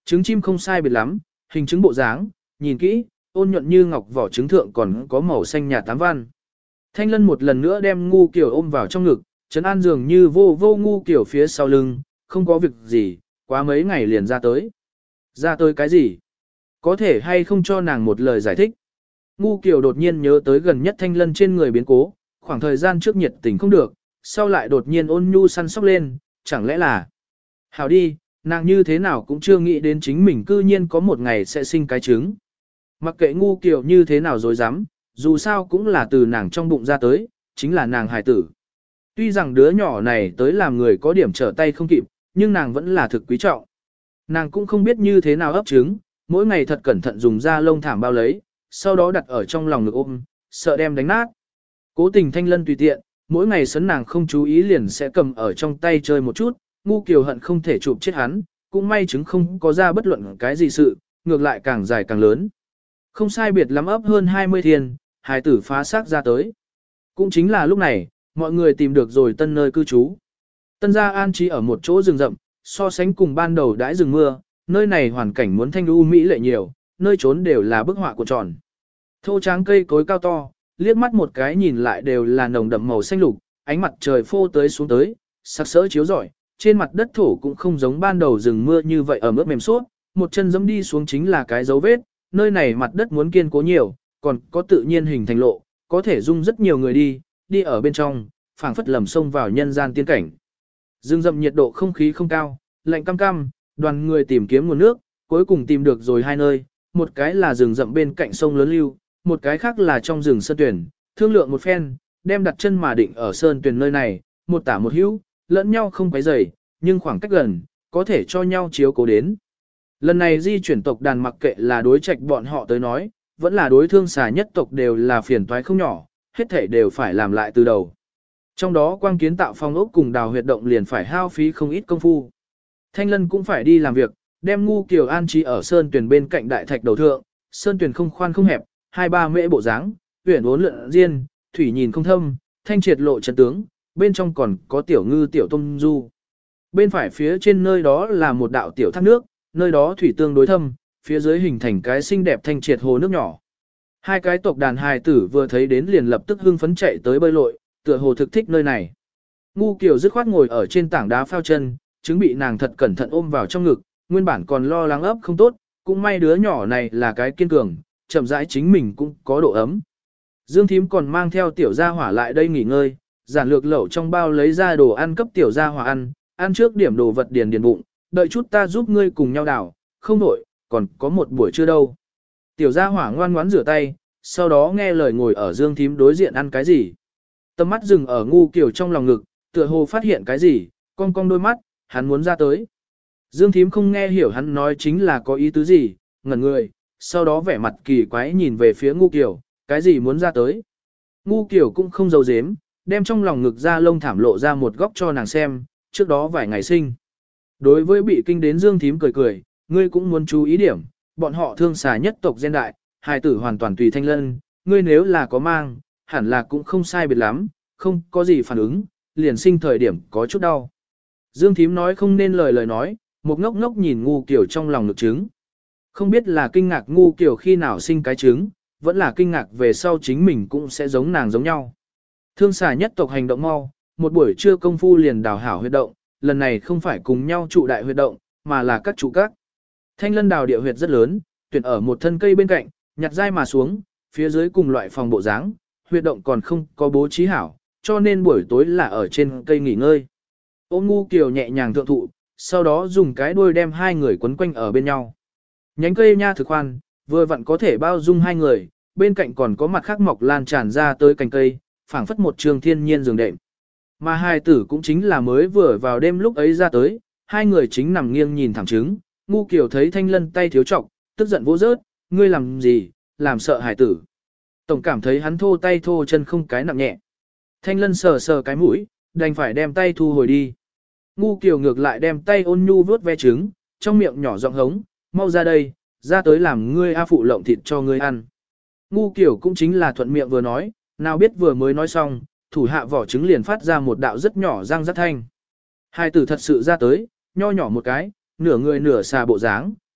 Trứng chim không sai biệt lắm, hình trứng bộ dáng, nhìn kỹ, ôn nhuận như ngọc, vỏ trứng thượng còn có màu xanh nhạt tám văn. Thanh Lân một lần nữa đem Ngu Kiều ôm vào trong ngực, trấn an dường như vô vô Ngu Kiều phía sau lưng, không có việc gì, quá mấy ngày liền ra tới. Ra tới cái gì? Có thể hay không cho nàng một lời giải thích? Ngu Kiều đột nhiên nhớ tới gần nhất Thanh Lân trên người biến cố, khoảng thời gian trước nhiệt tình không được, sau lại đột nhiên ôn nhu săn sóc lên, chẳng lẽ là... Hảo đi, nàng như thế nào cũng chưa nghĩ đến chính mình cư nhiên có một ngày sẽ sinh cái trứng. Mặc kệ Ngu Kiều như thế nào dối dám, dù sao cũng là từ nàng trong bụng ra tới, chính là nàng hài tử. Tuy rằng đứa nhỏ này tới làm người có điểm trở tay không kịp, nhưng nàng vẫn là thực quý trọng. Nàng cũng không biết như thế nào ấp trứng, mỗi ngày thật cẩn thận dùng da lông thảm bao lấy, sau đó đặt ở trong lòng ngực ôm, sợ đem đánh nát. Cố tình Thanh Lân tùy tiện, mỗi ngày sấn nàng không chú ý liền sẽ cầm ở trong tay chơi một chút, Ngu Kiều hận không thể chụp chết hắn, cũng may trứng không có ra bất luận cái gì sự, ngược lại càng dài càng lớn. Không sai biệt lắm ấp hơn 20 thiên, hài tử phá xác ra tới. Cũng chính là lúc này, mọi người tìm được rồi tân nơi cư trú. Tân gia an trí ở một chỗ rừng rậm, so sánh cùng ban đầu đãi rừng mưa, nơi này hoàn cảnh muốn thanh u mỹ lệ nhiều, nơi trốn đều là bức họa của tròn. Thô tráng cây cối cao to, liếc mắt một cái nhìn lại đều là nồng đậm màu xanh lục, ánh mặt trời phô tới xuống tới, sặc sỡ chiếu rọi, trên mặt đất thổ cũng không giống ban đầu rừng mưa như vậy ở mức mềm suốt, một chân giẫm đi xuống chính là cái dấu vết, nơi này mặt đất muốn kiên cố nhiều, còn có tự nhiên hình thành lộ, có thể dung rất nhiều người đi ở bên trong, phảng phất lầm sông vào nhân gian tiên cảnh. Rừng rậm nhiệt độ không khí không cao, lạnh cam cam, đoàn người tìm kiếm nguồn nước, cuối cùng tìm được rồi hai nơi, một cái là rừng rậm bên cạnh sông lớn lưu, một cái khác là trong rừng sơn tuyển, thương lượng một phen, đem đặt chân mà định ở sơn tuyển nơi này, một tả một hữu, lẫn nhau không quấy rầy, nhưng khoảng cách gần, có thể cho nhau chiếu cố đến. Lần này di chuyển tộc đàn mặc kệ là đối trạch bọn họ tới nói, vẫn là đối thương xà nhất tộc đều là phiền toái không nhỏ, hết thể đều phải làm lại từ đầu. Trong đó quang kiến tạo phong ốc cùng đào huyệt động liền phải hao phí không ít công phu. Thanh Lân cũng phải đi làm việc, đem Ngu Kiều an trí ở sơn tuyển bên cạnh đại thạch đầu thượng, sơn tuyển không khoan không hẹp, 2-3 mễ bộ dáng, uyển uốn lượn riêng, thủy nhìn không thâm, thanh triệt lộ chân tướng, bên trong còn có tiểu ngư tiểu tôm du. Bên phải phía trên nơi đó là một đạo tiểu thác nước, nơi đó thủy tương đối thâm, phía dưới hình thành cái xinh đẹp thanh triệt hồ nước nhỏ. Hai cái tộc đàn hài tử vừa thấy đến liền lập tức hưng phấn chạy tới bơi lội, tựa hồ thực thích nơi này. Ngu Kiều dứt khoát ngồi ở trên tảng đá phao chân, chứng bị nàng thật cẩn thận ôm vào trong ngực, nguyên bản còn lo lắng ấp không tốt, cũng may đứa nhỏ này là cái kiên cường, chậm rãi chính mình cũng có độ ấm. Dương Thím còn mang theo tiểu gia hỏa lại đây nghỉ ngơi, giản lược lẩu trong bao lấy ra đồ ăn cấp tiểu gia hỏa ăn trước điểm đồ vật điền bụng, đợi chút ta giúp ngươi cùng nhau đảo, không đổi, còn có một buổi trưa đâu. Tiểu gia hỏa ngoan ngoãn rửa tay, sau đó nghe lời ngồi ở Dương Thím đối diện ăn cái gì. Tầm mắt dừng ở Ngu Kiều trong lòng ngực, tựa hồ phát hiện cái gì, cong cong đôi mắt, hắn muốn ra tới. Dương Thím không nghe hiểu hắn nói chính là có ý tứ gì, ngẩn người, sau đó vẻ mặt kỳ quái nhìn về phía Ngu Kiều, cái gì muốn ra tới. Ngu Kiều cũng không giấu giếm, đem trong lòng ngực ra lông thảm lộ ra một góc cho nàng xem, trước đó vài ngày sinh. Đối với bị kinh đến Dương Thím cười cười, ngươi cũng muốn chú ý điểm, bọn họ thương xà nhất tộc gen đại, hài tử hoàn toàn tùy Thanh Lân, ngươi nếu là có mang, hẳn là cũng không sai biệt lắm, không có gì phản ứng, liền sinh thời điểm có chút đau. Dương Thím nói không nên lời nói, một ngốc ngốc nhìn Ngu Kiều trong lòng ngực trứng. Không biết là kinh ngạc Ngu Kiều khi nào sinh cái trứng, vẫn là kinh ngạc về sau chính mình cũng sẽ giống nàng giống nhau. Thương xà nhất tộc hành động mau, một buổi trưa công phu liền đào hảo huyệt động, lần này không phải cùng nhau trụ đại huyệt động, mà là các trụ các. Thanh Lân đào địa huyệt rất lớn, tuyển ở một thân cây bên cạnh, nhặt dai mà xuống, phía dưới cùng loại phòng bộ dáng, huyệt động còn không có bố trí hảo, cho nên buổi tối là ở trên cây nghỉ ngơi. Ôm Ngu Kiều nhẹ nhàng thượng thụ, sau đó dùng cái đuôi đem hai người quấn quanh ở bên nhau. Nhánh cây nha thực khoan, vừa vặn có thể bao dung hai người, bên cạnh còn có mặt khác mọc lan tràn ra tới cành cây, phảng phất một trường thiên nhiên giường đệm. Mà hai tử cũng chính là mới vừa vào đêm lúc ấy ra tới, hai người chính nằm nghiêng nhìn thẳng trứng, Ngu Kiều thấy Thanh Lân tay thiếu trọng, tức giận vỗ rớt, ngươi làm gì, làm sợ hải tử. Tổng cảm thấy hắn thô tay thô chân không cái nặng nhẹ. Thanh Lân sờ sờ cái mũi, đành phải đem tay thu hồi đi. Ngu Kiều ngược lại đem tay ôn nhu vuốt ve trứng, trong miệng nhỏ giọng hống, mau ra đây, ra tới làm ngươi A phụ lộng thịt cho ngươi ăn. Ngu Kiều cũng chính là thuận miệng vừa nói, nào biết vừa mới nói xong, thủ hạ vỏ trứng liền phát ra một đạo rất nhỏ răng rất thanh. Hai tử thật sự ra tới, nho nhỏ một cái, nửa người nửa xà bộ dáng,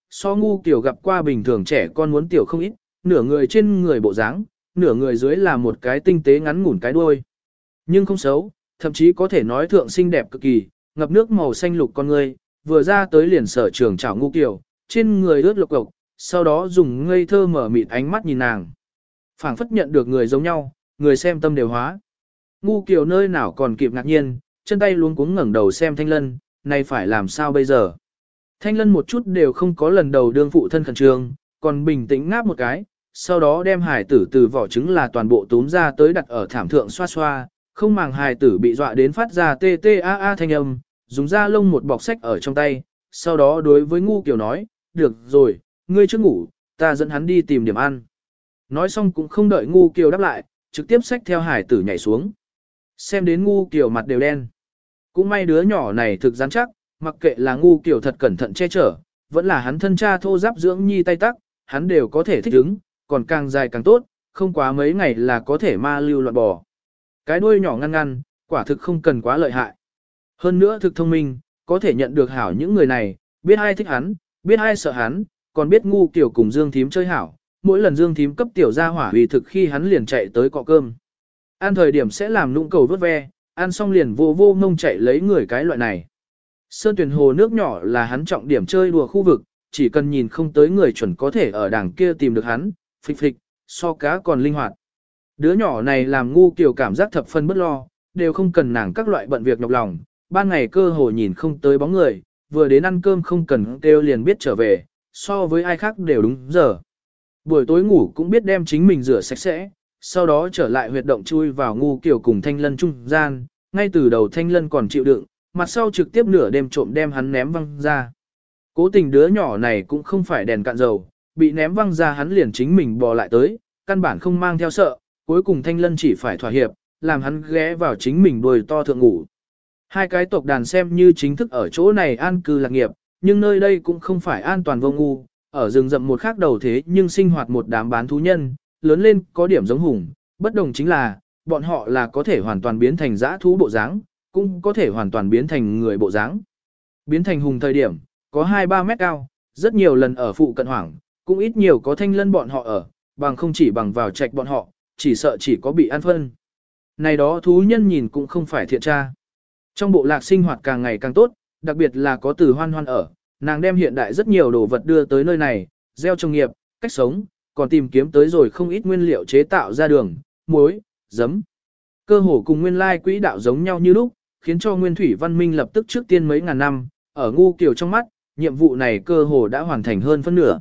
so ngu kiểu gặp qua bình thường trẻ con muốn tiểu không ít, nửa người trên người bộ dáng, nửa người dưới là một cái tinh tế ngắn ngủn cái đuôi. Nhưng không xấu, thậm chí có thể nói thượng xinh đẹp cực kỳ, ngập nước màu xanh lục con người, vừa ra tới liền sở trường chảo ngu kiểu, trên người ướt lục cộc, sau đó dùng ngây thơ mở mịt ánh mắt nhìn nàng. Phảng phất nhận được người giống nhau, người xem tâm đều hóa. Ngu kiểu nơi nào còn kịp ngạc nhiên, chân tay luống cuống ngẩng đầu xem Thanh Lân, này phải làm sao bây giờ? Thanh Lân một chút đều không có lần đầu đương phụ thân khẩn trương, còn bình tĩnh ngáp một cái, sau đó đem hài tử từ vỏ trứng là toàn bộ túm ra tới đặt ở thảm thượng xoa xoa, không màng hài tử bị dọa đến phát ra tê tê a a thanh âm, dùng da lông một bọc sách ở trong tay, sau đó đối với ngu kiểu nói, được rồi, ngươi trước ngủ, ta dẫn hắn đi tìm điểm ăn. Nói xong cũng không đợi ngu kiểu đáp lại, trực tiếp xách theo hài tử nhảy xuống. Xem đến ngu kiểu mặt đều đen. Cũng may đứa nhỏ này thực rắn chắc, mặc kệ là ngu kiểu thật cẩn thận che chở, vẫn là hắn thân cha thô giáp dưỡng nhi tay tắc, hắn đều có thể thích ứng, còn càng dài càng tốt, không quá mấy ngày là có thể ma lưu loạn bò. Cái đuôi nhỏ ngăn ngăn, quả thực không cần quá lợi hại. Hơn nữa thực thông minh, có thể nhận được hảo những người này, biết ai thích hắn, biết ai sợ hắn, còn biết ngu kiểu cùng Dương Thím chơi hảo. Mỗi lần Dương Thím cấp tiểu ra hỏa vì thực khi hắn liền chạy tới cọ cơm. Ăn thời điểm sẽ làm nũng cầu vớt ve, ăn xong liền vô vô ngông chạy lấy người cái loại này. Sơn Tuyền hồ nước nhỏ là hắn trọng điểm chơi đùa khu vực, chỉ cần nhìn không tới người chuẩn có thể ở đằng kia tìm được hắn, phịch phịch, so cá còn linh hoạt. Đứa nhỏ này làm ngu kiểu cảm giác thập phân bất lo, đều không cần nàng các loại bận việc nhọc lòng, ban ngày cơ hồ nhìn không tới bóng người, vừa đến ăn cơm không cần kêu liền biết trở về, so với ai khác đều đúng giờ. Buổi tối ngủ cũng biết đem chính mình rửa sạch sẽ, sau đó trở lại huyệt động chui vào ngu kiểu cùng Thanh Lân trung gian, ngay từ đầu Thanh Lân còn chịu đựng, mặt sau trực tiếp nửa đêm trộm đem hắn ném văng ra. Cố tình đứa nhỏ này cũng không phải đèn cạn dầu, bị ném văng ra hắn liền chính mình bò lại tới, căn bản không mang theo sợ, cuối cùng Thanh Lân chỉ phải thỏa hiệp, làm hắn ghé vào chính mình đuôi to thượng ngủ. Hai cái tộc đàn xem như chính thức ở chỗ này an cư lạc nghiệp, nhưng nơi đây cũng không phải an toàn vô ngu, ở rừng rậm một khác đầu thế nhưng sinh hoạt một đám bán thú nhân, lớn lên có điểm giống hùng, bất đồng chính là, bọn họ là có thể hoàn toàn biến thành dã thú bộ dáng, cũng có thể hoàn toàn biến thành người bộ dáng. Biến thành hùng thời điểm, có 2-3 mét cao, rất nhiều lần ở phụ cận hoảng, cũng ít nhiều có Thanh Lân bọn họ ở, bằng không chỉ bằng vào trạch bọn họ, chỉ sợ chỉ có bị ăn phân. Này đó thú nhân nhìn cũng không phải thiện tra. Trong bộ lạc sinh hoạt càng ngày càng tốt, đặc biệt là có Từ Hoan Hoan ở, nàng đem hiện đại rất nhiều đồ vật đưa tới nơi này, gieo trồng nghiệp, cách sống, còn tìm kiếm tới rồi không ít nguyên liệu chế tạo ra đường, muối, giấm. Cơ hồ cùng nguyên lai quỹ đạo giống nhau như lúc, khiến cho nguyên thủy văn minh lập tức trước tiên mấy ngàn năm, ở ngu kiểu trong mắt, nhiệm vụ này cơ hồ đã hoàn thành hơn phân nửa.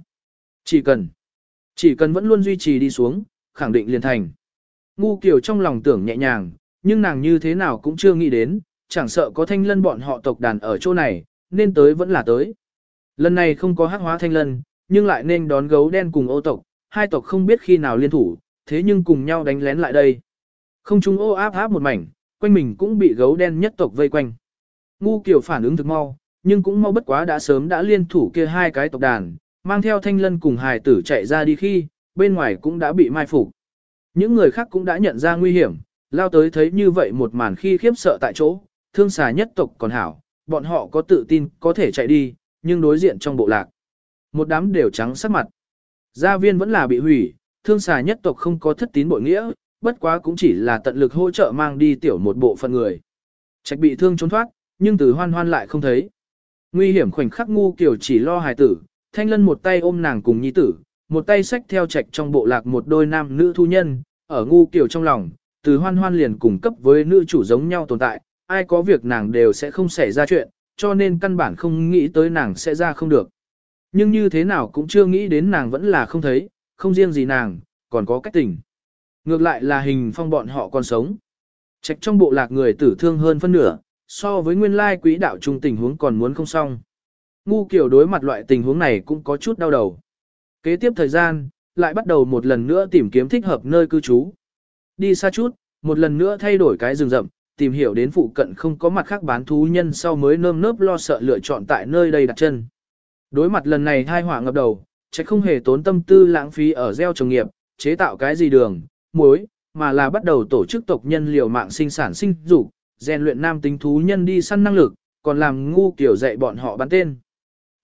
Chỉ cần vẫn luôn duy trì đi xuống, khẳng định liền thành. Ngu kiểu trong lòng tưởng nhẹ nhàng, nhưng nàng như thế nào cũng chưa nghĩ đến, chẳng sợ có Thanh Lân bọn họ tộc đàn ở chỗ này, nên tới vẫn là tới. Lần này không có hắc hóa Thanh Lân, nhưng lại nên đón gấu đen cùng ô tộc, hai tộc không biết khi nào liên thủ, thế nhưng cùng nhau đánh lén lại đây. Không trung ô áp áp một mảnh, quanh mình cũng bị gấu đen nhất tộc vây quanh. Ngu kiểu phản ứng thực mau, nhưng cũng mau bất quá đã sớm đã liên thủ kia hai cái tộc đàn, mang theo Thanh Lân cùng hài tử chạy ra đi khi, bên ngoài cũng đã bị mai phục. Những người khác cũng đã nhận ra nguy hiểm, lao tới thấy như vậy một màn khi khiếp sợ tại chỗ, thương xà nhất tộc còn hảo, bọn họ có tự tin có thể chạy đi, nhưng đối diện trong bộ lạc. Một đám đều trắng sắc mặt. Gia viên vẫn là bị hủy, thương xà nhất tộc không có thất tín bội nghĩa, bất quá cũng chỉ là tận lực hỗ trợ mang đi tiểu một bộ phận người. Trạch bị thương trốn thoát, nhưng Từ Hoan Hoan lại không thấy. Nguy hiểm khoảnh khắc ngu kiểu chỉ lo hài tử, Thanh Lân một tay ôm nàng cùng nhi tử, một tay xách theo Trạch trong bộ lạc một đôi nam nữ thu nhân, ở ngu kiểu trong lòng, Từ Hoan Hoan liền cùng cấp với nữ chủ giống nhau tồn tại, ai có việc nàng đều sẽ không xảy ra chuyện, cho nên căn bản không nghĩ tới nàng sẽ ra không được. Nhưng như thế nào cũng chưa nghĩ đến nàng vẫn là không thấy, không riêng gì nàng, còn có cách tình. Ngược lại là Hình Phong bọn họ còn sống. Trạch trong bộ lạc người tử thương hơn phân nửa, so với nguyên lai quỹ đạo trung tình huống còn muốn không xong. Ngu kiểu đối mặt loại tình huống này cũng có chút đau đầu. Kế tiếp thời gian, lại bắt đầu một lần nữa tìm kiếm thích hợp nơi cư trú. Đi xa chút, một lần nữa thay đổi cái rừng rậm, tìm hiểu đến phụ cận không có mặt khác bán thú nhân sau mới nơm nớp lo sợ lựa chọn tại nơi đây đặt chân. Đối mặt lần này thai họa ngập đầu, Trạch không hề tốn tâm tư lãng phí ở gieo trồng nghiệp, chế tạo cái gì đường, muối, mà là bắt đầu tổ chức tộc nhân liều mạng sinh sản sinh dục, rèn luyện nam tính thú nhân đi săn năng lực, còn làm ngu kiểu dạy bọn họ bắn tên.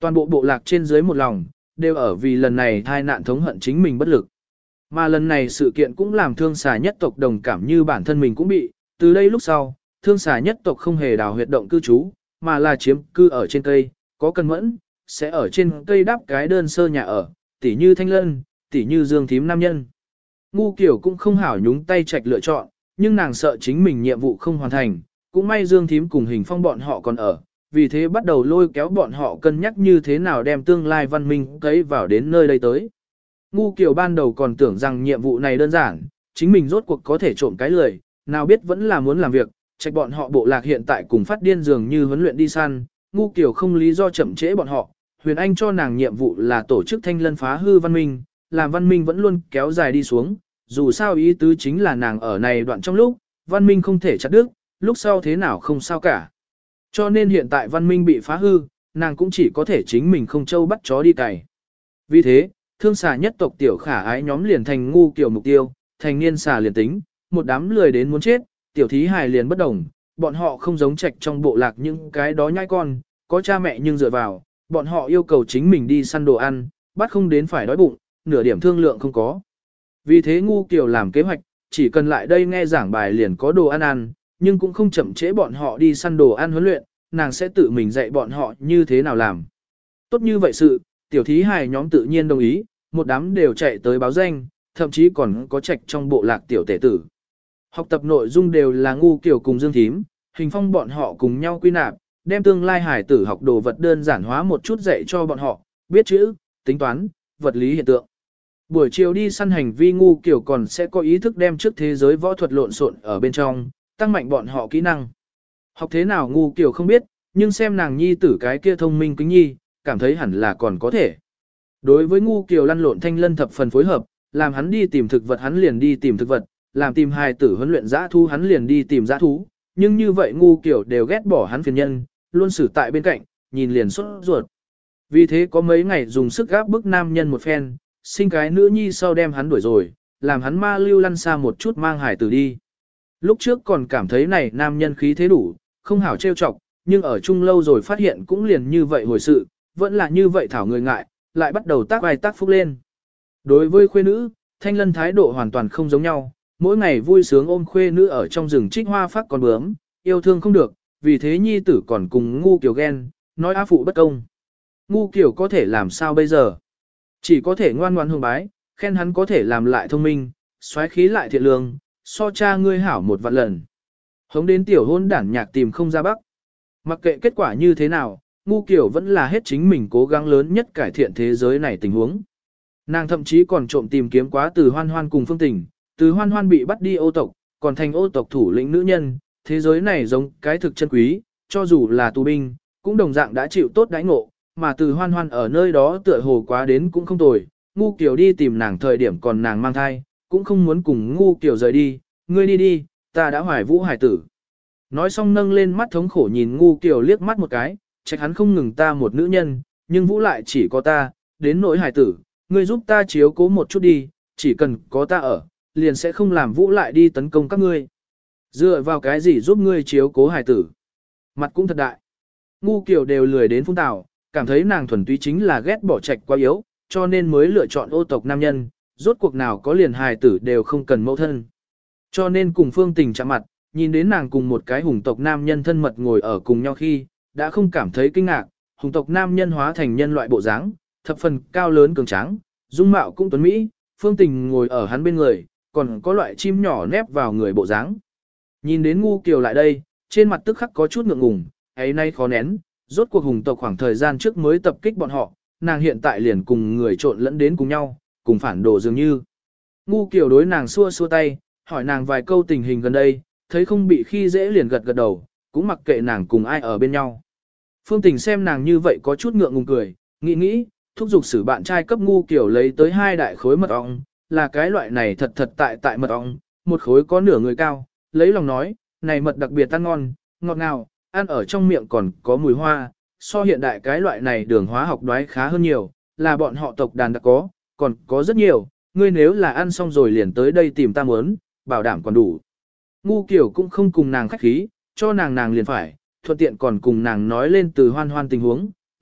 Toàn bộ bộ lạc trên dưới một lòng, đều ở vì lần này thai nạn thống hận chính mình bất lực. Mà lần này sự kiện cũng làm thương xà nhất tộc đồng cảm như bản thân mình cũng bị, từ đây lúc sau, thương xà nhất tộc không hề đào huyệt động cư trú, mà là chiếm cư ở trên cây, có cần mẫn, sẽ ở trên cây đắp cái đơn sơ nhà ở, tỉ như Thanh Lân, tỉ như Dương Thím nam nhân. Ngu Kiều cũng không hảo nhúng tay trạch lựa chọn, nhưng nàng sợ chính mình nhiệm vụ không hoàn thành, cũng may Dương Thím cùng Hình Phong bọn họ còn ở, vì thế bắt đầu lôi kéo bọn họ cân nhắc như thế nào đem tương lai văn minh cấy vào đến nơi đây tới. Ngu Kiều ban đầu còn tưởng rằng nhiệm vụ này đơn giản, chính mình rốt cuộc có thể trộm cái lười, nào biết vẫn là muốn làm việc, trách bọn họ bộ lạc hiện tại cùng phát điên dường như huấn luyện đi săn, Ngu Kiều không lý do chậm trễ bọn họ, Huyền Anh cho nàng nhiệm vụ là tổ chức Thanh Lân phá hư văn minh, làm văn minh vẫn luôn kéo dài đi xuống, dù sao ý tứ chính là nàng ở này đoạn trong lúc, văn minh không thể chặt đứt, lúc sau thế nào không sao cả. Cho nên hiện tại văn minh bị phá hư, nàng cũng chỉ có thể chính mình không châu bắt chó đi cày. Vì thế, thương xà nhất tộc tiểu khả ái nhóm liền thành Ngu Kiều mục tiêu, thành niên xà liền tính, một đám lười đến muốn chết, tiểu thí hài liền bất đồng, bọn họ không giống trạch trong bộ lạc những cái đó nhãi con, có cha mẹ nhưng dựa vào, bọn họ yêu cầu chính mình đi săn đồ ăn, bắt không đến phải đói bụng, nửa điểm thương lượng không có. Vì thế Ngu Kiều làm kế hoạch, chỉ cần lại đây nghe giảng bài liền có đồ ăn ăn, nhưng cũng không chậm trễ bọn họ đi săn đồ ăn huấn luyện, nàng sẽ tự mình dạy bọn họ như thế nào làm. Tốt như vậy sự, tiểu thí hài nhóm tự nhiên đồng ý, một đám đều chạy tới báo danh, thậm chí còn có trạch trong bộ lạc tiểu tể tử. Học tập nội dung đều là Ngu Kiều cùng Dương Thím, Hình Phong bọn họ cùng nhau quy nạp, đem tương lai hài tử học đồ vật đơn giản hóa một chút dạy cho bọn họ, biết chữ, tính toán, vật lý hiện tượng. Buổi chiều đi săn hành vi Ngu Kiều còn sẽ có ý thức đem trước thế giới võ thuật lộn xộn ở bên trong, tăng mạnh bọn họ kỹ năng. Học thế nào Ngu Kiều không biết, nhưng xem nàng nhi tử cái kia thông minh kính nhi, cảm thấy hẳn là còn có thể. Đối với Ngu Kiều lăn lộn Thanh Lân thập phần phối hợp, làm hắn đi tìm thực vật hắn liền đi tìm thực vật, làm tìm hài tử huấn luyện dã thú hắn liền đi tìm dã thú, nhưng như vậy Ngu Kiều đều ghét bỏ hắn phiền nhân, luôn xử tại bên cạnh, nhìn liền sốt ruột. Vì thế có mấy ngày dùng sức gáp bức nam nhân một phen, sinh cái nữ nhi sau đem hắn đuổi rồi, làm hắn ma lưu lăn xa một chút mang hài tử đi. Lúc trước còn cảm thấy này nam nhân khí thế đủ, không hảo trêu chọc, nhưng ở chung lâu rồi phát hiện cũng liền như vậy hồi sự, vẫn là như vậy thảo người ngại, lại bắt đầu tác vai tác phúc lên. Đối với khuê nữ, Thanh Lân thái độ hoàn toàn không giống nhau, mỗi ngày vui sướng ôm khuê nữ ở trong rừng trích hoa phát con bướm, yêu thương không được, vì thế nhi tử còn cùng Ngu Kiều ghen, nói á phụ bất công. Ngu Kiều có thể làm sao bây giờ? Chỉ có thể ngoan ngoãn hương bái, khen hắn có thể làm lại thông minh, xoáy khí lại thiện lương, so cha ngươi hảo một vạn lần. Hống đến tiểu hôn đản nhạc tìm không ra bắc. Mặc kệ kết quả như thế nào, Ngu Kiều vẫn là hết chính mình cố gắng lớn nhất cải thiện thế giới này tình huống. Nàng thậm chí còn trộm tìm kiếm quá Từ Hoan Hoan cùng Phương Tình, Từ Hoan Hoan bị bắt đi ô tộc, còn thành ô tộc thủ lĩnh nữ nhân, thế giới này giống cái thực chân quý, cho dù là tù binh, cũng đồng dạng đã chịu tốt đãi ngộ, mà Từ Hoan Hoan ở nơi đó tựa hồ quá đến cũng không tồi, Ngu Kiều đi tìm nàng thời điểm còn nàng mang thai, cũng không muốn cùng Ngu Kiều rời đi, ngươi đi đi, ta đã hoài vũ hải tử. Nói xong nâng lên mắt thống khổ nhìn Ngu Kiều liếc mắt một cái, trách hắn không ngừng ta một nữ nhân, nhưng vũ lại chỉ có ta, đến nỗi hải tử, ngươi giúp ta chiếu cố một chút đi, chỉ cần có ta ở, liền sẽ không làm vũ lại đi tấn công các ngươi. Dựa vào cái gì giúp ngươi chiếu cố hải tử? Mặt cũng thật đại. Ngu Kiều đều lười đến phun tào, cảm thấy nàng thuần túy chính là ghét bỏ trạch quá yếu, cho nên mới lựa chọn ô tộc nam nhân, rốt cuộc nào có liền hài tử đều không cần mẫu thân. Cho nên cùng Phương Tình chạm mặt, nhìn đến nàng cùng một cái hùng tộc nam nhân thân mật ngồi ở cùng nhau khi, đã không cảm thấy kinh ngạc, hùng tộc nam nhân hóa thành nhân loại bộ dáng, thập phần cao lớn cường tráng, dung mạo cũng tuấn mỹ, Phương Tình ngồi ở hắn bên người, còn có loại chim nhỏ nép vào người bộ dáng. Nhìn đến Ngu Kiều lại đây, trên mặt tức khắc có chút ngượng ngùng, ấy nay khó nén, rốt cuộc hùng tộc khoảng thời gian trước mới tập kích bọn họ, nàng hiện tại liền cùng người trộn lẫn đến cùng nhau, cùng phản đồ dường như. Ngu Kiều đối nàng xua xua tay, hỏi nàng vài câu tình hình gần đây, thấy không bị khi dễ liền gật gật đầu, cũng mặc kệ nàng cùng ai ở bên nhau. Phương Tình xem nàng như vậy có chút ngượng ngùng cười, nghĩ, thúc giục sử bạn trai cấp Ngu Kiều lấy tới 2 đại khối mật ong, là cái loại này thật tại mật ong, một khối có nửa người cao, lấy lòng nói, này mật đặc biệt ăn ngon, ngọt ngào, ăn ở trong miệng còn có mùi hoa, so hiện đại cái loại này đường hóa học đoái khá hơn nhiều, là bọn họ tộc đàn đã có, còn có rất nhiều, ngươi nếu là ăn xong rồi liền tới đây tìm ta muốn, bảo đảm còn đủ. Ngu Kiều cũng không cùng nàng khách khí, cho nàng liền phải, thuận tiện còn cùng nàng nói lên Từ Hoan Hoan tình huống,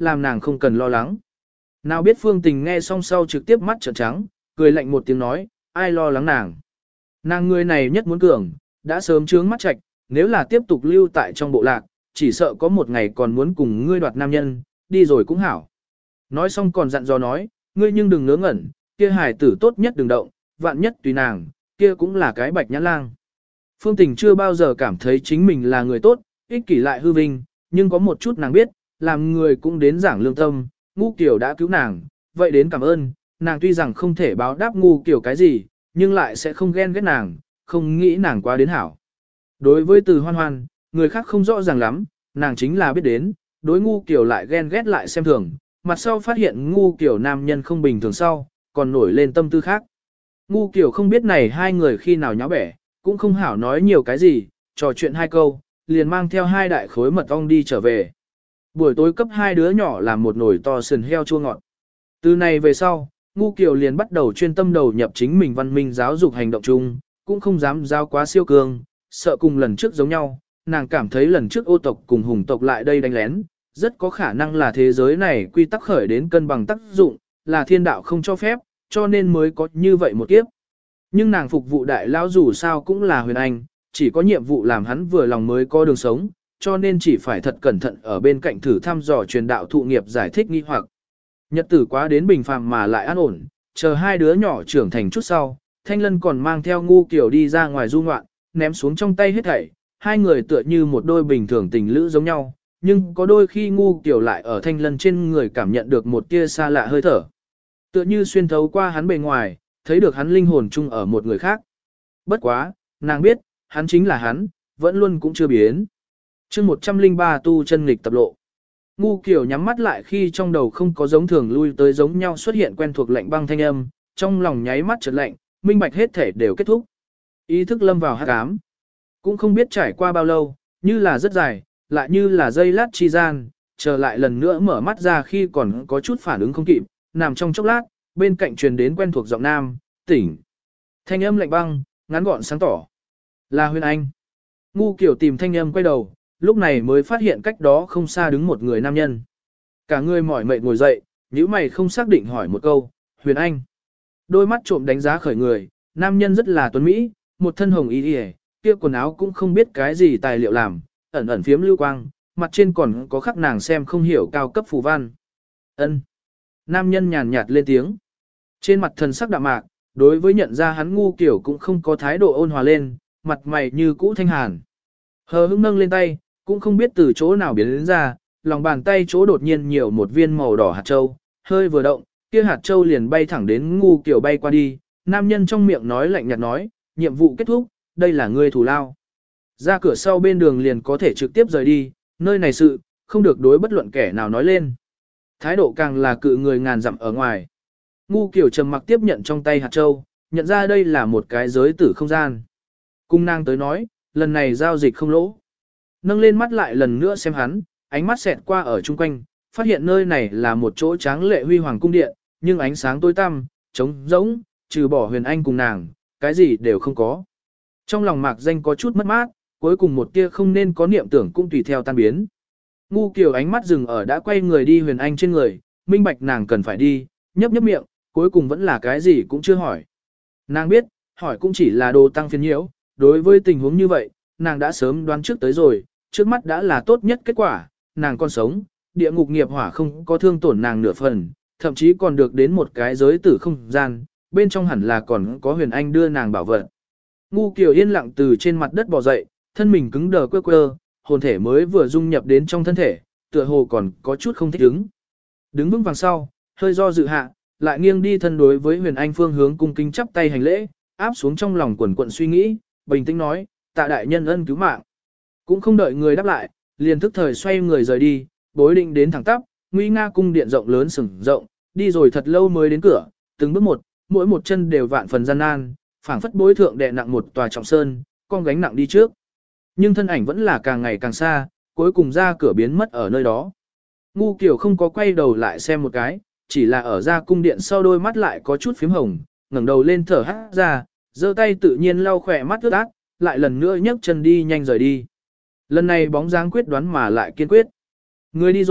làm nàng không cần lo lắng. Nào biết Phương Tình nghe xong sau trực tiếp mắt trợn trắng, cười lạnh một tiếng nói, ai lo lắng nàng. Nàng người này nhất muốn cường, đã sớm trướng mắt trạch, nếu là tiếp tục lưu tại trong bộ lạc, chỉ sợ có một ngày còn muốn cùng ngươi đoạt nam nhân, đi rồi cũng hảo. Nói xong còn dặn dò nói, ngươi nhưng đừng ngớ ngẩn, kia hài tử tốt nhất đừng động, vạn nhất tùy nàng, kia cũng là cái bạch nhãn lang. Phương Tình chưa bao giờ cảm thấy chính mình là người tốt, ích kỷ lại hư vinh, nhưng có một chút nàng biết, làm người cũng đến giảng lương tâm, Ngu Kiều đã cứu nàng, vậy đến cảm ơn, nàng tuy rằng không thể báo đáp Ngu Kiều cái gì, nhưng lại sẽ không ghen ghét nàng, không nghĩ nàng quá đến hảo. Đối với Từ Hoan Hoan, người khác không rõ ràng lắm, nàng chính là biết đến, đối Ngu Kiều lại ghen ghét lại xem thường, mặt sau phát hiện Ngu Kiều nam nhân không bình thường sau, còn nổi lên tâm tư khác. Ngu Kiều không biết này hai người khi nào nháo bẻ, cũng không hảo nói nhiều cái gì, trò chuyện hai câu, liền mang theo hai đại khối mật ong đi trở về. Buổi tối cấp hai đứa nhỏ làm một nồi to sườn heo chua ngọt. Từ này về sau, Ngu Kiều liền bắt đầu chuyên tâm đầu nhập chính mình văn minh giáo dục hành động chung, cũng không dám giao quá siêu cường, sợ cùng lần trước giống nhau, nàng cảm thấy lần trước ô tộc cùng hùng tộc lại đây đánh lén, rất có khả năng là thế giới này quy tắc khởi đến cân bằng tác dụng, là thiên đạo không cho phép, cho nên mới có như vậy một kiếp. Nhưng nàng phục vụ đại lão dù sao cũng là Huyền Anh, chỉ có nhiệm vụ làm hắn vừa lòng mới có đường sống, cho nên chỉ phải thật cẩn thận ở bên cạnh thử thăm dò truyền đạo thụ nghiệp giải thích nghi hoặc. Nhật tử quá đến bình phàm mà lại an ổn, chờ hai đứa nhỏ trưởng thành chút sau, Thanh Lân còn mang theo Ngu Kiều đi ra ngoài du ngoạn, ném xuống trong tay hết thảy, hai người tựa như một đôi bình thường tình lữ giống nhau, nhưng có đôi khi Ngu Kiều lại ở Thanh Lân trên người cảm nhận được một tia xa lạ hơi thở. Tựa như xuyên thấu qua hắn bề ngoài, thấy được hắn linh hồn chung ở một người khác. Bất quá, nàng biết, hắn chính là hắn, vẫn luôn cũng chưa biến. chương 103 tu chân nghịch tập lộ. Ngu Kiều nhắm mắt lại khi trong đầu không có giống thường lui tới giống nhau xuất hiện quen thuộc lạnh băng thanh âm, trong lòng nháy mắt chợt lạnh, minh bạch hết thể đều kết thúc. Ý thức lâm vào hắc ám. Cũng không biết trải qua bao lâu, như là rất dài, lại như là giây lát chi gian, chờ lại lần nữa mở mắt ra khi còn có chút phản ứng không kịp, nằm trong chốc lát, bên cạnh truyền đến quen thuộc giọng nam, tỉnh. Thanh âm lạnh băng, ngắn gọn sáng tỏ. Là Huyền Anh. Ngu Kiều tìm thanh âm quay đầu, lúc này mới phát hiện cách đó không xa đứng một người nam nhân. Cả người mỏi mệt ngồi dậy, nhíu mày không xác định hỏi một câu, Huyền Anh. Đôi mắt trộm đánh giá khởi người, nam nhân rất là tuấn mỹ, một thân hồng y y, kia quần áo cũng không biết cái gì tài liệu làm, ẩn ẩn phiếm lưu quang, mặt trên còn có khắc nàng xem không hiểu cao cấp phù văn. Ân. Nam nhân nhàn nhạt lên tiếng. Trên mặt thần sắc đạm mạc, đối với nhận ra hắn Ngu Kiều cũng không có thái độ ôn hòa lên, mặt mày như cũ thanh hàn. Hờ hững nâng lên tay, cũng không biết từ chỗ nào biến đến ra, lòng bàn tay chỗ đột nhiên nhiều một viên màu đỏ hạt châu, hơi vừa động, kia hạt châu liền bay thẳng đến Ngu Kiều bay qua đi, nam nhân trong miệng nói lạnh nhạt nói, nhiệm vụ kết thúc, đây là ngươi thù lao. Ra cửa sau bên đường liền có thể trực tiếp rời đi, nơi này sự, không được đối bất luận kẻ nào nói lên. Thái độ càng là cự người ngàn dặm ở ngoài. Ngu Kiều trầm mặc tiếp nhận trong tay hạt châu, nhận ra đây là một cái giới tử không gian. Cung nàng tới nói, lần này giao dịch không lỗ. Nâng lên mắt lại lần nữa xem hắn, ánh mắt xẹt qua ở chung quanh, phát hiện nơi này là một chỗ tráng lệ huy hoàng cung điện, nhưng ánh sáng tối tăm, trống rỗng, trừ bỏ Huyền Anh cùng nàng, cái gì đều không có. Trong lòng mạc danh có chút mất mát, cuối cùng một tia không nên có niệm tưởng cũng tùy theo tan biến. Ngu Kiều ánh mắt dừng ở đã quay người đi Huyền Anh trên người, minh bạch nàng cần phải đi, nhấp nhấp miệng, cuối cùng vẫn là cái gì cũng chưa hỏi. Nàng biết, hỏi cũng chỉ là đồ tăng phiền nhiễu, đối với tình huống như vậy, nàng đã sớm đoán trước tới rồi, trước mắt đã là tốt nhất kết quả, nàng còn sống, địa ngục nghiệp hỏa không có thương tổn nàng nửa phần, thậm chí còn được đến một cái giới tử không gian, bên trong hẳn là còn có Huyền Anh đưa nàng bảo vật. Ngu Kiều yên lặng từ trên mặt đất bò dậy, thân mình cứng đờ quơ quơ, hồn thể mới vừa dung nhập đến trong thân thể, tựa hồ còn có chút không thích ứng. Đứng vững vàng sau, hơi do dự hạ, lại nghiêng đi thân đối với Huyền Anh phương hướng cung kính chắp tay hành lễ, áp xuống trong lòng quần quận suy nghĩ, bình tĩnh nói, tạ đại nhân ân cứu mạng. Cũng không đợi người đáp lại, liền thức thời xoay người rời đi, bối định đến thẳng tắp, nguy nga cung điện rộng lớn sừng rộng, đi rồi thật lâu mới đến cửa, từng bước một, mỗi một chân đều vạn phần gian nan, phảng phất bối thượng đè nặng một tòa trọng sơn, con gánh nặng đi trước. Nhưng thân ảnh vẫn là càng ngày càng xa, cuối cùng ra cửa biến mất ở nơi đó. Ngu Kiều không có quay đầu lại xem một cái, chỉ là ở ra cung điện sau đôi mắt lại có chút phím hồng, ngẩng đầu lên thở hắt ra, giơ tay tự nhiên lau khỏe mắt ướt át, lại lần nữa nhấc chân đi nhanh rời đi. Lần này bóng dáng quyết đoán mà lại kiên quyết. Người đi rồi,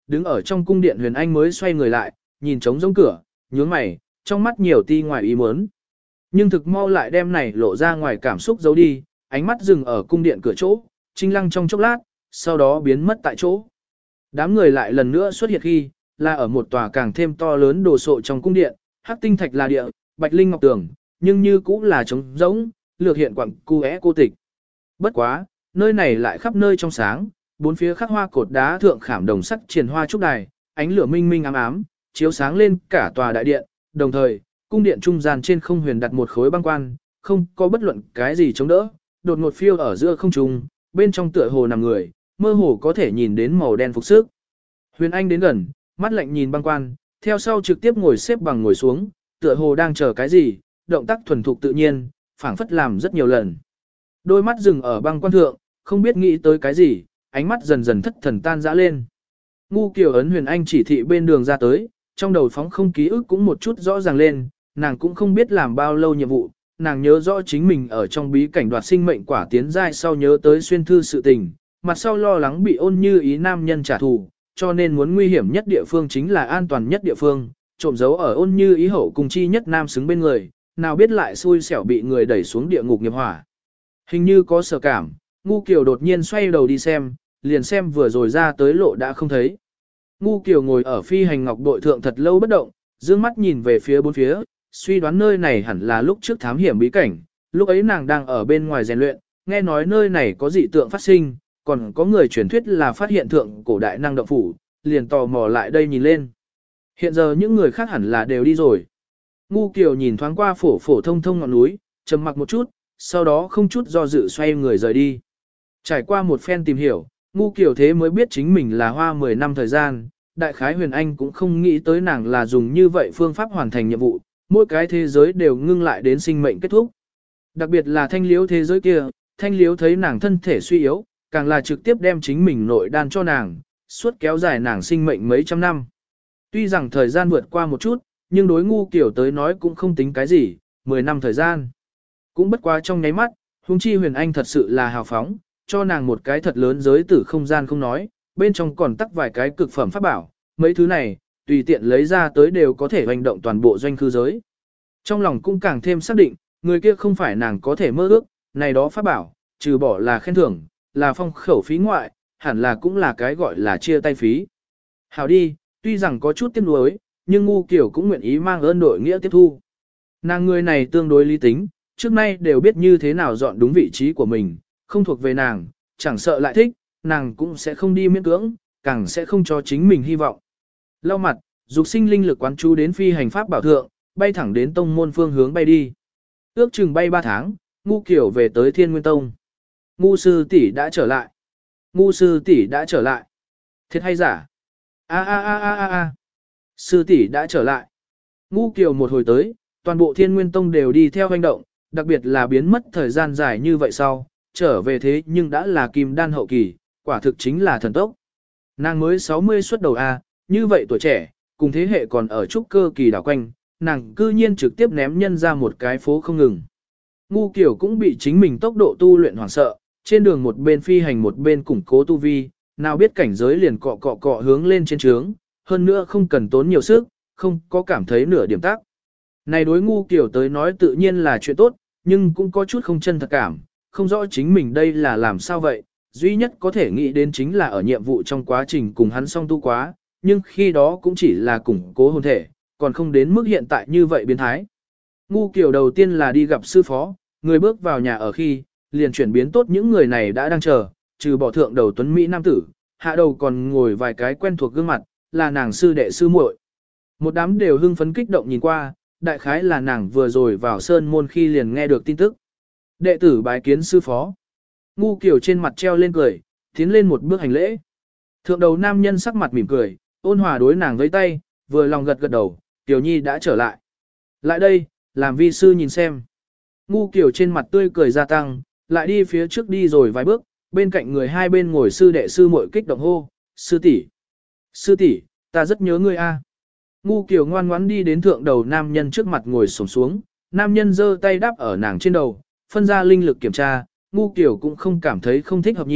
đứng ở trong cung điện Huyền Anh mới xoay người lại, nhìn trống rỗng cửa, nhướng mày, trong mắt nhiều ti ngoài ý muốn. Nhưng thực mau lại đem này lộ ra ngoài cảm xúc giấu đi, ánh mắt dừng ở cung điện cửa chỗ, trinh lăng trong chốc lát, sau đó biến mất tại chỗ. Đám người lại lần nữa xuất hiện khi, là ở một tòa càng thêm to lớn đồ sộ trong cung điện, hắc tinh thạch là địa, bạch linh ngọc tường, nhưng như cũng là trống rỗng, lược hiện quặng cu é cô tịch. Bất quá, nơi này lại khắp nơi trong sáng, bốn phía khắc hoa cột đá thượng khảm đồng sắc triển hoa trúc đài, ánh lửa minh minh ám ám, chiếu sáng lên cả tòa đại điện, đồng thời, cung điện trung gian trên không huyền đặt một khối băng quan, không có bất luận cái gì chống đỡ, đột ngột phiêu ở giữa không trung, bên trong tựa hồ nằm người, mơ hồ có thể nhìn đến màu đen phục sức. Huyền Anh đến gần, mắt lạnh nhìn băng quan, theo sau trực tiếp ngồi xếp bằng ngồi xuống, tựa hồ đang chờ cái gì, động tác thuần thục tự nhiên, phảng phất làm rất nhiều lần. Đôi mắt dừng ở băng quan thượng, không biết nghĩ tới cái gì, ánh mắt dần dần thất thần tan dã lên. Ngu Kiều ấn Huyền Anh chỉ thị bên đường ra tới, trong đầu phóng không ký ức cũng một chút rõ ràng lên, nàng cũng không biết làm bao lâu nhiệm vụ, nàng nhớ rõ chính mình ở trong bí cảnh đoạt sinh mệnh quả tiến giai sau nhớ tới xuyên thư sự tình, mặt sau lo lắng bị Ôn Như Ý nam nhân trả thù, cho nên muốn nguy hiểm nhất địa phương chính là an toàn nhất địa phương, trộm giấu ở Ôn Như Ý hậu cùng chi nhất nam xứng bên người, nào biết lại xui xẻo bị người đẩy xuống địa ngục nghiệp hỏa. Hình như có sở cảm, Ngu Kiều đột nhiên xoay đầu đi xem, liền xem vừa rồi ra tới lộ đã không thấy. Ngu Kiều ngồi ở phi hành ngọc bội thượng thật lâu bất động, dương mắt nhìn về phía bốn phía, suy đoán nơi này hẳn là lúc trước thám hiểm bí cảnh, lúc ấy nàng đang ở bên ngoài rèn luyện, nghe nói nơi này có dị tượng phát sinh, còn có người truyền thuyết là phát hiện thượng cổ đại năng động phủ, liền tò mò lại đây nhìn lên. Hiện giờ những người khác hẳn là đều đi rồi. Ngu Kiều nhìn thoáng qua phổ phổ thông thông ngọn núi, trầm mặc một chút, sau đó không chút do dự xoay người rời đi. Trải qua một phen tìm hiểu, Ngu Kiều thế mới biết chính mình là hoa 10 năm thời gian, đại khái Huyền Anh cũng không nghĩ tới nàng là dùng như vậy phương pháp hoàn thành nhiệm vụ, mỗi cái thế giới đều ngưng lại đến sinh mệnh kết thúc. Đặc biệt là Thanh Liếu thế giới kia, Thanh Liếu thấy nàng thân thể suy yếu, càng là trực tiếp đem chính mình nội đan cho nàng, suốt kéo dài nàng sinh mệnh mấy trăm năm. Tuy rằng thời gian vượt qua một chút, nhưng đối Ngu Kiều tới nói cũng không tính cái gì, 10 năm thời gian. Cũng bất quá trong nháy mắt, huống chi Huyền Anh thật sự là hào phóng, cho nàng một cái thật lớn giới tử không gian không nói, bên trong còn tắc vài cái cực phẩm pháp bảo, mấy thứ này, tùy tiện lấy ra tới đều có thể hoành động toàn bộ doanh cư giới. Trong lòng cũng càng thêm xác định, người kia không phải nàng có thể mơ ước, này đó pháp bảo, trừ bỏ là khen thưởng, là phong khẩu phí ngoại, hẳn là cũng là cái gọi là chia tay phí. Hảo đi, tuy rằng có chút tiếc nuối, nhưng Ngu Kiều cũng nguyện ý mang ơn đội nghĩa tiếp thu. Nàng người này tương đối lý tính, trước nay đều biết như thế nào dọn đúng vị trí của mình, không thuộc về nàng, chẳng sợ lại thích, nàng cũng sẽ không đi miễn cưỡng, càng sẽ không cho chính mình hy vọng. Lau mặt, dục sinh linh lực quán chú đến phi hành pháp bảo thượng, bay thẳng đến tông môn phương hướng bay đi. Ước chừng bay 3 tháng, Ngu Kiều về tới Thiên Nguyên Tông. Ngu sư tỷ đã trở lại. Ngu sư tỷ đã trở lại. Thiệt hay giả? A a a a a a. Sư tỷ đã trở lại. Ngu Kiều một hồi tới, toàn bộ Thiên Nguyên Tông đều đi theo hành động, đặc biệt là biến mất thời gian dài như vậy sau, trở về thế nhưng đã là kim đan hậu kỳ, quả thực chính là thần tốc. Nàng mới 60 xuất đầu A, như vậy tuổi trẻ, cùng thế hệ còn ở trúc cơ kỳ đảo quanh, nàng cư nhiên trực tiếp ném nhân ra một cái phố không ngừng. Ngu Kiều cũng bị chính mình tốc độ tu luyện hoảng sợ, trên đường một bên phi hành một bên củng cố tu vi, nào biết cảnh giới liền cọ cọ cọ hướng lên trên trướng, hơn nữa không cần tốn nhiều sức, không có cảm thấy nửa điểm tác. Này đối Ngu Kiều tới nói tự nhiên là chuyện tốt, nhưng cũng có chút không chân thật cảm, không rõ chính mình đây là làm sao vậy, duy nhất có thể nghĩ đến chính là ở nhiệm vụ trong quá trình cùng hắn song tu quá, nhưng khi đó cũng chỉ là củng cố hồn thể, còn không đến mức hiện tại như vậy biến thái. Ngu Kiều đầu tiên là đi gặp sư phó, người bước vào nhà ở khi, liền chuyển biến tốt những người này đã đang chờ, trừ bỏ thượng đầu tuấn Mỹ nam tử, hạ đầu còn ngồi vài cái quen thuộc gương mặt, là nàng sư đệ sư muội. Một đám đều hưng phấn kích động nhìn qua, đại khái là nàng vừa rồi vào sơn môn khi liền nghe được tin tức. Đệ tử bái kiến sư phó. Ngu Kiều trên mặt treo lên cười, tiến lên một bước hành lễ. Thượng đầu nam nhân sắc mặt mỉm cười, ôn hòa đối nàng với tay, vừa lòng gật gật đầu, Kiều Nhi đã trở lại. Lại đây, làm vi sư nhìn xem. Ngu Kiều trên mặt tươi cười gia tăng, lại đi phía trước đi rồi vài bước, bên cạnh người hai bên ngồi sư đệ sư muội kích động hô, sư tỷ, sư tỷ, ta rất nhớ ngươi a. Ngu Kiều ngoan ngoãn đi đến thượng đầu nam nhân trước mặt ngồi xổm xuống, nam nhân giơ tay đáp ở nàng trên đầu, phân ra linh lực kiểm tra, Ngu Kiều cũng không cảm thấy không thích hợp nhi,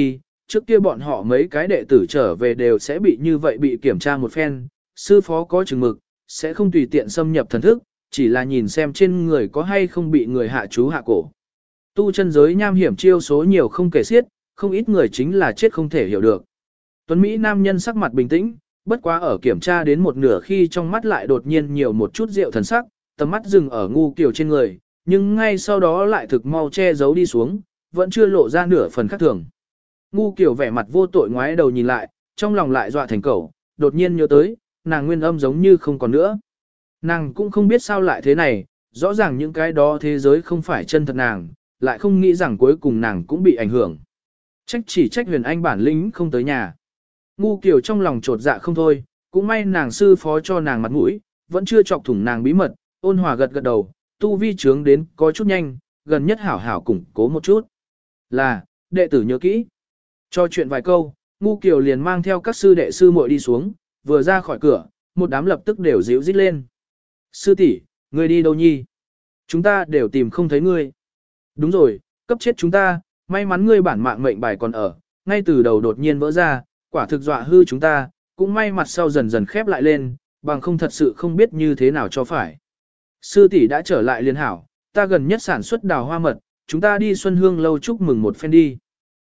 trước kia bọn họ mấy cái đệ tử trở về đều sẽ bị như vậy bị kiểm tra một phen, sư phó có chừng mực, sẽ không tùy tiện xâm nhập thần thức, chỉ là nhìn xem trên người có hay không bị người hạ chú hạ cổ. Tu chân giới nham hiểm chiêu số nhiều không kể xiết, không ít người chính là chết không thể hiểu được. Tuấn Mỹ nam nhân sắc mặt bình tĩnh, bất quá ở kiểm tra đến một nửa khi trong mắt lại đột nhiên nhiều một chút rượu thần sắc, tầm mắt dừng ở Ngu Kiều trên người, nhưng ngay sau đó lại thực mau che giấu đi xuống, vẫn chưa lộ ra nửa phần khác thường. Ngu Kiều vẻ mặt vô tội ngoái đầu nhìn lại, trong lòng lại dọa thành cẩu, đột nhiên nhớ tới, nàng nguyên âm giống như không còn nữa. Nàng cũng không biết sao lại thế này, rõ ràng những cái đó thế giới không phải chân thật nàng, lại không nghĩ rằng cuối cùng nàng cũng bị ảnh hưởng. Trách Huyền Anh bản lĩnh không tới nhà. Ngu Kiều trong lòng trột dạ không thôi, cũng may nàng sư phó cho nàng mặt mũi, vẫn chưa chọc thủng nàng bí mật, ôn hòa gật gật đầu, tu vi trướng đến có chút nhanh, gần nhất hảo hảo củng cố một chút. Là, đệ tử nhớ kỹ. Cho chuyện vài câu, Ngu Kiều liền mang theo các sư đệ sư muội đi xuống, vừa ra khỏi cửa, một đám lập tức đều díu dít lên. Sư tỷ, ngươi đi đâu nhi? Chúng ta đều tìm không thấy ngươi. Đúng rồi, cấp chết chúng ta, may mắn ngươi bản mạng mệnh bài còn ở, ngay từ đầu đột nhiên vỡ ra, quả thực dọa hư chúng ta, cũng may mặt sau dần dần khép lại lên, bằng không thật sự không biết như thế nào cho phải. Sư tỷ đã trở lại liên hảo, ta gần nhất sản xuất đào hoa mật, chúng ta đi Xuân Hương lâu chúc mừng một phen đi.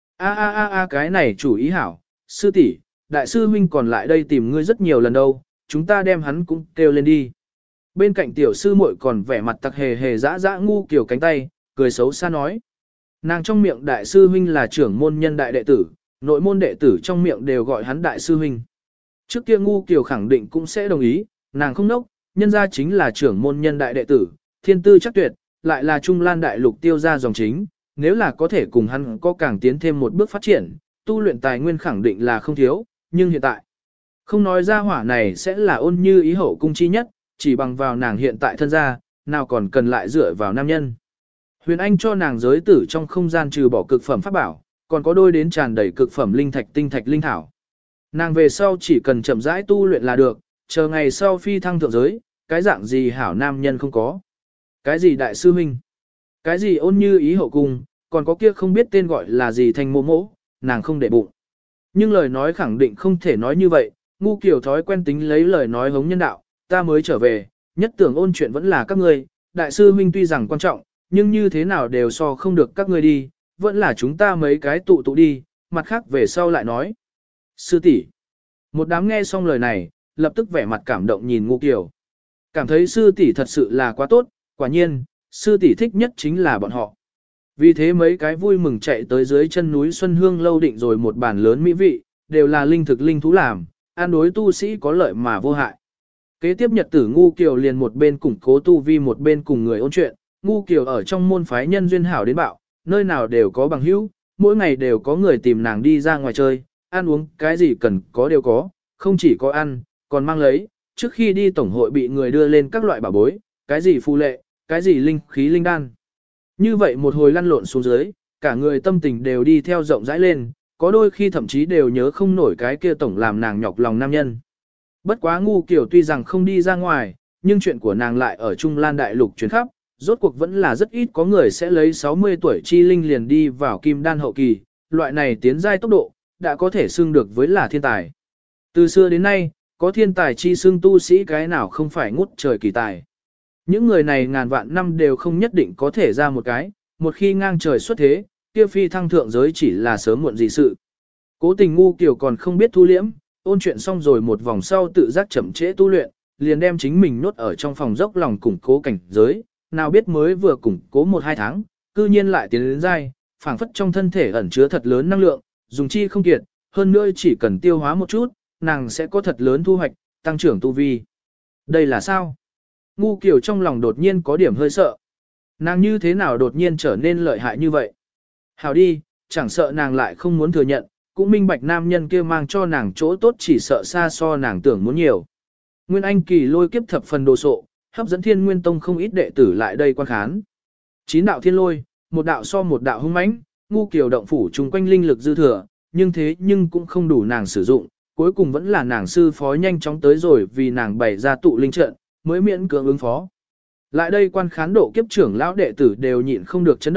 Cái này chủ ý hảo, sư tỷ, đại sư huynh còn lại đây tìm ngươi rất nhiều lần đâu, chúng ta đem hắn cũng kêu lên đi. Bên cạnh tiểu sư muội còn vẻ mặt tặc hề hề dã dã Ngu Kiều cánh tay, cười xấu xa nói. Nàng trong miệng đại sư huynh là trưởng môn nhân đại đệ tử, nội môn đệ tử trong miệng đều gọi hắn đại sư huynh. Trước kia Ngu Kiều khẳng định cũng sẽ đồng ý, nàng không nốc, nhân ra chính là trưởng môn nhân đại đệ tử, thiên tư chắc tuyệt, lại là Trung Lan đại lục tiêu ra dòng chính, nếu là có thể cùng hắn có càng tiến thêm một bước phát triển, tu luyện tài nguyên khẳng định là không thiếu, nhưng hiện tại, không nói ra hỏa này sẽ là ôn như ý hậu cung chi nhất, chỉ bằng vào nàng hiện tại thân gia, nào còn cần lại dựa vào nam nhân. Huyền Anh cho nàng giới tử trong không gian trừ bỏ cực phẩm pháp bảo, còn có đôi đến tràn đầy cực phẩm linh thạch tinh thạch linh thảo. Nàng về sau chỉ cần chậm rãi tu luyện là được, chờ ngày sau phi thăng thượng giới, cái dạng gì hảo nam nhân không có. Cái gì đại sư huynh, cái gì ôn như ý hậu cung, còn có kia không biết tên gọi là gì thành mô mỗ, nàng không để bụng. Nhưng lời nói khẳng định không thể nói như vậy, Ngu Kiều thói quen tính lấy lời nói hống nhân đạo, ta mới trở về, nhất tưởng ôn chuyện vẫn là các ngươi, đại sư huynh tuy rằng quan trọng, nhưng như thế nào đều so không được các ngươi đi, vẫn là chúng ta mấy cái tụ tụ đi, mặt khác về sau lại nói. Sư tỷ, một đám nghe xong lời này, lập tức vẻ mặt cảm động nhìn Ngu Kiều. Cảm thấy sư tỷ thật sự là quá tốt, quả nhiên, sư tỷ thích nhất chính là bọn họ. Vì thế mấy cái vui mừng chạy tới dưới chân núi Xuân Hương lâu định rồi một bàn lớn mỹ vị, đều là linh thực linh thú làm, ăn đối tu sĩ có lợi mà vô hại. Kế tiếp nhật tử Ngu Kiều liền một bên củng cố tu vi một bên cùng người ôn chuyện, Ngu Kiều ở trong môn phái nhân duyên hảo đến bạo, nơi nào đều có bằng hữu, mỗi ngày đều có người tìm nàng đi ra ngoài chơi, ăn uống, cái gì cần có đều có, không chỉ có ăn, còn mang lấy, trước khi đi tổng hội bị người đưa lên các loại bảo bối, cái gì phù lệ, cái gì linh khí linh đan. Như vậy một hồi lăn lộn xuống dưới, cả người tâm tình đều đi theo rộng rãi lên, có đôi khi thậm chí đều nhớ không nổi cái kia tổng làm nàng nhọc lòng nam nhân. Bất quá Ngu Kiều tuy rằng không đi ra ngoài, nhưng chuyện của nàng lại ở Trung Lan Đại Lục chuyến khắp, rốt cuộc vẫn là rất ít có người sẽ lấy 60 tuổi chi linh liền đi vào kim đan hậu kỳ, loại này tiến giai tốc độ, đã có thể xưng được với là thiên tài. Từ xưa đến nay, có thiên tài chi xưng tu sĩ cái nào không phải ngút trời kỳ tài. Những người này ngàn vạn năm đều không nhất định có thể ra một cái, một khi ngang trời xuất thế, kia phi thăng thượng giới chỉ là sớm muộn gì sự. Cố Tình Ngu Kiều còn không biết thu liễm, ôn chuyện xong rồi một vòng sau tự giác chậm trễ tu luyện, liền đem chính mình nhốt ở trong phòng dốc lòng củng cố cảnh giới, nào biết mới vừa củng cố 1-2 tháng, cư nhiên lại tiến đến giai, phảng phất trong thân thể ẩn chứa thật lớn năng lượng, dùng chi không kiệt, hơn nữa chỉ cần tiêu hóa một chút, nàng sẽ có thật lớn thu hoạch, tăng trưởng tu vi. Đây là sao? Ngu Kiều trong lòng đột nhiên có điểm hơi sợ. Nàng như thế nào đột nhiên trở nên lợi hại như vậy? Hào đi, chẳng sợ nàng lại không muốn thừa nhận, cũng minh bạch nam nhân kia mang cho nàng chỗ tốt chỉ sợ xa so nàng tưởng muốn nhiều. Nguyên Anh kỳ lôi kiếp thập phần đồ sộ, hấp dẫn Thiên Nguyên Tông không ít đệ tử lại đây quan khán. 9 đạo thiên lôi, một đạo so một đạo hung mãnh, Ngu Kiều động phủ chung quanh linh lực dư thừa, nhưng cũng không đủ nàng sử dụng, cuối cùng vẫn là nàng sư phó nhanh chóng tới rồi vì nàng bày ra tụ linh trận, mới miễn cưỡng ứng phó. Lại đây quan khán độ kiếp trưởng lão đệ tử đều nhịn không được chấn động,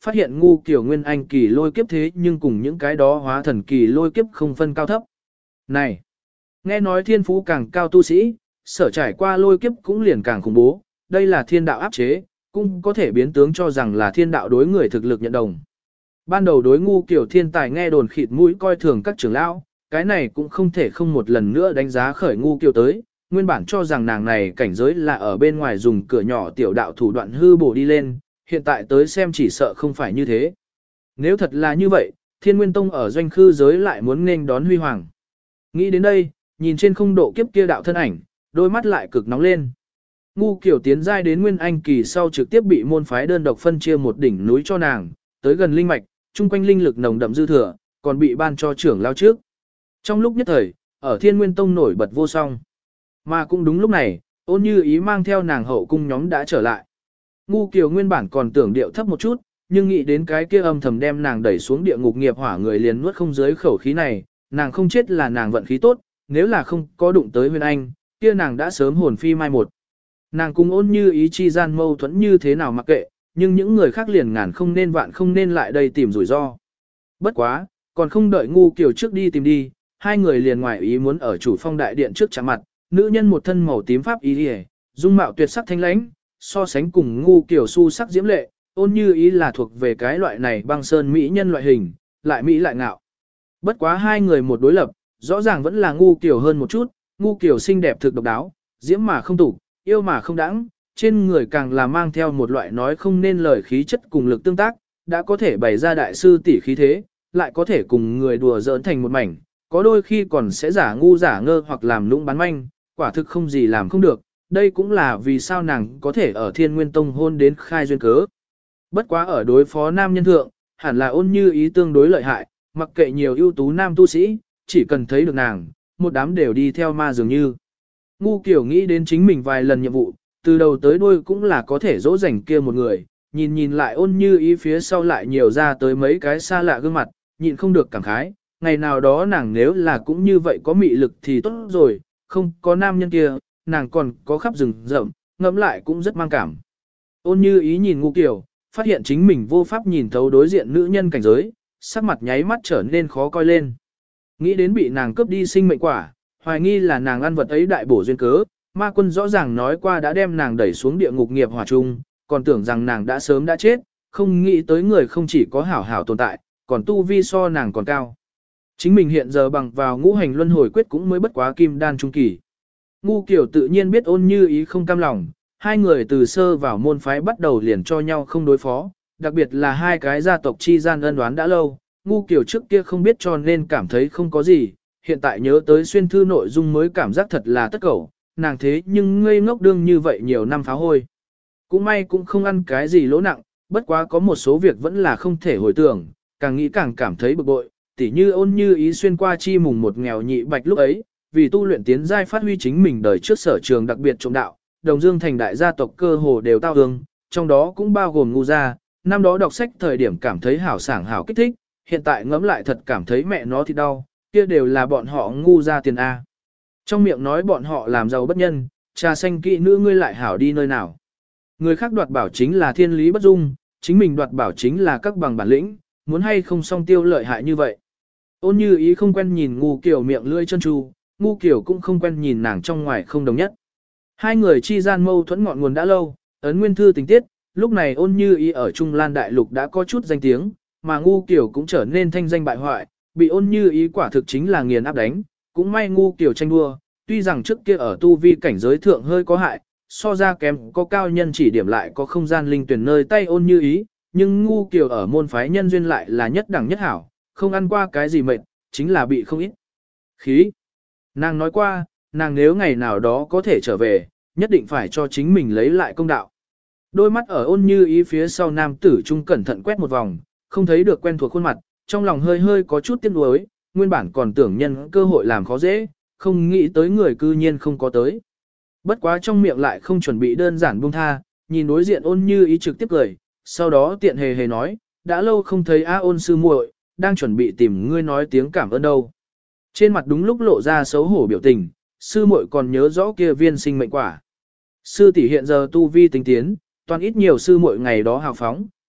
phát hiện ngu kiểu nguyên anh kỳ lôi kiếp thế nhưng cùng những cái đó hóa thần kỳ lôi kiếp không phân cao thấp. Này, nghe nói thiên phú càng cao tu sĩ, sở trải qua lôi kiếp cũng liền càng khủng bố, đây là thiên đạo áp chế, cũng có thể biến tướng cho rằng là thiên đạo đối người thực lực nhận đồng. Ban đầu đối ngu kiểu thiên tài nghe đồn khịt mũi coi thường các trưởng lão, cái này cũng không thể không một lần nữa đánh giá khởi ngu kiểu tới, nguyên bản cho rằng nàng này cảnh giới là ở bên ngoài dùng cửa nhỏ tiểu đạo thủ đoạn hư bổ đi lên, hiện tại tới xem chỉ sợ không phải như thế. Nếu thật là như vậy, Thiên Nguyên Tông ở doanh khư giới lại muốn nên đón huy hoàng. Nghĩ đến đây, nhìn trên không độ kiếp kia đạo thân ảnh, đôi mắt lại cực nóng lên. Ngu kiểu tiến giai đến Nguyên Anh kỳ sau trực tiếp bị môn phái đơn độc phân chia một đỉnh núi cho nàng, tới gần linh mạch, chung quanh linh lực nồng đậm dư thừa, còn bị ban cho trưởng lao trước. Trong lúc nhất thời, ở Thiên Nguyên Tông nổi bật vô song. Mà cũng đúng lúc này, Ôn Như Ý mang theo nàng hậu cung nhóm đã trở lại. Ngu Kiều nguyên bản còn tưởng điệu thấp một chút, nhưng nghĩ đến cái kia âm thầm đem nàng đẩy xuống địa ngục nghiệp hỏa người liền nuốt không dưới khẩu khí này, nàng không chết là nàng vận khí tốt, nếu là không có đụng tới Nguyên Anh, kia nàng đã sớm hồn phi mai một. Nàng cùng Ôn Như Ý chi gian mâu thuẫn như thế nào mặc kệ, nhưng những người khác liền ngàn không nên vạn không nên lại đây tìm rủi ro. Bất quá, còn không đợi Ngu Kiều trước đi tìm đi, hai người liền ngoài ý muốn ở chủ phong đại điện trước chạm mặt, nữ nhân một thân màu tím pháp y liễu, dung mạo tuyệt sắc thanh lãnh, so sánh cùng Ngu Kiều su sắc diễm lệ, Ôn Như Ý là thuộc về cái loại này băng sơn mỹ nhân loại hình, lại mỹ lại ngạo. Bất quá hai người một đối lập, rõ ràng vẫn là Ngu Kiều hơn một chút, Ngu Kiều xinh đẹp thực độc đáo, diễm mà không tục, yêu mà không đãng, trên người càng là mang theo một loại nói không nên lời khí chất cùng lực tương tác, đã có thể bày ra đại sư tỷ khí thế, lại có thể cùng người đùa giỡn thành một mảnh, có đôi khi còn sẽ giả ngu giả ngơ hoặc làm lũng bán manh, quả thực không gì làm không được, đây cũng là vì sao nàng có thể ở Thiên Nguyên Tông hôn đến khai duyên cớ. Bất quá ở đối phó nam nhân thượng, hẳn là Ôn Như Ý tương đối lợi hại, mặc kệ nhiều ưu tú nam tu sĩ, chỉ cần thấy được nàng, một đám đều đi theo ma dường như. Ngu Kiểu nghĩ đến chính mình vài lần nhiệm vụ, từ đầu tới đuôi cũng là có thể dỗ dành kia một người, nhìn lại Ôn Như Ý phía sau lại nhiều ra tới mấy cái xa lạ gương mặt, nhịn không được cảm khái, ngày nào đó nàng nếu là cũng như vậy có mị lực thì tốt rồi, không có nam nhân kia, nàng còn có khắp rừng rậm, ngẫm lại cũng rất mang cảm. Ôn Như Ý nhìn Ngu Kiểu, phát hiện chính mình vô pháp nhìn thấu đối diện nữ nhân cảnh giới, sắc mặt nháy mắt trở nên khó coi lên. Nghĩ đến bị nàng cướp đi sinh mệnh quả, hoài nghi là nàng ăn vật ấy đại bổ duyên cớ, ma quân rõ ràng nói qua đã đem nàng đẩy xuống địa ngục nghiệp hỏa chung, còn tưởng rằng nàng đã sớm đã chết, không nghĩ tới người không chỉ có hảo hảo tồn tại, còn tu vi so nàng còn cao. Chính mình hiện giờ bằng vào ngũ hành luân hồi quyết cũng mới bất quá kim đan trung kỳ. Ngu Kiểu tự nhiên biết Ôn Như Ý không cam lòng, hai người từ sơ vào môn phái bắt đầu liền cho nhau không đối phó, đặc biệt là hai cái gia tộc chi gian ân oán đã lâu, Ngu Kiểu trước kia không biết cho nên cảm thấy không có gì, hiện tại nhớ tới xuyên thư nội dung mới cảm giác thật là tất cẩu, nàng thế nhưng ngây ngốc đương như vậy nhiều năm phá hôi. Cũng may cũng không ăn cái gì lỗ nặng, bất quá có một số việc vẫn là không thể hồi tưởng, càng nghĩ càng cảm thấy bực bội, tỉ như Ôn Như Ý xuyên qua chi mùng một nghèo nhị bạch lúc ấy, vì tu luyện tiến giai phát huy chính mình đời trước sở trường đặc biệt trọng đạo, Đồng Dương thành đại gia tộc cơ hồ đều tao hương, trong đó cũng bao gồm Ngu gia, năm đó đọc sách thời điểm cảm thấy hảo sảng hảo kích thích, hiện tại ngẫm lại thật cảm thấy mẹ nó thì đau, kia đều là bọn họ Ngu gia tiền A. Trong miệng nói bọn họ làm giàu bất nhân, trà xanh kỵ nữ ngươi lại hảo đi nơi nào. Người khác đoạt bảo chính là thiên lý bất dung, chính mình đoạt bảo chính là các bằng bản lĩnh, muốn hay không song tiêu lợi hại như vậy. Ôn Như Ý không quen nhìn Ngu Kiểu miệng lưỡi chân tru, Ngu Kiểu cũng không quen nhìn nàng trong ngoài không đồng nhất. Hai người chi gian mâu thuẫn ngọn nguồn đã lâu, ấn nguyên thư tình tiết, lúc này Ôn Như Ý ở Trung Lan Đại Lục đã có chút danh tiếng, mà Ngu Kiểu cũng trở nên thanh danh bại hoại, bị Ôn Như Ý quả thực chính là nghiền áp đánh, cũng may Ngu Kiểu tranh đua, tuy rằng trước kia ở tu vi cảnh giới thượng hơi có hại, so ra kém có cao nhân chỉ điểm lại có không gian linh tuyển nơi tay Ôn Như Ý, nhưng Ngu Kiểu ở môn phái nhân duyên lại là nhất đẳng nhất hảo, không ăn qua cái gì mệt, chính là bị không ít khí. Nàng nói qua, nàng nếu ngày nào đó có thể trở về, nhất định phải cho chính mình lấy lại công đạo. Đôi mắt ở Ôn Như Ý phía sau nam tử trung cẩn thận quét một vòng, không thấy được quen thuộc khuôn mặt, trong lòng hơi hơi có chút tiếc nuối, nguyên bản còn tưởng nhân cơ hội làm khó dễ, không nghĩ tới người cư nhiên không có tới. Bất quá trong miệng lại không chuẩn bị đơn giản buông tha, nhìn đối diện Ôn Như Ý trực tiếp cười, sau đó tiện hề hề nói, đã lâu không thấy A Ôn sư muội, đang chuẩn bị tìm ngươi nói tiếng cảm ơn đâu. Trên mặt đúng lúc lộ ra xấu hổ biểu tình, sư muội còn nhớ rõ kia viên sinh mệnh quả. Sư tỷ hiện giờ tu vi tinh tiến, toàn ít nhiều sư muội ngày đó hào phóng,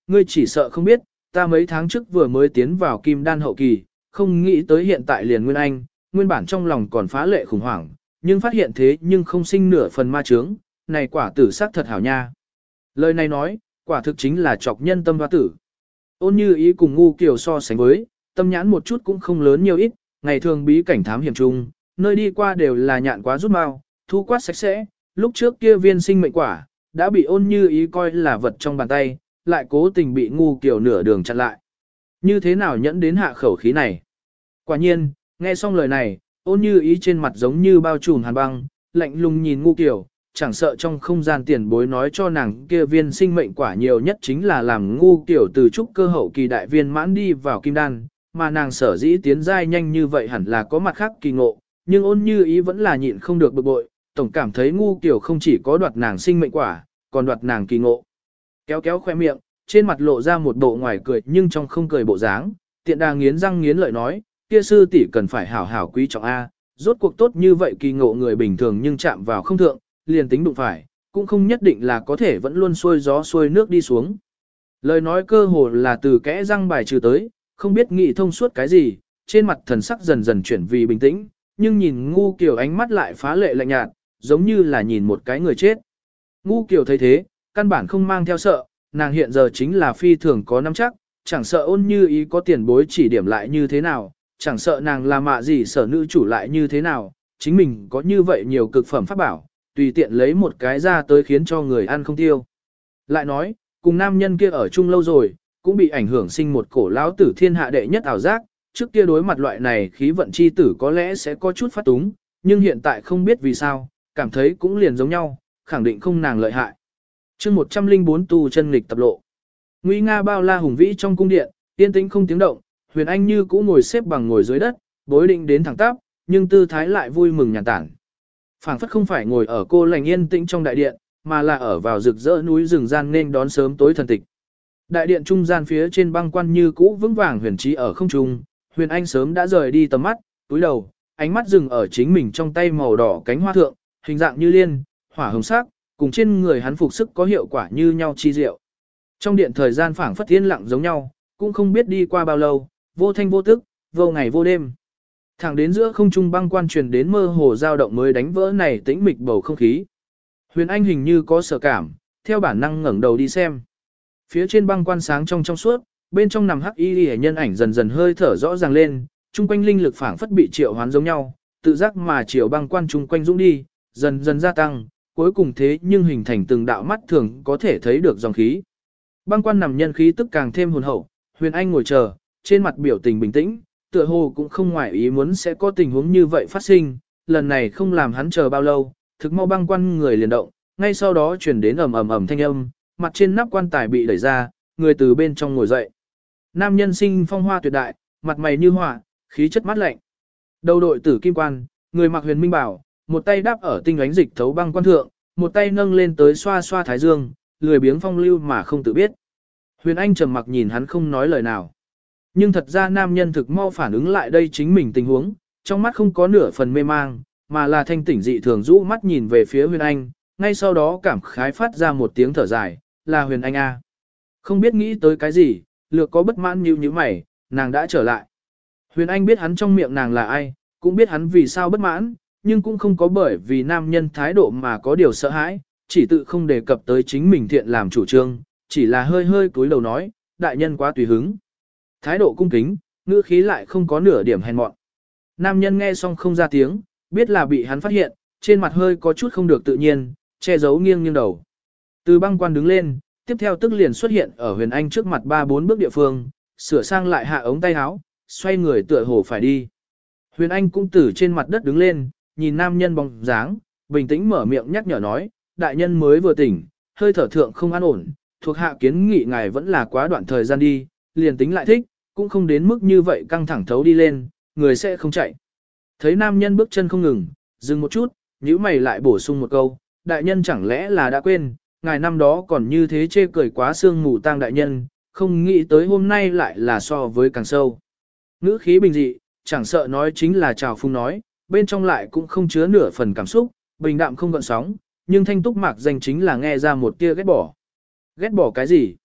ngươi chỉ sợ không biết, ta mấy tháng trước vừa mới tiến vào kim đan hậu kỳ, không nghĩ tới hiện tại liền Nguyên Anh, nguyên bản trong lòng còn phá lệ khủng hoảng, nhưng phát hiện thế nhưng không sinh nửa phần ma chướng, này quả tử sắc thật hảo nha. Lời này nói, quả thực chính là chọc nhân tâm hoa tử. Ôn Như Ý cùng Ngu Kiều so sánh với, tâm nhãn một chút cũng không lớn nhiều ít, ngày thường bí cảnh thám hiểm chung, nơi đi qua đều là nhạn quá rút mau, thu quát sạch sẽ, lúc trước kia viên sinh mệnh quả, đã bị Ôn Như Ý coi là vật trong bàn tay, lại cố tình bị Ngu Kiều nửa đường chặn lại. Như thế nào nhẫn đến hạ khẩu khí này? Quả nhiên, nghe xong lời này, Ôn Như Ý trên mặt giống như bao trùm hàn băng, lạnh lùng nhìn Ngu Kiều, chẳng sợ trong không gian tiền bối nói cho nàng kia viên sinh mệnh quả nhiều nhất chính là làm Ngu Kiều từ trúc cơ hậu kỳ đại viên mãn đi vào kim đan, mà nàng sở dĩ tiến giai nhanh như vậy hẳn là có mặt khác kỳ ngộ, nhưng Ôn Như Ý vẫn là nhịn không được bực bội, tổng cảm thấy Ngu Kiều không chỉ có đoạt nàng sinh mệnh quả, còn đoạt nàng kỳ ngộ. Kéo kéo khoe miệng, trên mặt lộ ra một bộ ngoài cười nhưng trong không cười bộ dáng, tiện đà nghiến răng nghiến lợi nói, kia sư tỷ cần phải hảo hảo quý trọng A, rốt cuộc tốt như vậy kỳ ngộ người bình thường nhưng chạm vào không thượng, liền tính đụng phải, cũng không nhất định là có thể vẫn luôn xuôi gió xuôi nước đi xuống. Lời nói cơ hồ là từ kẽ răng bài trừ tới, không biết nghĩ thông suốt cái gì, trên mặt thần sắc dần dần chuyển vì bình tĩnh, nhưng nhìn Ngu Kiều ánh mắt lại phá lệ lạnh nhạt, giống như là nhìn một cái người chết. Ngu Kiều thấy thế, căn bản không mang theo sợ, nàng hiện giờ chính là phi thường có nắm chắc, chẳng sợ Ôn Như Ý có tiền bối chỉ điểm lại như thế nào, chẳng sợ nàng là mạ gì sở nữ chủ lại như thế nào, chính mình có như vậy nhiều cực phẩm pháp bảo, tùy tiện lấy một cái ra tới khiến cho người ăn không tiêu. Lại nói, cùng nam nhân kia ở chung lâu rồi, cũng bị ảnh hưởng sinh một cổ lão tử thiên hạ đệ nhất ảo giác, trước kia đối mặt loại này khí vận chi tử có lẽ sẽ có chút phát túng, nhưng hiện tại không biết vì sao, cảm thấy cũng liền giống nhau, khẳng định không nàng lợi hại. Chương 104 tu chân nghịch tập lộ. Nguy nga bao la hùng vĩ trong cung điện, yên tĩnh không tiếng động, Huyền Anh như cũ ngồi xếp bằng ngồi dưới đất, bối định đến thẳng tắp, nhưng tư thái lại vui mừng nhàn tản. Phảng phất không phải ngồi ở cô lành yên tĩnh trong đại điện, mà là ở vào rực rỡ núi rừng gian nên đón sớm tối thần tịch. Đại điện trung gian phía trên băng quan như cũ vững vàng huyền trí ở không trung, Huyền Anh sớm đã rời đi tầm mắt, túi đầu, ánh mắt dừng ở chính mình trong tay màu đỏ cánh hoa thượng, hình dạng như liên, hỏa hồng sắc, cùng trên người hắn phục sức có hiệu quả như nhau chi diệu. Trong điện thời gian phảng phất yên lặng giống nhau, cũng không biết đi qua bao lâu, vô thanh vô tức, vô ngày vô đêm. Thẳng đến giữa không trung băng quan truyền đến mơ hồ dao động mới đánh vỡ này tĩnh mịch bầu không khí. Huyền Anh hình như có sở cảm, theo bản năng ngẩng đầu đi xem. Phía trên băng quan sáng trong suốt, bên trong nằm hắc y liễu nhân ảnh dần dần hơi thở rõ ràng lên, chung quanh linh lực phảng phất bị triệu hoán giống nhau, tự giác mà chiều băng quan chung quanh dũng đi, dần dần gia tăng, cuối cùng thế nhưng hình thành từng đạo mắt thường có thể thấy được dòng khí. Băng quan nằm nhân khí tức càng thêm hồn hậu, Huyền Anh ngồi chờ, trên mặt biểu tình bình tĩnh, tựa hồ cũng không ngoại ý muốn sẽ có tình huống như vậy phát sinh, lần này không làm hắn chờ bao lâu, thực mau băng quan người liền động, ngay sau đó chuyển đến ầm ầm ầm thanh âm, mặt trên nắp quan tài bị đẩy ra, người từ bên trong ngồi dậy. Nam nhân sinh phong hoa tuyệt đại, mặt mày như họa, khí chất mát lạnh. Đầu đội tử kim quan, người mặc huyền minh bảo, một tay đáp ở tinh ánh dịch thấu băng quan thượng, một tay nâng lên tới xoa xoa thái dương, lười biếng phong lưu mà không tự biết. Huyền Anh trầm mặc nhìn hắn không nói lời nào. Nhưng thật ra nam nhân thực mau phản ứng lại đây chính mình tình huống, trong mắt không có nửa phần mê mang, mà là thanh tỉnh dị thường rũ mắt nhìn về phía Huyền Anh, ngay sau đó cảm khái phát ra một tiếng thở dài, là Huyền Anh a. Không biết nghĩ tới cái gì, lược có bất mãn như mày, nàng đã trở lại. Huyền Anh biết hắn trong miệng nàng là ai, cũng biết hắn vì sao bất mãn, nhưng cũng không có bởi vì nam nhân thái độ mà có điều sợ hãi, chỉ tự không đề cập tới chính mình thiện làm chủ trương, chỉ là hơi hơi cúi đầu nói, đại nhân quá tùy hứng. Thái độ cung kính, ngữ khí lại không có nửa điểm hèn mọn. Nam nhân nghe xong không ra tiếng, biết là bị hắn phát hiện, trên mặt hơi có chút không được tự nhiên, che giấu nghiêng nghiêng đầu. Từ băng quan đứng lên, tiếp theo tức liền xuất hiện ở Huyền Anh trước mặt 3-4 bước địa phương, sửa sang lại hạ ống tay áo, xoay người tựa hồ phải đi. Huyền Anh cũng từ trên mặt đất đứng lên, nhìn nam nhân bóng dáng, bình tĩnh mở miệng nhắc nhở nói, đại nhân mới vừa tỉnh, hơi thở thượng không an ổn, thuộc hạ kiến nghị ngài vẫn là quá đoạn thời gian đi, liền tính lại thích, cũng không đến mức như vậy căng thẳng thấu đi lên, người sẽ không chạy. Thấy nam nhân bước chân không ngừng, dừng một chút, nhíu mày lại bổ sung một câu, đại nhân chẳng lẽ là đã quên, ngài năm đó còn như thế chê cười quá xương mù tang đại nhân, không nghĩ tới hôm nay lại là so với càng sâu. Ngữ khí bình dị, chẳng sợ nói chính là chào phung nói, bên trong lại cũng không chứa nửa phần cảm xúc, bình đạm không gợn sóng, nhưng thanh túc mạc danh chính là nghe ra một tia ghét bỏ. Ghét bỏ cái gì?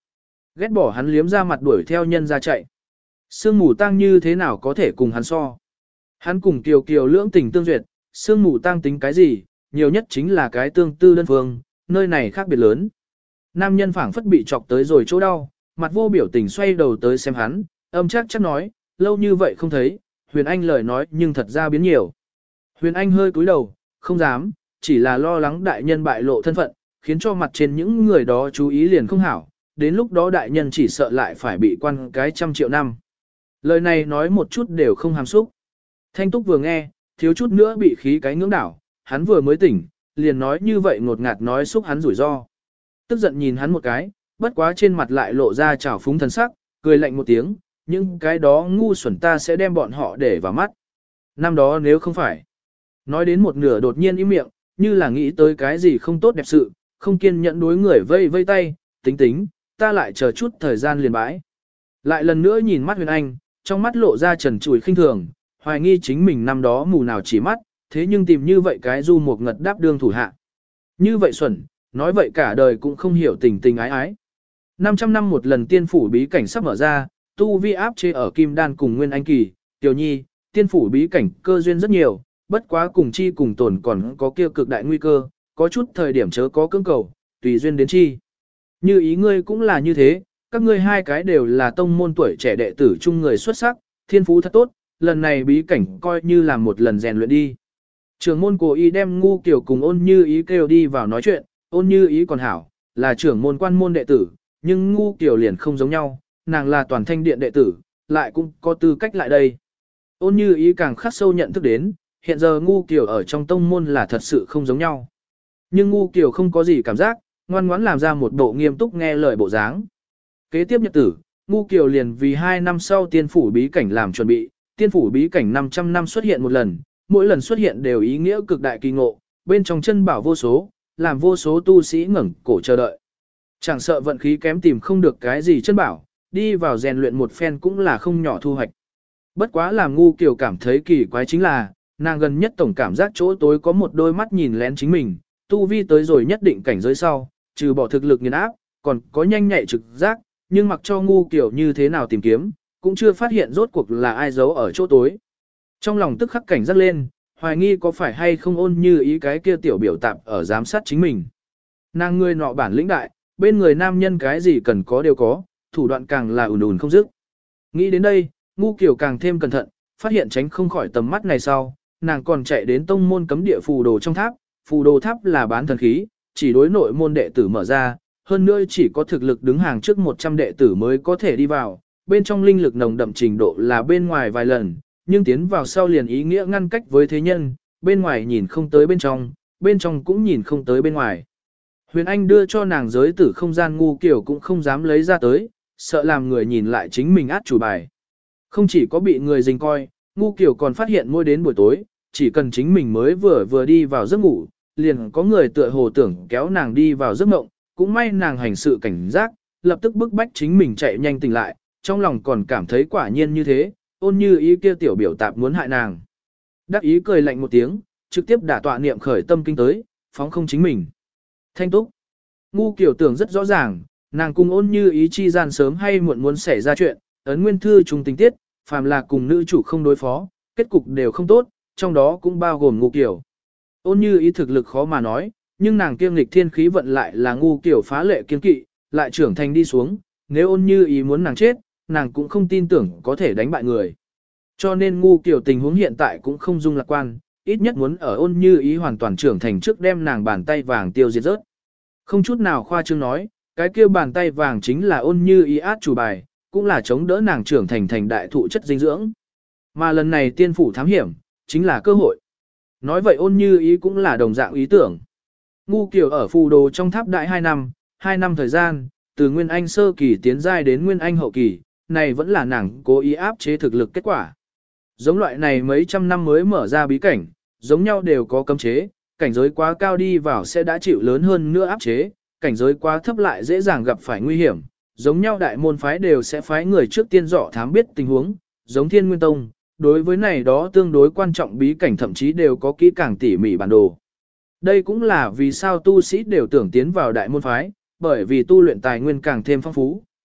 Ghét bỏ hắn liếm ra mặt đuổi theo nhân ra chạy. Sương mù tăng như thế nào có thể cùng hắn so. Hắn cùng Kiều Kiều lưỡng tình tương duyệt, sương mù tăng tính cái gì, nhiều nhất chính là cái tương tư đơn phương, nơi này khác biệt lớn. Nam nhân phảng phất bị chọc tới rồi chỗ đau, mặt vô biểu tình xoay đầu tới xem hắn, âm chắc nói, lâu như vậy không thấy, Huyền Anh lời nói nhưng thật ra biến nhiều. Huyền Anh hơi cúi đầu, không dám, chỉ là lo lắng đại nhân bại lộ thân phận, khiến cho mặt trên những người đó chú ý liền không hảo, đến lúc đó đại nhân chỉ sợ lại phải bị quan cái 100 triệu năm. Lời này nói một chút đều không hàm xúc. Thanh Túc vừa nghe, thiếu chút nữa bị khí cái ngưỡng đảo, hắn vừa mới tỉnh, liền nói như vậy ngột ngạt nói xúc hắn rủi ro. Tức giận nhìn hắn một cái, bất quá trên mặt lại lộ ra trào phúng thần sắc, cười lạnh một tiếng, nhưng cái đó ngu xuẩn ta sẽ đem bọn họ để vào mắt. Năm đó nếu không phải. Nói đến một nửa đột nhiên im miệng, như là nghĩ tới cái gì không tốt đẹp sự, không kiên nhẫn đối người vây vây tay, tính, ta lại chờ chút thời gian liền bãi. Lại lần nữa nhìn mắt Huyền Anh, trong mắt lộ ra trần trụi khinh thường, hoài nghi chính mình năm đó mù nào chỉ mắt, thế nhưng tìm như vậy cái du một ngật đáp đương thủ hạ. Như vậy xuẩn, nói vậy cả đời cũng không hiểu tình ái ái. 500 năm một lần tiên phủ bí cảnh sắp mở ra, tu vi áp chế ở Kim Đan cùng Nguyên Anh Kỳ, Tiểu Nhi, tiên phủ bí cảnh cơ duyên rất nhiều, bất quá cùng chi cùng tồn còn có kia cực đại nguy cơ, có chút thời điểm chớ có cưỡng cầu, tùy duyên đến chi. Như ý ngươi cũng là như thế, các ngươi hai cái đều là tông môn tuổi trẻ đệ tử chung người xuất sắc, thiên phú thật tốt, lần này bí cảnh coi như là một lần rèn luyện đi. Trưởng môn cố ý đem Ngu Kiều cùng Ôn Như Ý kêu đi vào nói chuyện, Ôn Như Ý còn hảo, là trưởng môn quan môn đệ tử, nhưng Ngu Kiều liền không giống nhau, nàng là toàn thanh điện đệ tử, lại cũng có tư cách lại đây. Ôn Như Ý càng khắc sâu nhận thức đến, hiện giờ Ngu Kiều ở trong tông môn là thật sự không giống nhau. Nhưng Ngu Kiều không có gì cảm giác, ngoan ngoãn làm ra một bộ nghiêm túc nghe lời bộ dáng. Kế tiếp nhật tử, Ngu Kiều liền vì 2 năm sau tiên phủ bí cảnh làm chuẩn bị, tiên phủ bí cảnh 500 năm xuất hiện một lần, mỗi lần xuất hiện đều ý nghĩa cực đại kỳ ngộ, bên trong chân bảo vô số, làm vô số tu sĩ ngẩng cổ chờ đợi. Chẳng sợ vận khí kém tìm không được cái gì chân bảo, đi vào rèn luyện một phen cũng là không nhỏ thu hoạch. Bất quá làm Ngu Kiều cảm thấy kỳ quái chính là, nàng gần nhất tổng cảm giác chỗ tối có một đôi mắt nhìn lén chính mình, tu vi tới rồi nhất định cảnh giới sau, trừ bỏ thực lực nghiền áp, còn có nhanh nhạy trực giác, nhưng mặc cho Ngu Kiều như thế nào tìm kiếm, cũng chưa phát hiện rốt cuộc là ai giấu ở chỗ tối. Trong lòng tức khắc cảnh giác lên, hoài nghi có phải hay không Ôn Như Ý cái kia tiểu biểu tạp ở giám sát chính mình. Nàng người nọ bản lĩnh đại, bên người nam nhân cái gì cần có đều có, thủ đoạn càng là ùn không dứt. Nghĩ đến đây, Ngu Kiều càng thêm cẩn thận, phát hiện tránh không khỏi tầm mắt này sau, nàng còn chạy đến tông môn cấm địa phù đồ trong tháp, phù đồ tháp là bán thần khí, chỉ đối nội môn đệ tử mở ra, hơn nữa chỉ có thực lực đứng hàng trước 100 đệ tử mới có thể đi vào, bên trong linh lực nồng đậm trình độ là bên ngoài vài lần, nhưng tiến vào sau liền ý nghĩa ngăn cách với thế nhân, bên ngoài nhìn không tới bên trong cũng nhìn không tới bên ngoài. Huyền Anh đưa cho nàng giới tử không gian Ngu Kiều cũng không dám lấy ra tới, sợ làm người nhìn lại chính mình át chủ bài. Không chỉ có bị người dình coi, Ngu Kiều còn phát hiện mỗi đến buổi tối, chỉ cần chính mình mới vừa đi vào giấc ngủ, liền có người tựa hồ tưởng kéo nàng đi vào giấc mộng, cũng may nàng hành sự cảnh giác, lập tức bức bách chính mình chạy nhanh tỉnh lại, trong lòng còn cảm thấy quả nhiên như thế, Ôn Như Ý kia tiểu biểu tạp muốn hại nàng. Đắc ý cười lạnh một tiếng, trực tiếp đả tọa niệm khởi tâm kinh tới, phóng không chính mình. Thanh Túc. Ngu Kiều tưởng rất rõ ràng, nàng cùng Ôn Như Ý chi gian sớm hay muộn muốn xảy ra chuyện, ấn nguyên thư trùng tình tiết, phàm là cùng nữ chủ không đối phó, kết cục đều không tốt, trong đó cũng bao gồm Ngu Kiều. Ôn Như Ý thực lực khó mà nói, nhưng nàng kiêng nghịch thiên khí vận lại là Ngu Kiều phá lệ kiên kỵ, lại trưởng thành đi xuống, nếu Ôn Như Ý muốn nàng chết, nàng cũng không tin tưởng có thể đánh bại người. Cho nên Ngu Kiều tình huống hiện tại cũng không dung lạc quan, ít nhất muốn ở Ôn Như Ý hoàn toàn trưởng thành trước đem nàng bàn tay vàng tiêu diệt rớt. Không chút nào khoa trương nói, cái kia bàn tay vàng chính là Ôn Như Ý át chủ bài, cũng là chống đỡ nàng trưởng thành đại thụ chất dinh dưỡng. Mà lần này tiên phủ thám hiểm, chính là cơ hội. Nói vậy Ôn Như Ý cũng là đồng dạng ý tưởng. Ngu Kiều ở phù đồ trong tháp đại 2 năm thời gian, từ Nguyên Anh sơ kỳ tiến giai đến Nguyên Anh hậu kỳ, này vẫn là nàng cố ý áp chế thực lực kết quả. Giống loại này mấy trăm năm mới mở ra bí cảnh, giống nhau đều có cấm chế, cảnh giới quá cao đi vào sẽ đã chịu lớn hơn nữa áp chế, cảnh giới quá thấp lại dễ dàng gặp phải nguy hiểm. Giống nhau đại môn phái đều sẽ phái người trước tiên dọ thám biết tình huống, giống Thiên Nguyên Tông, đối với này đó tương đối quan trọng bí cảnh thậm chí đều có kỹ càng tỉ mỉ bản đồ. Đây cũng là vì sao tu sĩ đều tưởng tiến vào đại môn phái, bởi vì tu luyện tài nguyên càng thêm phong phú,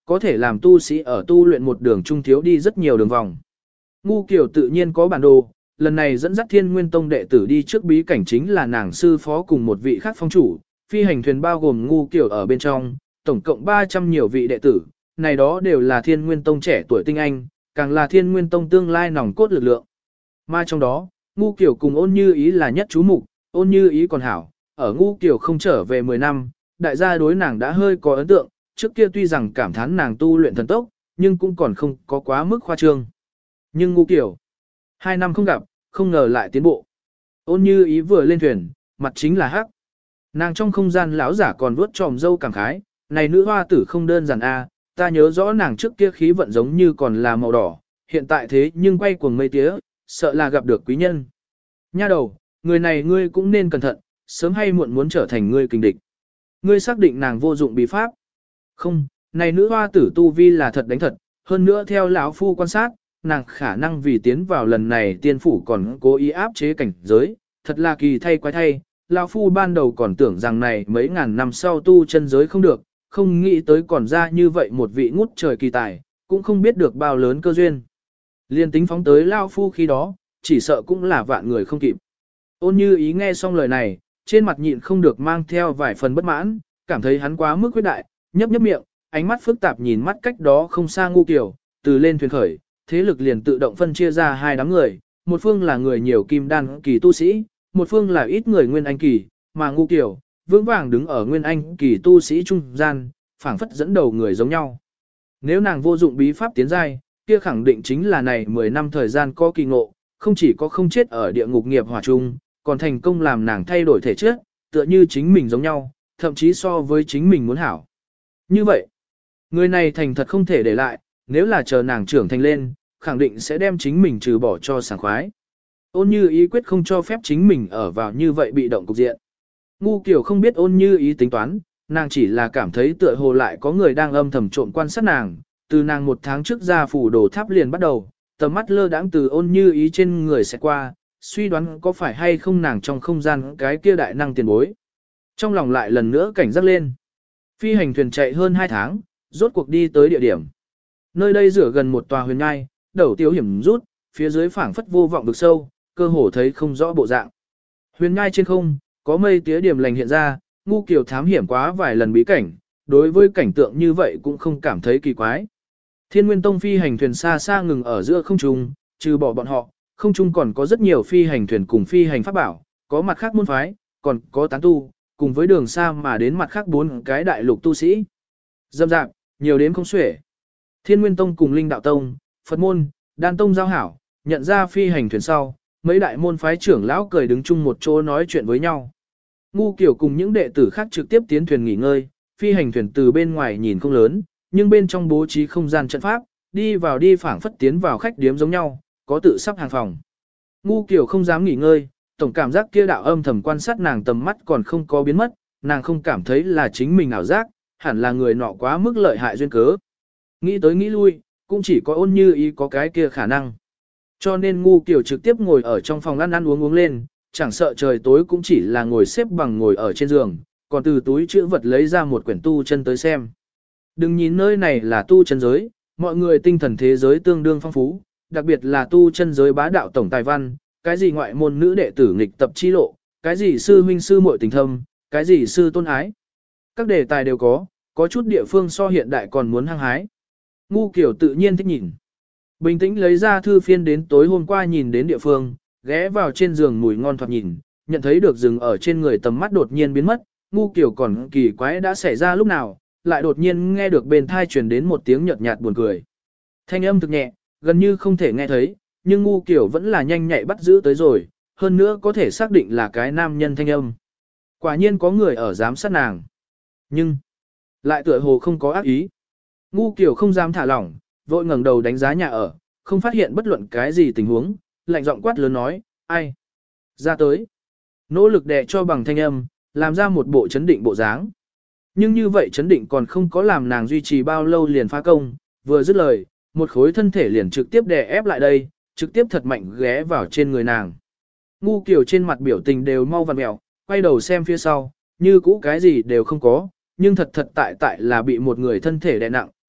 có thể làm tu sĩ ở tu luyện một đường trung thiếu đi rất nhiều đường vòng. Ngu Kiều tự nhiên có bản đồ, lần này dẫn dắt Thiên Nguyên Tông đệ tử đi trước bí cảnh chính là nàng sư phó cùng một vị khác phong chủ, phi hành thuyền bao gồm Ngu Kiều ở bên trong, tổng cộng 300 nhiều vị đệ tử, này đó đều là Thiên Nguyên Tông trẻ tuổi tinh anh, càng là Thiên Nguyên Tông tương lai nòng cốt lực lượng. Mà trong đó, Ngu Kiều cùng Ôn Như Ý là nhất chú mục, Ôn Như Ý còn hảo, ở Ngu Kiều không trở về 10 năm, đại gia đối nàng đã hơi có ấn tượng, trước kia tuy rằng cảm thán nàng tu luyện thần tốc, nhưng cũng còn không có quá mức khoa trương. Nhưng Ngu Kiều, 2 năm không gặp, không ngờ lại tiến bộ. Ôn Như Ý vừa lên thuyền, mặt chính là hắc. Nàng trong không gian lão giả còn vuốt tròm dâu cảm khái, này nữ hoa tử không đơn giản a, ta nhớ rõ nàng trước kia khí vận giống như còn là màu đỏ, hiện tại thế nhưng quay cuồng mây tía, sợ là gặp được quý nhân. Nha đầu, người này ngươi cũng nên cẩn thận, sớm hay muộn muốn trở thành ngươi kình địch. Ngươi xác định nàng vô dụng bí pháp. Không, này nữ hoa tử tu vi là thật đánh thật, hơn nữa theo lão phu quan sát, nàng khả năng vì tiến vào lần này tiên phủ còn cố ý áp chế cảnh giới, thật là kỳ thay quái thay, lão phu ban đầu còn tưởng rằng này mấy ngàn năm sau tu chân giới không được, không nghĩ tới còn ra như vậy một vị ngút trời kỳ tài, cũng không biết được bao lớn cơ duyên. Liên tính phóng tới lão phu khi đó, chỉ sợ cũng là vạn người không kịp. Ôn Như Ý nghe xong lời này, trên mặt nhịn không được mang theo vài phần bất mãn, cảm thấy hắn quá mức quyết đại, nhấp nhấp miệng, ánh mắt phức tạp nhìn mắt cách đó không xa Ngu Kiều, từ lên thuyền khởi, thế lực liền tự động phân chia ra hai đám người, một phương là người nhiều kim đan kỳ tu sĩ, một phương là ít người nguyên anh kỳ, mà Ngu Kiều vững vàng đứng ở nguyên anh kỳ tu sĩ trung gian, phảng phất dẫn đầu người giống nhau. Nếu nàng vô dụng bí pháp tiến giai, kia khẳng định chính là này 10 năm thời gian có kỳ ngộ, không chỉ có không chết ở địa ngục nghiệp hỏa chung, còn thành công làm nàng thay đổi thể chất, tựa như chính mình giống nhau, thậm chí so với chính mình muốn hảo. Như vậy, người này thành thật không thể để lại, nếu là chờ nàng trưởng thành lên, khẳng định sẽ đem chính mình trừ bỏ cho sảng khoái. Ôn Như Ý quyết không cho phép chính mình ở vào như vậy bị động cục diện. Ngu Kiều không biết Ôn Như Ý tính toán, nàng chỉ là cảm thấy tựa hồ lại có người đang âm thầm trộm quan sát nàng, từ nàng 1 tháng trước ra phủ đồ tháp liền bắt đầu, tầm mắt lơ đãng từ Ôn Như Ý trên người sẽ qua, suy đoán có phải hay không nàng trong không gian cái kia đại năng tiền bối. Trong lòng lại lần nữa cảnh giác lên. Phi hành thuyền chạy hơn 2 tháng, rốt cuộc đi tới địa điểm. Nơi đây rửa gần một tòa huyền ngai, đầu tiêu hiểm rút, phía dưới phảng phất vô vọng vực sâu, cơ hồ thấy không rõ bộ dạng. Huyền ngai trên không, có mây tía điểm lành hiện ra, Ngu Kiều thám hiểm quá vài lần bí cảnh, đối với cảnh tượng như vậy cũng không cảm thấy kỳ quái. Thiên Nguyên Tông phi hành thuyền xa xa ngừng ở giữa không trung, trừ bỏ bọn họ, không trung còn có rất nhiều phi hành thuyền cùng phi hành pháp bảo, có mặt khác môn phái, còn có tán tu, cùng với đường xa mà đến mặt khác 4 cái đại lục tu sĩ. Dâm dạp, nhiều đến không xuể. Thiên Nguyên Tông cùng Linh Đạo Tông, Phật môn, Đan Tông giao hảo, nhận ra phi hành thuyền sau, mấy đại môn phái trưởng lão cười đứng chung một chỗ nói chuyện với nhau. Ngu Kiều cùng những đệ tử khác trực tiếp tiến thuyền nghỉ ngơi, phi hành thuyền từ bên ngoài nhìn không lớn, nhưng bên trong bố trí không gian trận pháp, đi vào đi phảng phất tiến vào khách điếm giống nhau, có tự sắp hàng phòng. Ngu Kiều không dám nghỉ ngơi, tổng cảm giác kia đạo âm thầm quan sát nàng tầm mắt còn không có biến mất, nàng không cảm thấy là chính mình ảo giác, hẳn là người nọ quá mức lợi hại duyên cớ. Nghĩ tới nghĩ lui, cũng chỉ có Ôn Như Ý có cái kia khả năng. Cho nên Ngu Kiều trực tiếp ngồi ở trong phòng ăn uống lên, chẳng sợ trời tối cũng chỉ là ngồi xếp bằng ngồi ở trên giường, còn từ túi chữ vật lấy ra một quyển tu chân tới xem. Đừng nhìn nơi này là tu chân giới, mọi người tinh thần thế giới tương đương phong phú, đặc biệt là tu chân giới bá đạo tổng tài văn, cái gì ngoại môn nữ đệ tử nghịch tập chi lộ, cái gì sư huynh sư muội tình thâm, cái gì sư tôn ái. Các đề tài đều có chút địa phương so hiện đại còn muốn hăng hái. Ngu Kiều tự nhiên thích nhìn. Bình tĩnh lấy ra thư phiên đến tối hôm qua nhìn đến địa phương, ghé vào trên giường mùi ngon thoạt nhìn, nhận thấy được rừng ở trên người tầm mắt đột nhiên biến mất, Ngu Kiều còn kỳ quái đã xảy ra lúc nào, lại đột nhiên nghe được bên thai truyền đến một tiếng nhợt nhạt buồn cười. Thanh âm thực nhẹ, gần như không thể nghe thấy, nhưng Ngu Kiều vẫn là nhanh nhạy bắt giữ tới rồi, hơn nữa có thể xác định là cái nam nhân thanh âm. Quả nhiên có người ở giám sát nàng. Nhưng, lại tựa hồ không có ác ý. Ngu Kiều không dám thả lỏng, vội ngẩng đầu đánh giá nhà ở, không phát hiện bất luận cái gì tình huống, lạnh giọng quát lớn nói, ai? Ra tới. Nỗ lực đè cho bằng thanh âm, làm ra một bộ chấn định bộ dáng. Nhưng như vậy chấn định còn không có làm nàng duy trì bao lâu liền phá công, vừa dứt lời, một khối thân thể liền trực tiếp đè ép lại đây, trực tiếp thật mạnh ghé vào trên người nàng. Ngu Kiều trên mặt biểu tình đều mau vặn mẹo, quay đầu xem phía sau, như cũ cái gì đều không có, nhưng thật tại là bị một người thân thể đè nặng,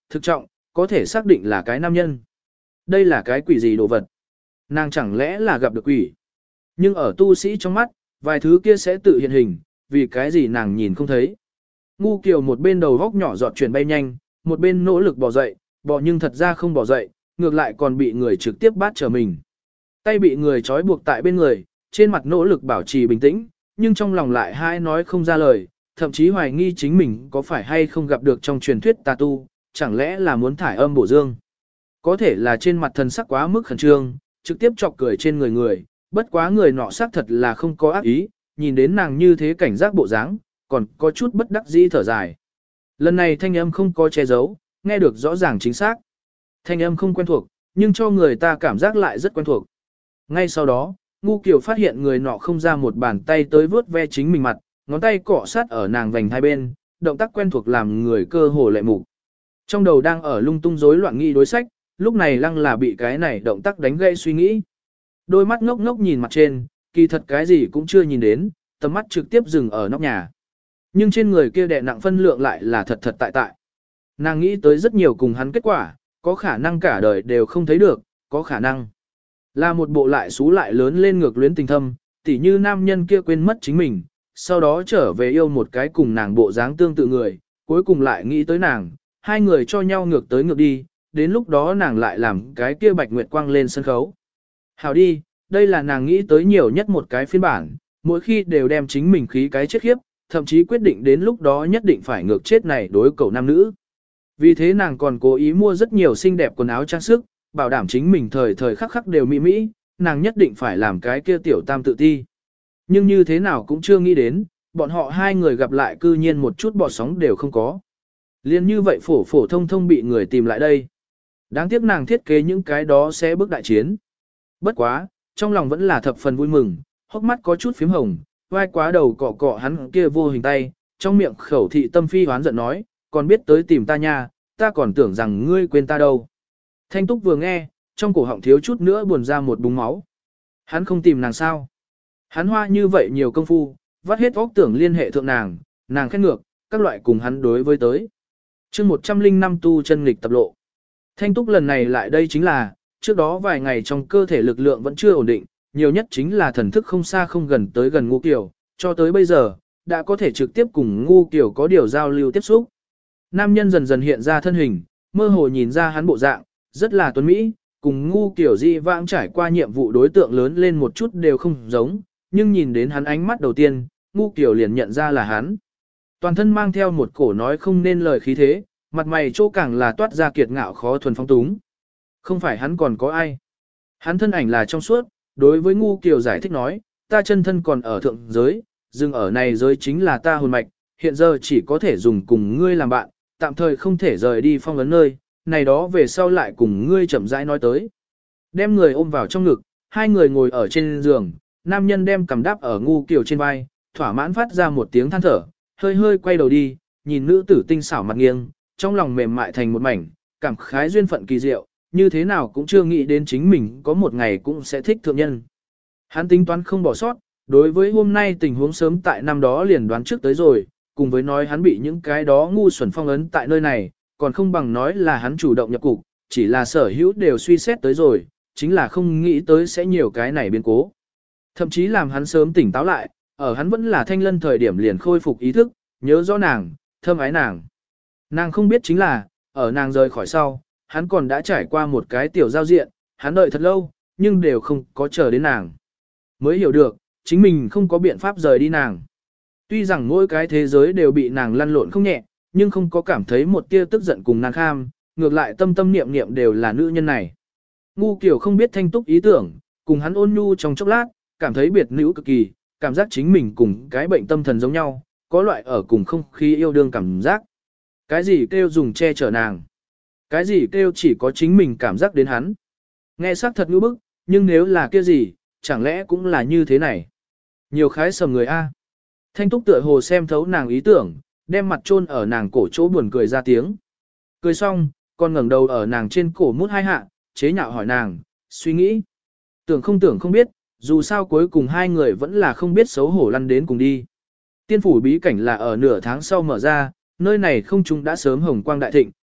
thực trọng, có thể xác định là cái nam nhân. Đây là cái quỷ gì đồ vật? Nàng chẳng lẽ là gặp được quỷ? Nhưng ở tu sĩ trong mắt, vài thứ kia sẽ tự hiện hình, vì cái gì nàng nhìn không thấy. Ngu Kiều một bên đầu góc nhỏ giọt chuyển bay nhanh, một bên nỗ lực bò dậy, bò nhưng thật ra không bò dậy, ngược lại còn bị người trực tiếp bắt trở mình. Tay bị người trói buộc tại bên người, trên mặt nỗ lực bảo trì bình tĩnh, nhưng trong lòng lại hai nói không ra lời, thậm chí hoài nghi chính mình có phải hay không gặp được trong truyền thuyết tà tu, chẳng lẽ là muốn thải âm bổ dương. Có thể là trên mặt thần sắc quá mức khẩn trương, trực tiếp chọc cười trên người, bất quá người nọ xác thật là không có ác ý, nhìn đến nàng như thế cảnh giác bộ dáng, còn có chút bất đắc dĩ thở dài. Lần này thanh âm không có che giấu, nghe được rõ ràng chính xác. Thanh âm không quen thuộc, nhưng cho người ta cảm giác lại rất quen thuộc. Ngay sau đó, Ngu Kiều phát hiện người nọ không ra một bàn tay tới vướt ve chính mình mặt, ngón tay cọ sát ở nàng vành hai bên, động tác quen thuộc làm người cơ hồ lệ mục. Trong đầu đang ở lung tung rối loạn nghĩ đối sách, lúc này lăng là bị cái này động tác đánh gãy suy nghĩ. Đôi mắt ngốc ngốc nhìn mặt trên, kỳ thật cái gì cũng chưa nhìn đến, tầm mắt trực tiếp dừng ở nóc nhà. Nhưng trên người kia đè nặng phân lượng lại là thật thật tại tại. Nàng nghĩ tới rất nhiều cùng hắn kết quả, có khả năng cả đời đều không thấy được, có khả năng là một bộ lại xú lại lớn lên ngược luyến tình thâm, tỉ như nam nhân kia quên mất chính mình, sau đó trở về yêu một cái cùng nàng bộ dáng tương tự người, cuối cùng lại nghĩ tới nàng, hai người cho nhau ngược tới ngược đi, đến lúc đó nàng lại làm cái kia bạch nguyệt quang lên sân khấu. Hảo đi, đây là nàng nghĩ tới nhiều nhất một cái phiên bản, mỗi khi đều đem chính mình khí cái chết khiếp, thậm chí quyết định đến lúc đó nhất định phải ngược chết này đối cầu nam nữ. Vì thế nàng còn cố ý mua rất nhiều xinh đẹp quần áo trang sức, bảo đảm chính mình thời thời khắc khắc đều mỹ mỹ, nàng nhất định phải làm cái kia tiểu tam tự ti. Nhưng như thế nào cũng chưa nghĩ đến, bọn họ hai người gặp lại cư nhiên một chút bọt sóng đều không có. Liên như vậy phổ phổ thông thông bị người tìm lại đây. Đáng tiếc nàng thiết kế những cái đó sẽ bước đại chiến. Bất quá, trong lòng vẫn là thập phần vui mừng, hốc mắt có chút phím hồng, vai quá đầu cọ cọ hắn kia vô hình tay, trong miệng khẩu thị tâm phi hoán giận nói, còn biết tới tìm ta nha, ta còn tưởng rằng ngươi quên ta đâu. Thanh Túc vừa nghe, trong cổ họng thiếu chút nữa buồn ra một búng máu. Hắn không tìm nàng sao? Hắn hoa như vậy nhiều công phu, vắt hết óc tưởng liên hệ thượng nàng, nàng khét ngược, các loại cùng hắn đối với tới. chương 105 tu chân nghịch tập lộ. Thanh Túc lần này lại đây chính là, trước đó vài ngày trong cơ thể lực lượng vẫn chưa ổn định, nhiều nhất chính là thần thức không xa không gần tới gần Ngu Kiều, cho tới bây giờ, đã có thể trực tiếp cùng Ngu Kiều có điều giao lưu tiếp xúc. Nam nhân dần dần hiện ra thân hình, mơ hồ nhìn ra hắn bộ dạng, rất là tuấn mỹ, cùng Ngu Kiều di vãng trải qua nhiệm vụ đối tượng lớn lên một chút đều không giống, nhưng nhìn đến hắn ánh mắt đầu tiên, Ngu Kiều liền nhận ra là hắn. Toàn thân mang theo một cổ nói không nên lời khí thế, mặt mày chỗ càng là toát ra kiệt ngạo khó thuần phong túng. Không phải hắn còn có ai. Hắn thân ảnh là trong suốt, đối với Ngu Kiều giải thích nói, ta chân thân còn ở thượng giới, dừng ở này giới chính là ta hồn mạch, hiện giờ chỉ có thể dùng cùng ngươi làm bạn, tạm thời không thể rời đi phong ấn nơi, này đó về sau lại cùng ngươi chậm rãi nói tới. Đem người ôm vào trong ngực, hai người ngồi ở trên giường, nam nhân đem cầm đáp ở Ngu Kiều trên vai, thỏa mãn phát ra một tiếng than thở, hơi hơi quay đầu đi, nhìn nữ tử tinh xảo mặt nghiêng, trong lòng mềm mại thành một mảnh, cảm khái duyên phận kỳ diệu, như thế nào cũng chưa nghĩ đến chính mình có một ngày cũng sẽ thích thượng nhân. Hắn tính toán không bỏ sót, đối với hôm nay tình huống sớm tại năm đó liền đoán trước tới rồi, cùng với nói hắn bị những cái đó ngu xuẩn phong ấn tại nơi này, còn không bằng nói là hắn chủ động nhập cục, chỉ là sở hữu đều suy xét tới rồi, chính là không nghĩ tới sẽ nhiều cái này biến cố. Thậm chí làm hắn sớm tỉnh táo lại, ở hắn vẫn là thanh lân thời điểm liền khôi phục ý thức, nhớ rõ nàng, thơm ái nàng. Nàng không biết chính là, ở nàng rời khỏi sau, hắn còn đã trải qua một cái tiểu giao diện, hắn đợi thật lâu, nhưng đều không có chờ đến nàng. Mới hiểu được, chính mình không có biện pháp rời đi nàng. Tuy rằng mỗi cái thế giới đều bị nàng lăn lộn không nhẹ, nhưng không có cảm thấy một tia tức giận cùng nàng kham, ngược lại tâm tâm niệm niệm đều là nữ nhân này. Ngu Kiều không biết Thanh Túc ý tưởng, cùng hắn ôn nhu trong chốc lát, cảm thấy biệt nữ cực kỳ, cảm giác chính mình cùng cái bệnh tâm thần giống nhau, có loại ở cùng không khí yêu đương cảm giác. Cái gì kêu dùng che chở nàng? Cái gì kêu chỉ có chính mình cảm giác đến hắn? Nghe xác thật ngữ bức, nhưng nếu là kia gì, chẳng lẽ cũng là như thế này? Nhiều khái sầm người A. Thanh Túc tựa hồ xem thấu nàng ý tưởng, đem mặt chôn ở nàng cổ chỗ buồn cười ra tiếng. Cười xong, còn ngẩng đầu ở nàng trên cổ mút hai hạ, chế nhạo hỏi nàng, suy nghĩ. Tưởng không biết, dù sao cuối cùng hai người vẫn là không biết xấu hổ lăn đến cùng đi. Tiên phủ bí cảnh là ở nửa tháng sau mở ra, nơi này không trung đã sớm hồng quang đại thịnh,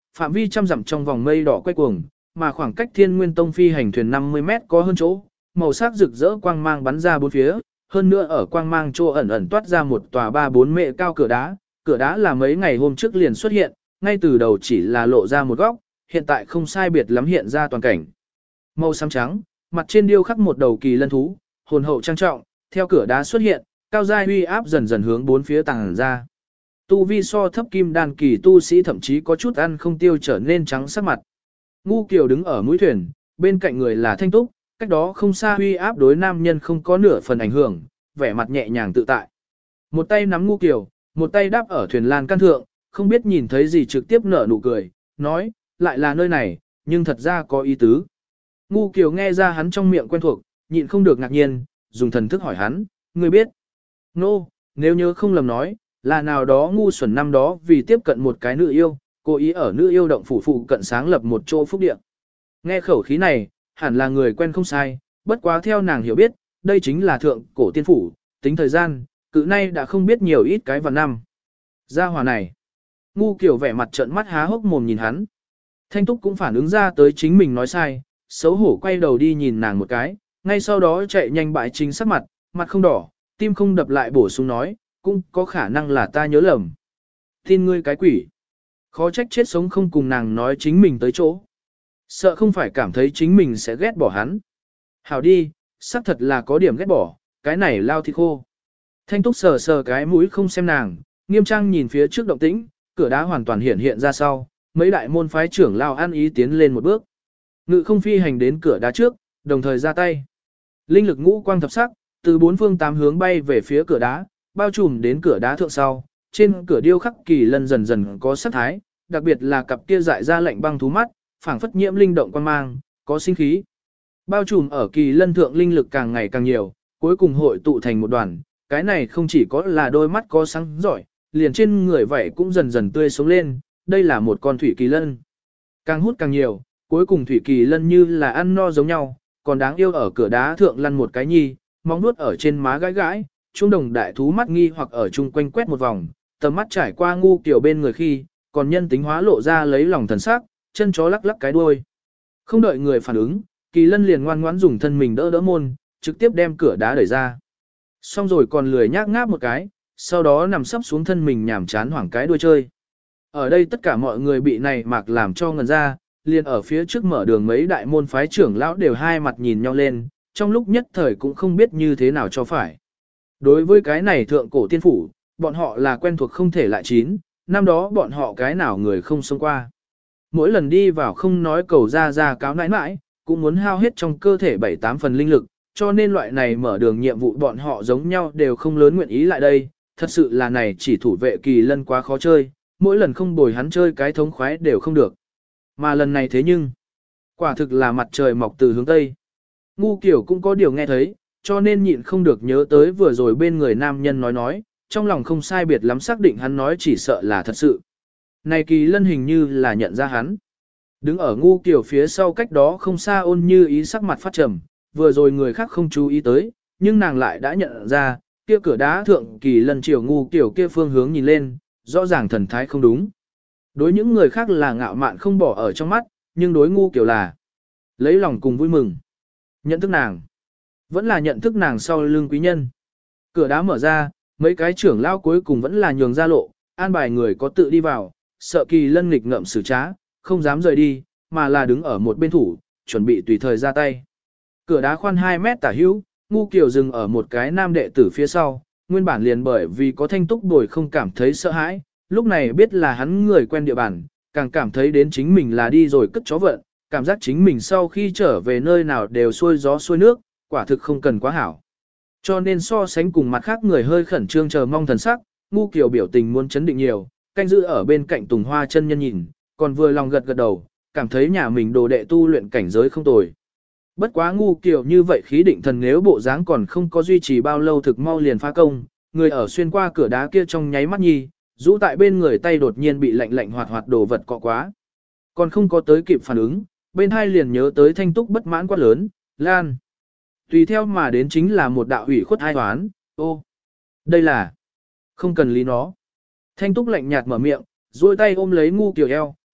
phạm vi trăm dặm trong vòng mây đỏ quay cuồng, mà khoảng cách Thiên Nguyên Tông phi hành thuyền 50 mét có hơn chỗ, màu sắc rực rỡ quang mang bắn ra bốn phía, hơn nữa ở quang mang chỗ ẩn ẩn toát ra một tòa 3-4 mệ cao cửa đá là mấy ngày hôm trước liền xuất hiện, ngay từ đầu chỉ là lộ ra một góc, hiện tại không sai biệt lắm hiện ra toàn cảnh. Màu xám trắng, mặt trên điêu khắc một đầu kỳ lân thú, hồn hậu trang trọng, theo cửa đá xuất hiện, cao giai uy áp dần dần hướng bốn phía tàng ra. Tu vi so thấp kim đan kỳ tu sĩ thậm chí có chút ăn không tiêu trở nên trắng sắc mặt. Ngu Kiều đứng ở mũi thuyền, bên cạnh người là Thanh Túc, cách đó không xa uy áp đối nam nhân không có nửa phần ảnh hưởng, vẻ mặt nhẹ nhàng tự tại. Một tay nắm Ngu Kiều, một tay đáp ở thuyền lan can thượng, không biết nhìn thấy gì trực tiếp nở nụ cười, nói, lại là nơi này, nhưng thật ra có ý tứ. Ngu Kiều nghe ra hắn trong miệng quen thuộc, nhịn không được ngạc nhiên, dùng thần thức hỏi hắn, ngươi biết. Nô, nếu nhớ không lầm nói, là nào đó ngu xuẩn năm đó vì tiếp cận một cái nữ yêu, cố ý ở nữ yêu động phủ phụ cận sáng lập một chỗ phúc địa. Nghe khẩu khí này, hẳn là người quen không sai, bất quá theo nàng hiểu biết, đây chính là thượng cổ tiên phủ, tính thời gian, cự nay đã không biết nhiều ít cái vạn năm. Gia hỏa này, Ngu Kiều vẻ mặt trợn mắt há hốc mồm nhìn hắn. Thanh Túc cũng phản ứng ra tới chính mình nói sai, xấu hổ quay đầu đi nhìn nàng một cái, ngay sau đó chạy nhanh bại chính sắc mặt, mặt không đỏ, tim không đập lại bổ sung nói, cũng có khả năng là ta nhớ lầm. Tin ngươi cái quỷ. Khó trách chết sống không cùng nàng nói chính mình tới chỗ. Sợ không phải cảm thấy chính mình sẽ ghét bỏ hắn. Hảo đi, xác thật là có điểm ghét bỏ, cái này lao thịt khô. Thanh Túc sờ sờ cái mũi không xem nàng, nghiêm trang nhìn phía trước động tĩnh, cửa đá hoàn toàn hiện hiện ra sau, mấy đại môn phái trưởng lao ăn ý tiến lên một bước. Ngự không phi hành đến cửa đá trước, đồng thời ra tay. Linh lực ngũ quang thập sắc, từ bốn phương tám hướng bay về phía cửa đá, bao trùm đến cửa đá thượng sau, trên cửa điêu khắc kỳ lân dần dần có sắc thái, đặc biệt là cặp kia dại ra lạnh băng thú mắt, phảng phất nhiễm linh động quan mang, có sinh khí. Bao trùm ở kỳ lân thượng linh lực càng ngày càng nhiều, cuối cùng hội tụ thành một đoàn, cái này không chỉ có là đôi mắt có sáng giỏi, liền trên người vậy cũng dần dần tươi sống lên, đây là một con thủy kỳ lân. Càng hút càng nhiều, cuối cùng thủy kỳ lân như là ăn no giống nhau, còn đáng yêu ở cửa đá thượng lăn một cái nhi, móng nuốt ở trên má gãi gãi, trung đồng đại thú mắt nghi hoặc ở chung quanh quét một vòng, tầm mắt trải qua Ngu Kiều bên người khi, còn nhân tính hóa lộ ra lấy lòng thần sắc, chân chó lắc lắc cái đuôi. Không đợi người phản ứng, kỳ lân liền ngoan ngoãn dùng thân mình đỡ đỡ môn, trực tiếp đem cửa đá đẩy ra. Xong rồi còn lười nhác ngáp một cái, sau đó nằm sấp xuống thân mình nhảm chán hoảng cái đuôi chơi. Ở đây tất cả mọi người bị này mạc làm cho ngần ra, liền ở phía trước mở đường mấy đại môn phái trưởng lão đều hai mặt nhìn nhau lên, trong lúc nhất thời cũng không biết như thế nào cho phải. Đối với cái này thượng cổ tiên phủ, bọn họ là quen thuộc không thể lại chín, năm đó bọn họ cái nào người không xông qua. Mỗi lần đi vào không nói cầu ra cáo nãi nãi, cũng muốn hao hết trong cơ thể 7-8 phần linh lực, cho nên loại này mở đường nhiệm vụ bọn họ giống nhau đều không lớn nguyện ý lại đây, thật sự là này chỉ thủ vệ kỳ lân quá khó chơi, mỗi lần không bồi hắn chơi cái thống khoái đều không được. Mà lần này thế nhưng, quả thực là mặt trời mọc từ hướng Tây. Ngu Kiều cũng có điều nghe thấy, cho nên nhịn không được nhớ tới vừa rồi bên người nam nhân nói, trong lòng không sai biệt lắm xác định hắn nói chỉ sợ là thật sự. Này kỳ lân hình như là nhận ra hắn. Đứng ở Ngu Kiều phía sau cách đó không xa Ôn Như Ý sắc mặt phát trầm, vừa rồi người khác không chú ý tới, nhưng nàng lại đã nhận ra, kia cửa đá thượng kỳ lân chiều Ngu Kiều kia phương hướng nhìn lên, rõ ràng thần thái không đúng. Đối những người khác là ngạo mạn không bỏ ở trong mắt, nhưng đối Ngu Kiều là lấy lòng cùng vui mừng. Nhận thức nàng, vẫn là nhận thức nàng sau lưng quý nhân. Cửa đá mở ra, mấy cái trưởng lao cuối cùng vẫn là nhường ra lộ, an bài người có tự đi vào, sợ kỳ lân nghịch ngợm xử trá, không dám rời đi, mà là đứng ở một bên thủ, chuẩn bị tùy thời ra tay. Cửa đá khoan 2 mét tả hữu, Ngu Kiều dừng ở một cái nam đệ tử phía sau, nguyên bản liền bởi vì có Thanh Túc bồi không cảm thấy sợ hãi, lúc này biết là hắn người quen địa bàn, càng cảm thấy đến chính mình là đi rồi cất chó vận, cảm giác chính mình sau khi trở về nơi nào đều xuôi gió xuôi nước, quả thực không cần quá hảo. Cho nên so sánh cùng mặt khác người hơi khẩn trương chờ mong thần sắc, Ngu Kiều biểu tình muốn chấn định nhiều, canh giữ ở bên cạnh Tùng Hoa chân nhân nhìn, còn vừa lòng gật gật đầu, cảm thấy nhà mình đồ đệ tu luyện cảnh giới không tồi. Bất quá Ngu Kiều như vậy khí định thần nếu bộ dáng còn không có duy trì bao lâu thực mau liền phá công, người ở xuyên qua cửa đá kia trong nháy mắt nhi, rũ tại bên người tay đột nhiên bị lạnh hoạt hoạt đồ vật cọ quá. Còn không có tới kịp phản ứng, bên hai liền nhớ tới Thanh Túc bất mãn quá lớn, Lan. Tùy theo mà đến chính là một đạo ủy khuất ai toán, ô, đây là, không cần lý nó. Thanh Túc lạnh nhạt mở miệng, duỗi tay ôm lấy Ngu Kiều eo,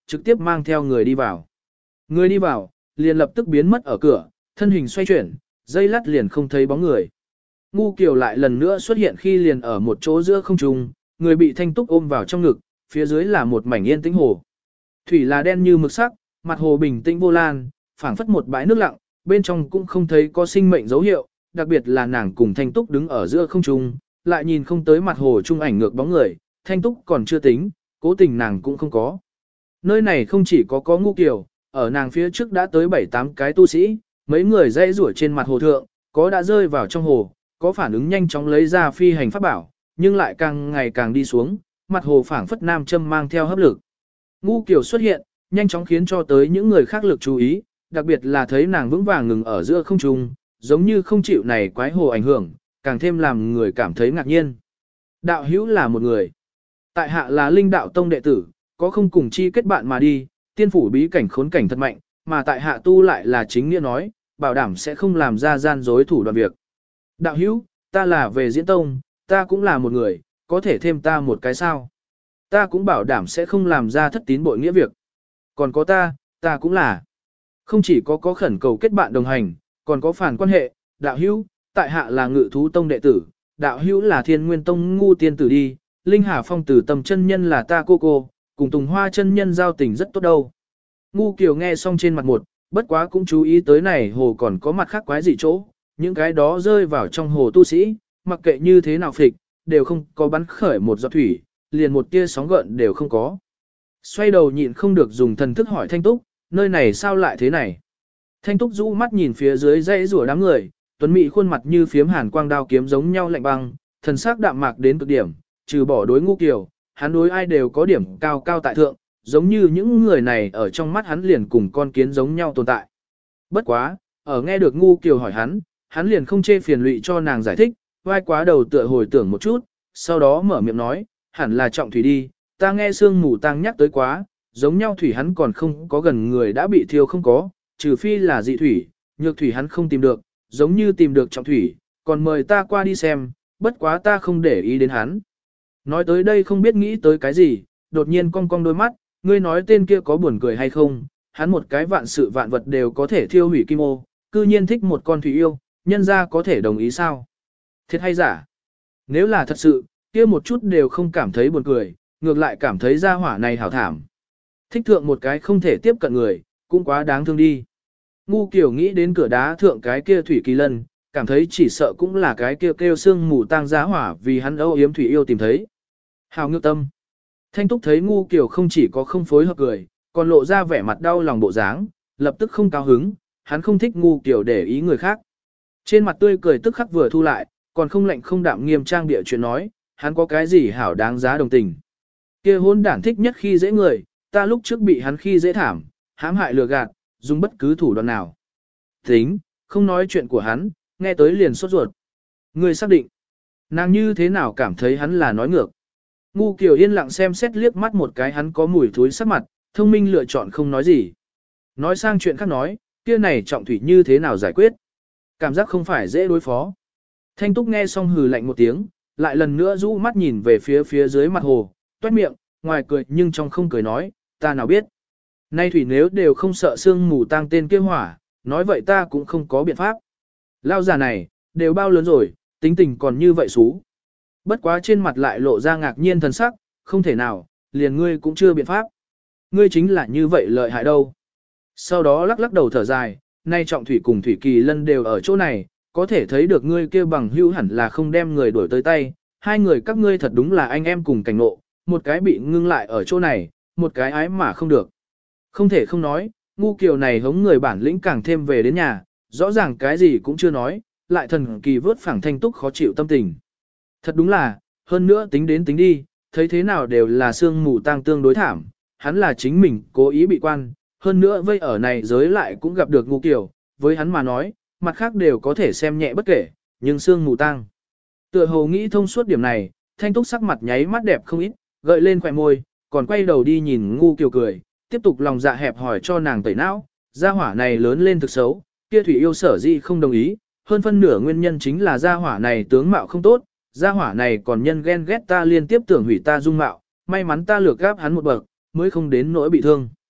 trực tiếp mang theo người đi vào. Người đi vào, liền lập tức biến mất ở cửa, thân hình xoay chuyển, dây lát liền không thấy bóng người. Ngu Kiều lại lần nữa xuất hiện khi liền ở một chỗ giữa không trung, người bị Thanh Túc ôm vào trong ngực, phía dưới là một mảnh yên tĩnh hồ. Thủy là đen như mực sắc, mặt hồ bình tĩnh vô lan, phảng phất một bãi nước lặng, bên trong cũng không thấy có sinh mệnh dấu hiệu, đặc biệt là nàng cùng Thanh Túc đứng ở giữa không trung, lại nhìn không tới mặt hồ trung ảnh ngược bóng người, Thanh Túc còn chưa tính, cố tình nàng cũng không có. Nơi này không chỉ có Ngu Kiều, ở nàng phía trước đã tới 7-8 cái tu sĩ, mấy người dãy rủa trên mặt hồ thượng, có đã rơi vào trong hồ, có phản ứng nhanh chóng lấy ra phi hành pháp bảo, nhưng lại càng ngày càng đi xuống, mặt hồ phảng phất nam châm mang theo hấp lực. Ngu Kiều xuất hiện, nhanh chóng khiến cho tới những người khác lực chú ý, đặc biệt là thấy nàng vững vàng ngừng ở giữa không trung, giống như không chịu này quái hồ ảnh hưởng, càng thêm làm người cảm thấy ngạc nhiên. Đạo hữu là một người. Tại hạ là Linh Đạo Tông đệ tử, có không cùng chi kết bạn mà đi, tiên phủ bí cảnh khốn cảnh thật mạnh, mà tại hạ tu lại là chính nghĩa nói, bảo đảm sẽ không làm ra gian dối thủ đoạn việc. Đạo hữu, ta là về diễn tông, ta cũng là một người, có thể thêm ta một cái sao. Ta cũng bảo đảm sẽ không làm ra thất tín bội nghĩa việc. Còn có ta cũng là. Không chỉ có khẩn cầu kết bạn đồng hành, còn có phản quan hệ, đạo hữu, tại hạ là Ngự Thú Tông đệ tử, đạo hữu là Thiên Nguyên Tông Ngu tiên tử đi, Linh Hà Phong tử Tầm chân nhân là ta cô, cùng Tùng Hoa chân nhân giao tình rất tốt đâu. Ngu Kiều nghe xong trên mặt một, bất quá cũng chú ý tới này hồ còn có mặt khác quái gì chỗ, những cái đó rơi vào trong hồ tu sĩ, mặc kệ như thế nào phịch, đều không có bắn khởi một giọt thủy, liền một tia sóng gợn đều không có. Xoay đầu nhịn không được dùng thần thức hỏi Thanh Túc, nơi này sao lại thế này? Thanh Túc rũ mắt nhìn phía dưới dãy rủa đám người, tuấn mỹ khuôn mặt như phiếm hàn quang đao kiếm giống nhau lạnh băng, thần sắc đạm mạc đến cực điểm, trừ bỏ đối Ngu Kiều, hắn đối ai đều có điểm cao cao tại thượng, giống như những người này ở trong mắt hắn liền cùng con kiến giống nhau tồn tại. Bất quá, ở nghe được Ngu Kiều hỏi hắn liền không chê phiền lụy cho nàng giải thích, vai quá đầu tựa hồi tưởng một chút, sau đó mở miệng nói, hẳn là trọng thủy đi, ta nghe Sương Mù Tăng nhắc tới quá, giống nhau thủy hắn còn không có gần người đã bị thiêu không có, trừ phi là dị thủy, nhược thủy hắn không tìm được, giống như tìm được trọng thủy, còn mời ta qua đi xem, bất quá ta không để ý đến hắn. Nói tới đây không biết nghĩ tới cái gì, đột nhiên cong cong đôi mắt, ngươi nói tên kia có buồn cười hay không, hắn một cái vạn sự vạn vật đều có thể thiêu hủy kim ô, cư nhiên thích một con thủy yêu, nhân ra có thể đồng ý sao? Thiệt hay giả? Nếu là thật sự, kia một chút đều không cảm thấy buồn cười, ngược lại cảm thấy gia hỏa này hảo thảm. Thích thượng một cái không thể tiếp cận người, cũng quá đáng thương đi. Ngu Kiều nghĩ đến cửa đá thượng cái kia thủy kỳ lân, cảm thấy chỉ sợ cũng là cái kia kêu Sương Mù Tăng giá hỏa vì hắn âu yếm thủy yêu tìm thấy. Hào ngược tâm. Thanh Túc thấy Ngu Kiều không chỉ có không phối hợp cười, còn lộ ra vẻ mặt đau lòng bộ dáng, lập tức không cao hứng, hắn không thích Ngu Kiều để ý người khác. Trên mặt tươi cười tức khắc vừa thu lại, còn không lạnh không đạm nghiêm trang địa chuyện nói, hắn có cái gì hảo đáng giá đồng tình. Kia hôn đản thích nhất khi dễ người, ta lúc trước bị hắn khi dễ thảm, hãm hại lừa gạt, dùng bất cứ thủ đoạn nào. Tính, không nói chuyện của hắn, nghe tới liền sốt ruột. Người xác định, nàng như thế nào cảm thấy hắn là nói ngược. Ngu Kiều yên lặng xem xét liếc mắt một cái hắn có mùi thối sắc mặt, thông minh lựa chọn không nói gì. Nói sang chuyện khác nói, kia này trọng thủy như thế nào giải quyết. Cảm giác không phải dễ đối phó. Thanh Túc nghe xong hừ lạnh một tiếng, lại lần nữa rũ mắt nhìn về phía dưới mặt hồ, toét miệng, ngoài cười nhưng trong không cười nói, ta nào biết. Nay thủy nếu đều không sợ Sương Mù Tăng tên kia hỏa, nói vậy ta cũng không có biện pháp. Lao già này, đều bao lớn rồi, tính tình còn như vậy xú. Bất quá trên mặt lại lộ ra ngạc nhiên thần sắc, không thể nào, liền ngươi cũng chưa biện pháp. Ngươi chính là như vậy lợi hại đâu. Sau đó lắc lắc đầu thở dài, nay trọng thủy cùng thủy kỳ lân đều ở chỗ này, có thể thấy được ngươi kia bằng hữu hẳn là không đem người đuổi tới tay, hai người các ngươi thật đúng là anh em cùng cảnh ngộ, một cái bị ngưng lại ở chỗ này, một cái ái mà không được. Không thể không nói, Ngu Kiều này hống người bản lĩnh càng thêm về đến nhà, rõ ràng cái gì cũng chưa nói, lại thần kỳ vớt phẳng Thanh Túc khó chịu tâm tình. Thật đúng là, hơn nữa tính đến tính đi, thấy thế nào đều là Sương Mù Tăng tương đối thảm, hắn là chính mình cố ý bị quan, hơn nữa vây ở này giới lại cũng gặp được Ngu Kiều, với hắn mà nói, mặt khác đều có thể xem nhẹ bất kể, nhưng Sương Mù Tăng. Tựa hồ nghĩ thông suốt điểm này, Thanh Túc sắc mặt nháy mắt đẹp không ít, gợi lên khỏe môi, còn quay đầu đi nhìn Ngu Kiều cười, tiếp tục lòng dạ hẹp hỏi cho nàng tẩy não, gia hỏa này lớn lên thực xấu, kia thủy yêu sở dĩ không đồng ý, hơn phân nửa nguyên nhân chính là gia hỏa này tướng mạo không tốt, gia hỏa này còn nhân ghen ghét ta liên tiếp tưởng hủy ta dung mạo, may mắn ta lược gáp hắn một bậc, mới không đến nỗi bị thương.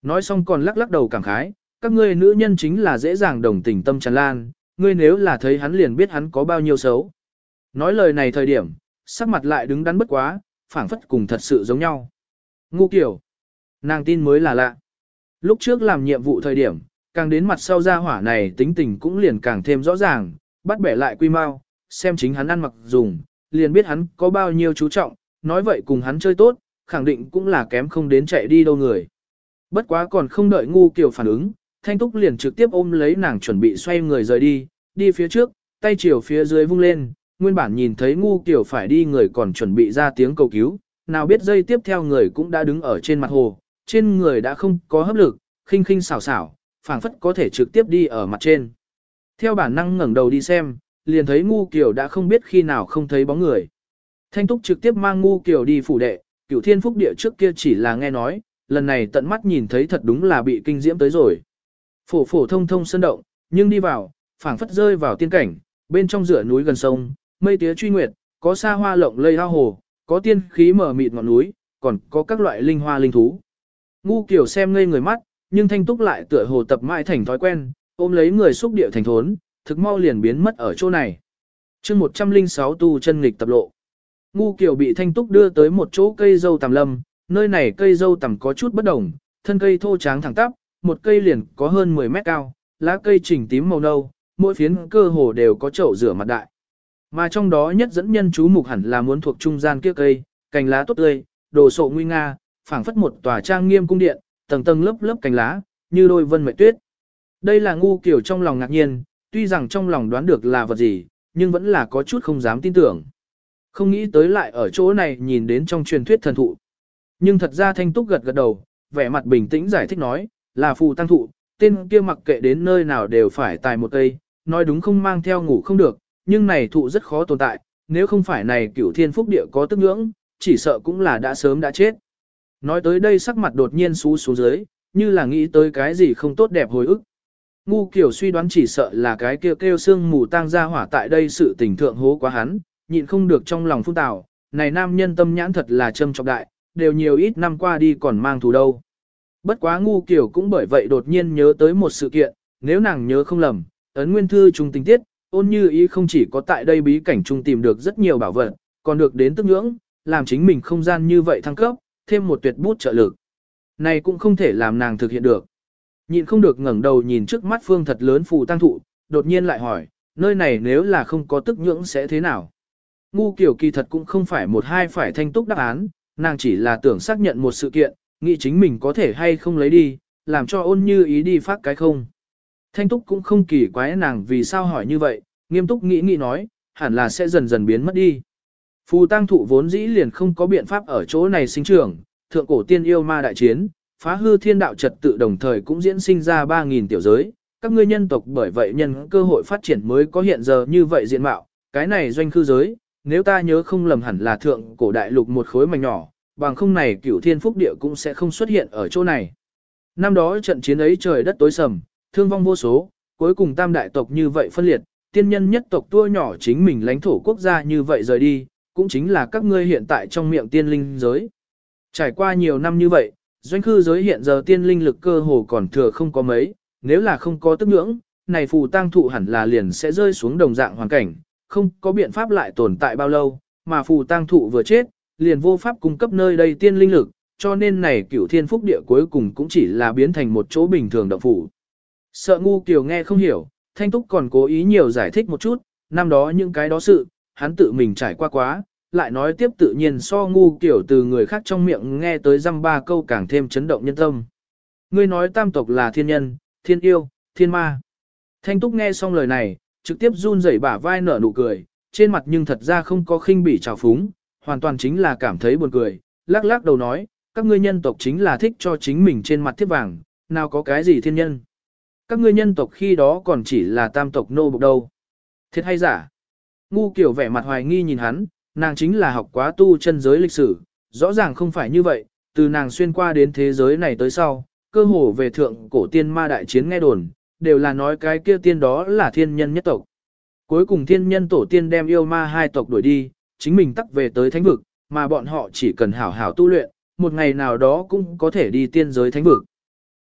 Nói xong còn lắc lắc đầu cảm khái, các ngươi nữ nhân chính là dễ dàng đồng tình tâm tràn lan, ngươi nếu là thấy hắn liền biết hắn có bao nhiêu xấu. Nói lời này thời điểm, sắc mặt lại đứng đắn bất quá, phảng phất cùng thật sự giống nhau. Ngu kiểu. Nàng tin mới là lạ. Lúc trước làm nhiệm vụ thời điểm, càng đến mặt sau gia hỏa này tính tình cũng liền càng thêm rõ ràng, bắt bẻ lại quy mau, xem chính hắn ăn mặc dùng, liền biết hắn có bao nhiêu chú trọng, nói vậy cùng hắn chơi tốt, khẳng định cũng là kém không đến chạy đi đâu người. Bất quá còn không đợi ngu kiểu phản ứng, Thanh Túc liền trực tiếp ôm lấy nàng chuẩn bị xoay người rời đi, đi phía trước, tay chiều phía dưới vung lên, nguyên bản nhìn thấy ngu kiểu phải đi người còn chuẩn bị ra tiếng cầu cứu, nào biết dây tiếp theo người cũng đã đứng ở trên mặt hồ, trên người đã không có hấp lực, khinh khinh xảo xảo, phảng phất có thể trực tiếp đi ở mặt trên. Theo bản năng ngẩng đầu đi xem, liền thấy ngu kiểu đã không biết khi nào không thấy bóng người. Thanh Túc trực tiếp mang ngu kiểu đi phủ đệ, Cửu Thiên Phúc Địa trước kia chỉ là nghe nói, lần này tận mắt nhìn thấy thật đúng là bị kinh diễm tới rồi. Phổ phổ thông thông sơn động, nhưng đi vào, phảng phất rơi vào tiên cảnh, bên trong rửa núi gần sông, mây tía truy nguyệt, có xa hoa lộng lây ao hồ, có tiên khí mở mịt ngọn núi, còn có các loại linh hoa linh thú. Ngu kiểu xem ngây người mắt, nhưng Thanh Túc lại tựa hồ tập mãi thành thói quen, ôm lấy người xúc địa thành thốn, thực mau liền biến mất ở chỗ này. chương 106 tu chân nghịch tập lộ. Ngu kiểu bị Thanh Túc đưa tới một chỗ cây dâu tằm lâm, nơi này cây dâu tằm có chút bất đồng, thân cây thô tráng thẳng tắp, một cây liền có hơn 10 mét cao, lá cây chỉnh tím màu nâu, mỗi phiến cơ hồ đều có chậu rửa mặt đại. Mà trong đó nhất dẫn nhân chú mục hẳn là muốn thuộc trung gian kia cây, cành lá tốt tươi, đồ sộ nguy nga, phảng phất một tòa trang nghiêm cung điện, tầng tầng lớp lớp cành lá, như đôi vân mệnh tuyết. Đây là ngu kiểu trong lòng ngạc nhiên, tuy rằng trong lòng đoán được là vật gì, nhưng vẫn là có chút không dám tin tưởng. Không nghĩ tới lại ở chỗ này nhìn đến trong truyền thuyết thần thụ. Nhưng thật ra Thanh Túc gật gật đầu, vẻ mặt bình tĩnh giải thích nói, là phù tăng thụ, tên kia mặc kệ đến nơi nào đều phải tài một cây, nói đúng không mang theo ngủ không được, nhưng này thụ rất khó tồn tại, nếu không phải này Cửu Thiên Phúc Địa có tức ngưỡng, chỉ sợ cũng là đã sớm đã chết. Nói tới đây sắc mặt đột nhiên xuống dưới, như là nghĩ tới cái gì không tốt đẹp hồi ức. Ngu kiểu suy đoán chỉ sợ là cái kêu xương mù tang ra hỏa tại đây sự tình thượng hố quá hắn, nhịn không được trong lòng phun tào, này nam nhân tâm nhãn thật là châm trọng đại, đều nhiều ít năm qua đi còn mang thù đâu. Bất quá ngu kiểu cũng bởi vậy đột nhiên nhớ tới một sự kiện, nếu nàng nhớ không lầm, ấn nguyên thư trung tình tiết, Ôn Như Ý không chỉ có tại đây bí cảnh trung tìm được rất nhiều bảo vật, còn được đến tức ngưỡng, làm chính mình không gian như vậy thăng cấp, thêm một tuyệt bút trợ lực. Này cũng không thể làm nàng thực hiện được. Nhịn không được ngẩng đầu nhìn trước mắt phương thật lớn phù tăng thụ, đột nhiên lại hỏi, nơi này nếu là không có tức nhưỡng sẽ thế nào? Ngu kiểu kỳ thật cũng không phải một hai phải Thanh Túc đáp án, nàng chỉ là tưởng xác nhận một sự kiện, nghĩ chính mình có thể hay không lấy đi, làm cho Ôn Như Ý đi phát cái không. Thanh Túc cũng không kỳ quái nàng vì sao hỏi như vậy, nghiêm túc nghĩ nói, hẳn là sẽ dần dần biến mất đi. Phù tăng thụ vốn dĩ liền không có biện pháp ở chỗ này sinh trưởng, thượng cổ tiên yêu ma đại chiến, phá hư thiên đạo trật tự đồng thời cũng diễn sinh ra 3.000 tiểu giới, các ngươi nhân tộc bởi vậy nhân cơ hội phát triển mới có hiện giờ như vậy diện mạo, cái này doanh khư giới, nếu ta nhớ không lầm hẳn là thượng cổ đại lục một khối mảnh nhỏ, bằng không này Cửu Thiên Phúc Địa cũng sẽ không xuất hiện ở chỗ này. Năm đó trận chiến ấy trời đất tối sầm, thương vong vô số, cuối cùng tam đại tộc như vậy phân liệt, tiên nhân nhất tộc tua nhỏ chính mình lãnh thổ quốc gia như vậy rời đi, cũng chính là các ngươi hiện tại trong miệng tiên linh giới. Trải qua nhiều năm như vậy, doanh khư giới hiện giờ tiên linh lực cơ hồ còn thừa không có mấy, nếu là không có tức nhưỡng, này phù tang thụ hẳn là liền sẽ rơi xuống đồng dạng hoàn cảnh, không có biện pháp lại tồn tại bao lâu, mà phù tang thụ vừa chết, liền vô pháp cung cấp nơi đây tiên linh lực, cho nên này Cửu Thiên Phúc Địa cuối cùng cũng chỉ là biến thành một chỗ bình thường động phủ. Sợ ngu kiều nghe không hiểu, Thanh Túc còn cố ý nhiều giải thích một chút, năm đó những cái đó sự, hắn tự mình trải qua quá, lại nói tiếp tự nhiên so ngu kiểu từ người khác trong miệng nghe tới dăm ba câu càng thêm chấn động nhân tâm. Ngươi nói tam tộc là thiên nhân, thiên yêu, thiên ma. Thanh Túc nghe xong lời này, trực tiếp run rẩy bả vai nở nụ cười, trên mặt nhưng thật ra không có khinh bỉ trào phúng, hoàn toàn chính là cảm thấy buồn cười, lắc lắc đầu nói, các ngươi nhân tộc chính là thích cho chính mình trên mặt thiếp vàng, nào có cái gì thiên nhân. Các ngươi nhân tộc khi đó còn chỉ là tam tộc nô bộc đâu. Thiệt hay giả? Ngu kiểu vẻ mặt hoài nghi nhìn hắn, nàng chính là học quá tu chân giới lịch sử, rõ ràng không phải như vậy, từ nàng xuyên qua đến thế giới này tới sau, cơ hồ về thượng cổ tiên ma đại chiến nghe đồn, đều là nói cái kia tiên đó là thiên nhân nhất tộc. Cuối cùng thiên nhân tổ tiên đem yêu ma hai tộc đuổi đi, chính mình tắc về tới thánh vực, mà bọn họ chỉ cần hảo hảo tu luyện, một ngày nào đó cũng có thể đi tiên giới thánh vực.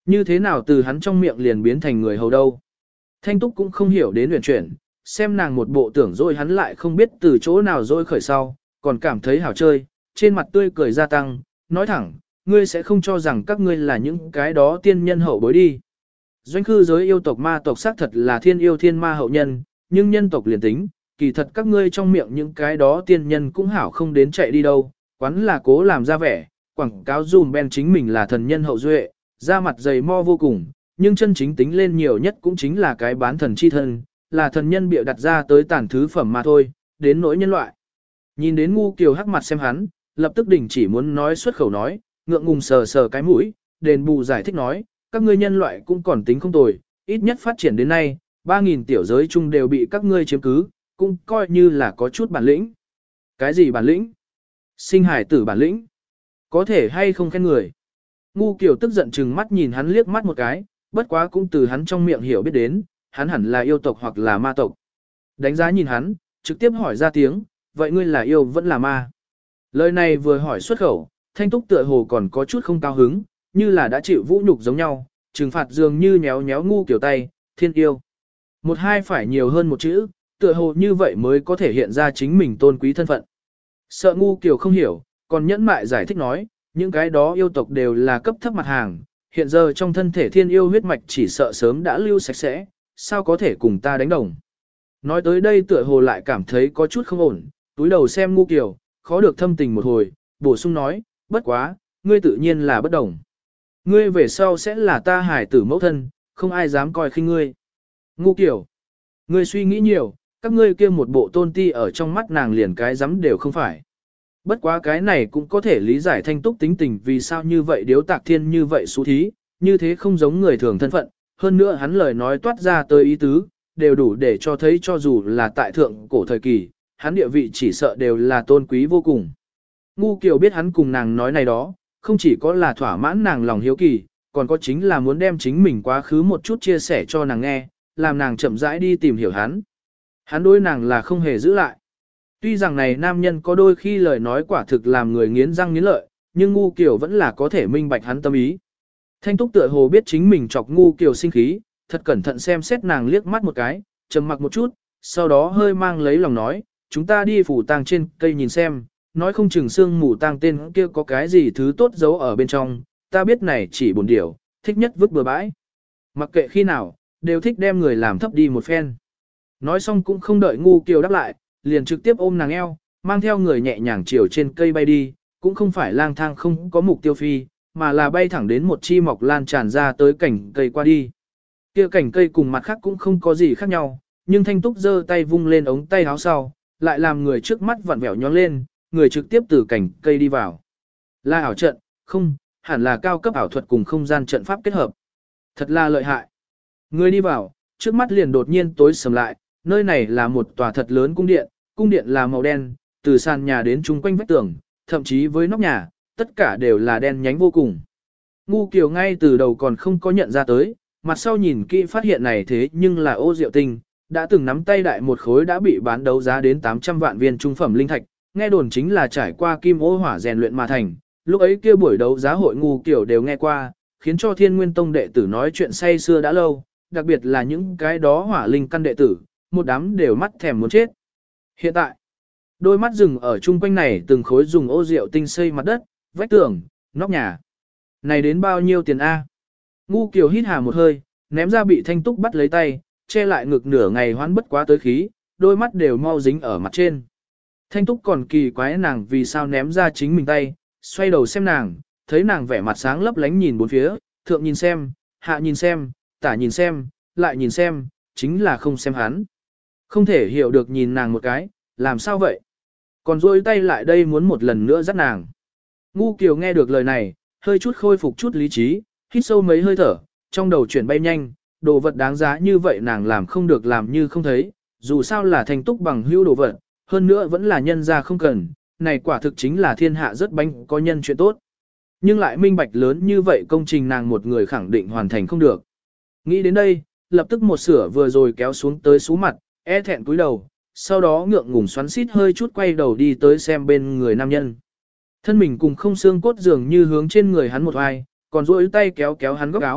Như thế nào từ hắn trong miệng liền biến thành người hầu đâu. Thanh Túc cũng không hiểu đến huyền chuyển, xem nàng một bộ tưởng rồi hắn lại không biết từ chỗ nào rồi khởi sau, còn cảm thấy hảo chơi, trên mặt tươi cười gia tăng, nói thẳng, ngươi sẽ không cho rằng các ngươi là những cái đó tiên nhân hậu bối đi. Doanh khư giới yêu tộc ma tộc xác thật là thiên yêu thiên ma hậu nhân, nhưng nhân tộc liền tính, kỳ thật các ngươi trong miệng những cái đó tiên nhân cũng hảo không đến chạy đi đâu, quán là cố làm ra vẻ, quảng cáo dùm ben chính mình là thần nhân hậu duệ, da mặt dày mo vô cùng, nhưng chân chính tính lên nhiều nhất cũng chính là cái bán thần chi thân, là thần nhân bịa đặt ra tới tàn thứ phẩm mà thôi, đến nỗi nhân loại. Nhìn đến ngu kiều hắc mặt xem hắn, lập tức đình chỉ muốn nói xuất khẩu nói, ngượng ngùng sờ sờ cái mũi, đền bù giải thích nói, các ngươi nhân loại cũng còn tính không tồi, ít nhất phát triển đến nay, 3.000 tiểu giới chung đều bị các ngươi chiếm cứ, cũng coi như là có chút bản lĩnh. Cái gì bản lĩnh? Sinh hải tử bản lĩnh? Có thể hay không khen người? Ngu Kiều tức giận chừng mắt nhìn hắn liếc mắt một cái, bất quá cũng từ hắn trong miệng hiểu biết đến, hắn hẳn là yêu tộc hoặc là ma tộc. Đánh giá nhìn hắn, trực tiếp hỏi ra tiếng, vậy ngươi là yêu vẫn là ma? Lời này vừa hỏi xuất khẩu, Thanh Túc tựa hồ còn có chút không cao hứng, như là đã chịu vũ nhục giống nhau, trừng phạt dường như nhéo nhéo Ngu Kiều tay, thiên yêu. Một hai phải nhiều hơn một chữ, tựa hồ như vậy mới có thể hiện ra chính mình tôn quý thân phận. Sợ Ngu Kiều không hiểu, còn nhẫn mại giải thích nói, những cái đó yêu tộc đều là cấp thấp mặt hàng, hiện giờ trong thân thể thiên yêu huyết mạch chỉ sợ sớm đã lưu sạch sẽ, sao có thể cùng ta đánh đồng. Nói tới đây tựa hồ lại cảm thấy có chút không ổn, túi đầu xem Ngu Kiều, khó được thâm tình một hồi, bổ sung nói, bất quá, ngươi tự nhiên là bất đồng. Ngươi về sau sẽ là ta hải tử mẫu thân, không ai dám coi khinh ngươi. Ngu Kiều, ngươi suy nghĩ nhiều, các ngươi kia một bộ tôn ti ở trong mắt nàng liền cái dám đều không phải. Bất quá cái này cũng có thể lý giải Thanh Túc tính tình vì sao như vậy điếu tạc thiên như vậy xú thí, như thế không giống người thường thân phận, hơn nữa hắn lời nói toát ra tới ý tứ, đều đủ để cho thấy cho dù là tại thượng cổ thời kỳ, hắn địa vị chỉ sợ đều là tôn quý vô cùng. Ngu Kiều biết hắn cùng nàng nói này đó, không chỉ có là thỏa mãn nàng lòng hiếu kỳ, còn có chính là muốn đem chính mình quá khứ một chút chia sẻ cho nàng nghe, làm nàng chậm rãi đi tìm hiểu hắn. Hắn đối nàng là không hề giữ lại. Tuy rằng này nam nhân có đôi khi lời nói quả thực làm người nghiến răng nghiến lợi, nhưng Ngu Kiều vẫn là có thể minh bạch hắn tâm ý. Thanh Túc tựa hồ biết chính mình chọc Ngu Kiều sinh khí, thật cẩn thận xem xét nàng liếc mắt một cái, trầm mặc một chút, sau đó hơi mang lấy lòng nói, chúng ta đi phủ tang trên cây nhìn xem, nói không chừng xương mù tang tên kia có cái gì thứ tốt giấu ở bên trong, ta biết này chỉ buồn điểu, thích nhất vứt bừa bãi. Mặc kệ khi nào, đều thích đem người làm thấp đi một phen. Nói xong cũng không đợi Ngu Kiều đáp lại, liền trực tiếp ôm nàng eo, mang theo người nhẹ nhàng chiều trên cây bay đi, cũng không phải lang thang không có mục tiêu phi, mà là bay thẳng đến một chi mọc lan tràn ra tới cảnh cây qua đi. Kia cảnh cây cùng mặt khác cũng không có gì khác nhau, nhưng Thanh Túc giơ tay vung lên ống tay áo sau, lại làm người trước mắt vặn vẹo nhón lên, người trực tiếp từ cảnh cây đi vào. Là ảo trận, không, hẳn là cao cấp ảo thuật cùng không gian trận pháp kết hợp. Thật là lợi hại. Người đi vào, trước mắt liền đột nhiên tối sầm lại, nơi này là một tòa thật lớn cung điện là màu đen, từ sàn nhà đến chung quanh vách tường, thậm chí với nóc nhà, tất cả đều là đen nhánh vô cùng. Ngu Kiều ngay từ đầu còn không có nhận ra tới, mặt sau nhìn kỹ phát hiện này thế nhưng là ô diệu tinh, đã từng nắm tay đại một khối đã bị bán đấu giá đến 800 vạn viên trung phẩm linh thạch, nghe đồn chính là trải qua kim ô hỏa rèn luyện mà thành, lúc ấy kia buổi đấu giá hội Ngu Kiều đều nghe qua, khiến cho Thiên Nguyên Tông đệ tử nói chuyện say xưa đã lâu, đặc biệt là những cái đó hỏa linh căn đệ tử, một đám đều mắt thèm muốn chết. Hiện tại, đôi mắt rừng ở chung quanh này từng khối dùng ô rượu tinh xây mặt đất, vách tường, nóc nhà. Này đến bao nhiêu tiền A? Ngu Kiều hít hà một hơi, ném ra bị Thanh Túc bắt lấy tay, che lại ngực nửa ngày hoán bất quá tới khí, đôi mắt đều mau dính ở mặt trên. Thanh Túc còn kỳ quái nàng vì sao ném ra chính mình tay, xoay đầu xem nàng, thấy nàng vẻ mặt sáng lấp lánh nhìn bốn phía, thượng nhìn xem, hạ nhìn xem, tả nhìn xem, lại nhìn xem, chính là không xem hắn. Không thể hiểu được nhìn nàng một cái, làm sao vậy? Còn rôi tay lại đây muốn một lần nữa dắt nàng. Ngu Kiều nghe được lời này, hơi chút khôi phục chút lý trí, hít sâu mấy hơi thở, trong đầu chuyển bay nhanh, đồ vật đáng giá như vậy nàng làm không được làm như không thấy, dù sao là Thanh Túc bằng hữu đồ vật, hơn nữa vẫn là nhân ra không cần, này quả thực chính là thiên hạ rất bánh có nhân chuyện tốt. Nhưng lại minh bạch lớn như vậy công trình nàng một người khẳng định hoàn thành không được. Nghĩ đến đây, lập tức một sửa vừa rồi kéo xuống tới sú mặt, e thẹn cúi đầu, sau đó ngượng ngùng xoắn xít hơi chút quay đầu đi tới xem bên người nam nhân. Thân mình cùng không xương cốt dường như hướng trên người hắn một ai, còn duỗi tay kéo kéo hắn góc áo,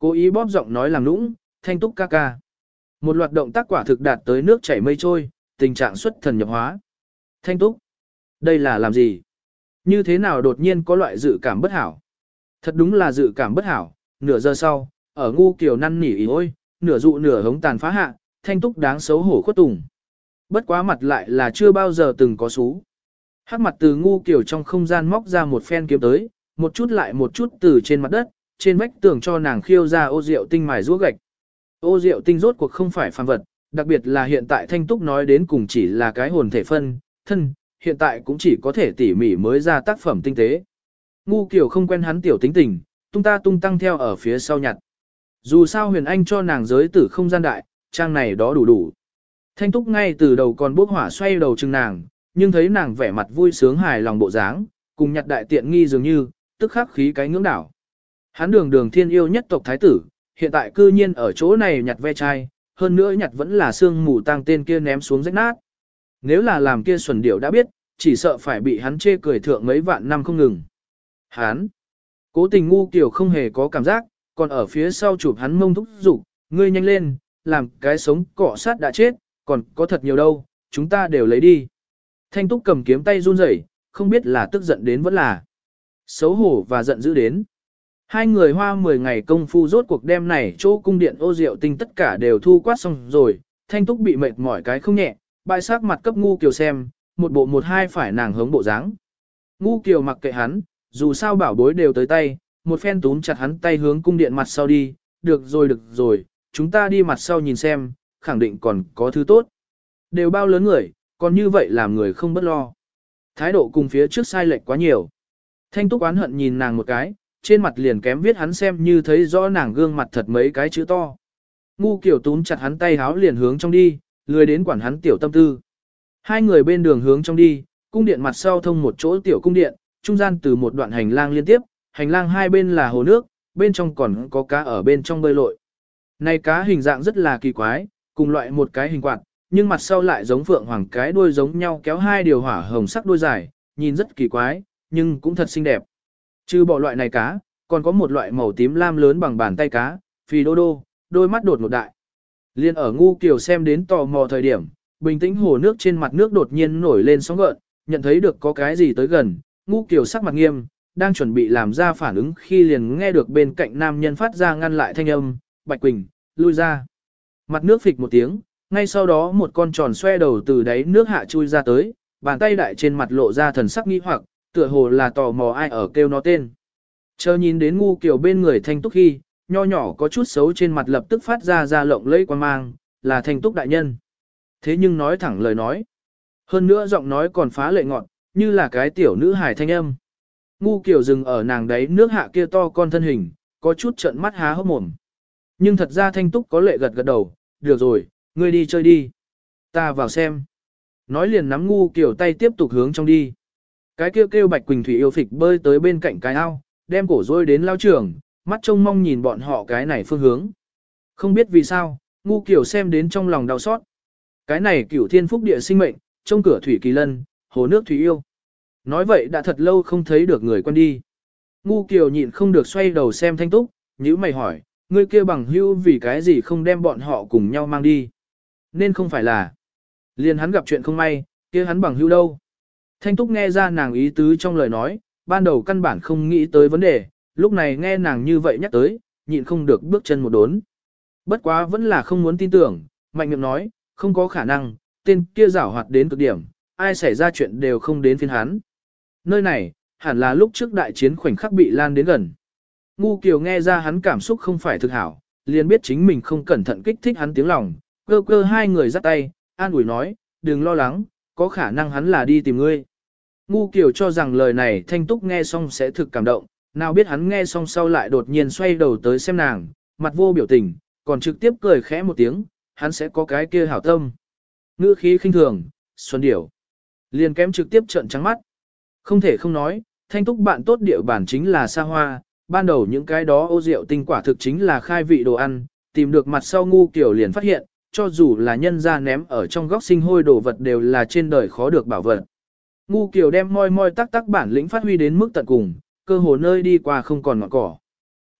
cố ý bóp giọng nói làm nũng, Thanh Túc ca ca. Một loạt động tác quả thực đạt tới nước chảy mây trôi, tình trạng xuất thần nhập hóa. Thanh Túc, đây là làm gì? Như thế nào đột nhiên có loại dự cảm bất hảo? Thật đúng là dự cảm bất hảo, nửa giờ sau, ở ngu kiểu năn nỉ ý ôi, nửa dụ nửa hống tàn phá hạ, Thanh Túc đáng xấu hổ khuất tùng. Bất quá mặt lại là chưa bao giờ từng có xú. Hắc mặt từ ngu kiểu trong không gian móc ra một phen kiếm tới, một chút lại một chút từ trên mặt đất, trên vách tường cho nàng khiêu ra ô rượu tinh mài rũa gạch. Ô rượu tinh rốt cuộc không phải phàm vật, đặc biệt là hiện tại Thanh Túc nói đến cùng chỉ là cái hồn thể phân, thân, hiện tại cũng chỉ có thể tỉ mỉ mới ra tác phẩm tinh tế. Ngu kiểu không quen hắn tiểu tính tình, tung tăng theo ở phía sau nhặt. Dù sao Huyền Anh cho nàng giới tử không gian đại, trang này đó đủ đủ. Thanh Túc ngay từ đầu còn bốc hỏa xoay đầu chừng nàng, nhưng thấy nàng vẻ mặt vui sướng hài lòng bộ dáng, cùng nhặt đại tiện nghi dường như, tức khắc khí cái ngưỡng đảo. Hắn đường thiên yêu nhất tộc thái tử, hiện tại cư nhiên ở chỗ này nhặt ve chai, hơn nữa nhặt vẫn là xương mù tang tên kia ném xuống rách nát. Nếu là làm kia xuẩn điểu đã biết, chỉ sợ phải bị hắn chê cười thượng mấy vạn năm không ngừng. Hắn, cố tình ngu kiểu không hề có cảm giác, còn ở phía sau chụp hắn mông thúc giục, ngươi nhanh lên, làm cái sống cọ sát đã chết, còn có thật nhiều đâu, chúng ta đều lấy đi. Thanh Túc cầm kiếm tay run rẩy, không biết là tức giận đến vẫn là xấu hổ và giận dữ đến. Hai người hoa 10 ngày công phu rốt cuộc đêm này chỗ cung điện ô rượu tinh tất cả đều thu quát xong rồi, Thanh Túc bị mệt mỏi cái không nhẹ, bại sắc mặt cấp ngu kiều xem, một bộ một hai phải nàng hướng bộ dáng. Ngu kiều mặc kệ hắn, dù sao bảo bối đều tới tay, một phen túm chặt hắn tay hướng cung điện mặt sau đi, được rồi, chúng ta đi mặt sau nhìn xem, khẳng định còn có thứ tốt. Đều bao lớn người, còn như vậy làm người không bất lo. Thái độ cùng phía trước sai lệch quá nhiều. Thanh Túc oán hận nhìn nàng một cái, trên mặt liền kém viết hắn xem như thấy rõ nàng gương mặt thật mấy cái chữ to. Ngu kiểu túm chặt hắn tay háo liền hướng trong đi, lười đến quản hắn tiểu tâm tư. Hai người bên đường hướng trong đi, cung điện mặt sau thông một chỗ tiểu cung điện, trung gian từ một đoạn hành lang liên tiếp, hành lang hai bên là hồ nước, bên trong còn có cá ở bên trong bơi lội. Này cá hình dạng rất là kỳ quái, cùng loại một cái hình quạt, nhưng mặt sau lại giống phượng hoàng cái đuôi giống nhau kéo hai điều hỏa hồng sắc đuôi dài, nhìn rất kỳ quái, nhưng cũng thật xinh đẹp. Trừ bỏ loại này cá, còn có một loại màu tím lam lớn bằng bàn tay cá, phì đô đô, đôi mắt đột ngột đại. Liên ở ngu kiều xem đến tò mò thời điểm, bình tĩnh hồ nước trên mặt nước đột nhiên nổi lên sóng gợn, nhận thấy được có cái gì tới gần, ngu kiều sắc mặt nghiêm, đang chuẩn bị làm ra phản ứng khi liền nghe được bên cạnh nam nhân phát ra ngăn lại thanh âm, Bạch Quỳnh, lui ra. Mặt nước phịch một tiếng, ngay sau đó một con tròn xoe đầu từ đáy nước hạ chui ra tới, bàn tay đại trên mặt lộ ra thần sắc nghi hoặc, tựa hồ là tò mò ai ở kêu nó tên. Chờ nhìn đến ngu kiểu bên người Thanh Túc khi, nho nhỏ có chút xấu trên mặt lập tức phát ra lộng lẫy quan mang, là Thanh Túc đại nhân. Thế nhưng nói thẳng lời nói. Hơn nữa giọng nói còn phá lệ ngọt, như là cái tiểu nữ hài thanh âm. Ngu kiểu dừng ở nàng đấy nước hạ kia to con thân hình, có chút trợn mắt há hốc mồm. Nhưng thật ra Thanh Túc có lệ gật gật đầu, được rồi, ngươi đi chơi đi. Ta vào xem. Nói liền nắm ngu kiểu tay tiếp tục hướng trong đi. Cái kêu Bạch Quỳnh Thủy yêu phịch bơi tới bên cạnh cái ao, đem cổ rôi đến lao trường, mắt trông mong nhìn bọn họ cái này phương hướng. Không biết vì sao, ngu kiểu xem đến trong lòng đau xót. Cái này cửu thiên phúc địa sinh mệnh, trông cửa thủy kỳ lân, hồ nước thủy yêu. Nói vậy đã thật lâu không thấy được người quen đi. Ngu kiều nhịn không được xoay đầu xem Thanh Túc, nhíu mày hỏi, ngươi kia bằng hữu vì cái gì không đem bọn họ cùng nhau mang đi. Nên không phải là, liền hắn gặp chuyện không may, kia hắn bằng hữu đâu. Thanh Túc nghe ra nàng ý tứ trong lời nói, ban đầu căn bản không nghĩ tới vấn đề, lúc này nghe nàng như vậy nhắc tới, nhịn không được bước chân một đốn. Bất quá vẫn là không muốn tin tưởng, mạnh miệng nói, không có khả năng, tên kia giảo hoạt đến cực điểm, ai xảy ra chuyện đều không đến phiên hắn. Nơi này, hẳn là lúc trước đại chiến khoảnh khắc bị lan đến gần. Ngu Kiều nghe ra hắn cảm xúc không phải thực hảo, liền biết chính mình không cẩn thận kích thích hắn tiếng lòng, cơ hai người dắt tay, an ủi nói, đừng lo lắng, có khả năng hắn là đi tìm ngươi. Ngu Kiều cho rằng lời này Thanh Túc nghe xong sẽ thực cảm động, nào biết hắn nghe xong sau lại đột nhiên xoay đầu tới xem nàng, mặt vô biểu tình, còn trực tiếp cười khẽ một tiếng, hắn sẽ có cái kia hảo tâm. Ngữ khí khinh thường, xuân điểu. Liền kém trực tiếp trợn trắng mắt. Không thể không nói, Thanh Túc bạn tốt địa bản chính là xa hoa, ban đầu những cái đó ô rượu tinh quả thực chính là khai vị đồ ăn, tìm được mặt sau ngu kiểu liền phát hiện, cho dù là nhân ra ném ở trong góc sinh hôi đồ vật đều là trên đời khó được bảo vật. Ngu kiểu đem moi moi tắc tắc bản lĩnh phát huy đến mức tận cùng, cơ hồ nơi đi qua không còn ngọn cỏ.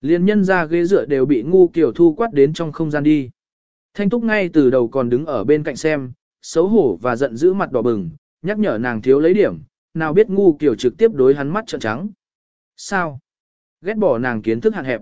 Liên nhân ra ghế dựa đều bị ngu kiểu thu quát đến trong không gian đi. Thanh Túc ngay từ đầu còn đứng ở bên cạnh xem, xấu hổ và giận dữ mặt đỏ bừng, nhắc nhở nàng thiếu lấy điểm, nào biết ngu kiểu trực tiếp đối hắn mắt trợn trắng. Sao? Ghét bỏ nàng kiến thức hạn hẹp.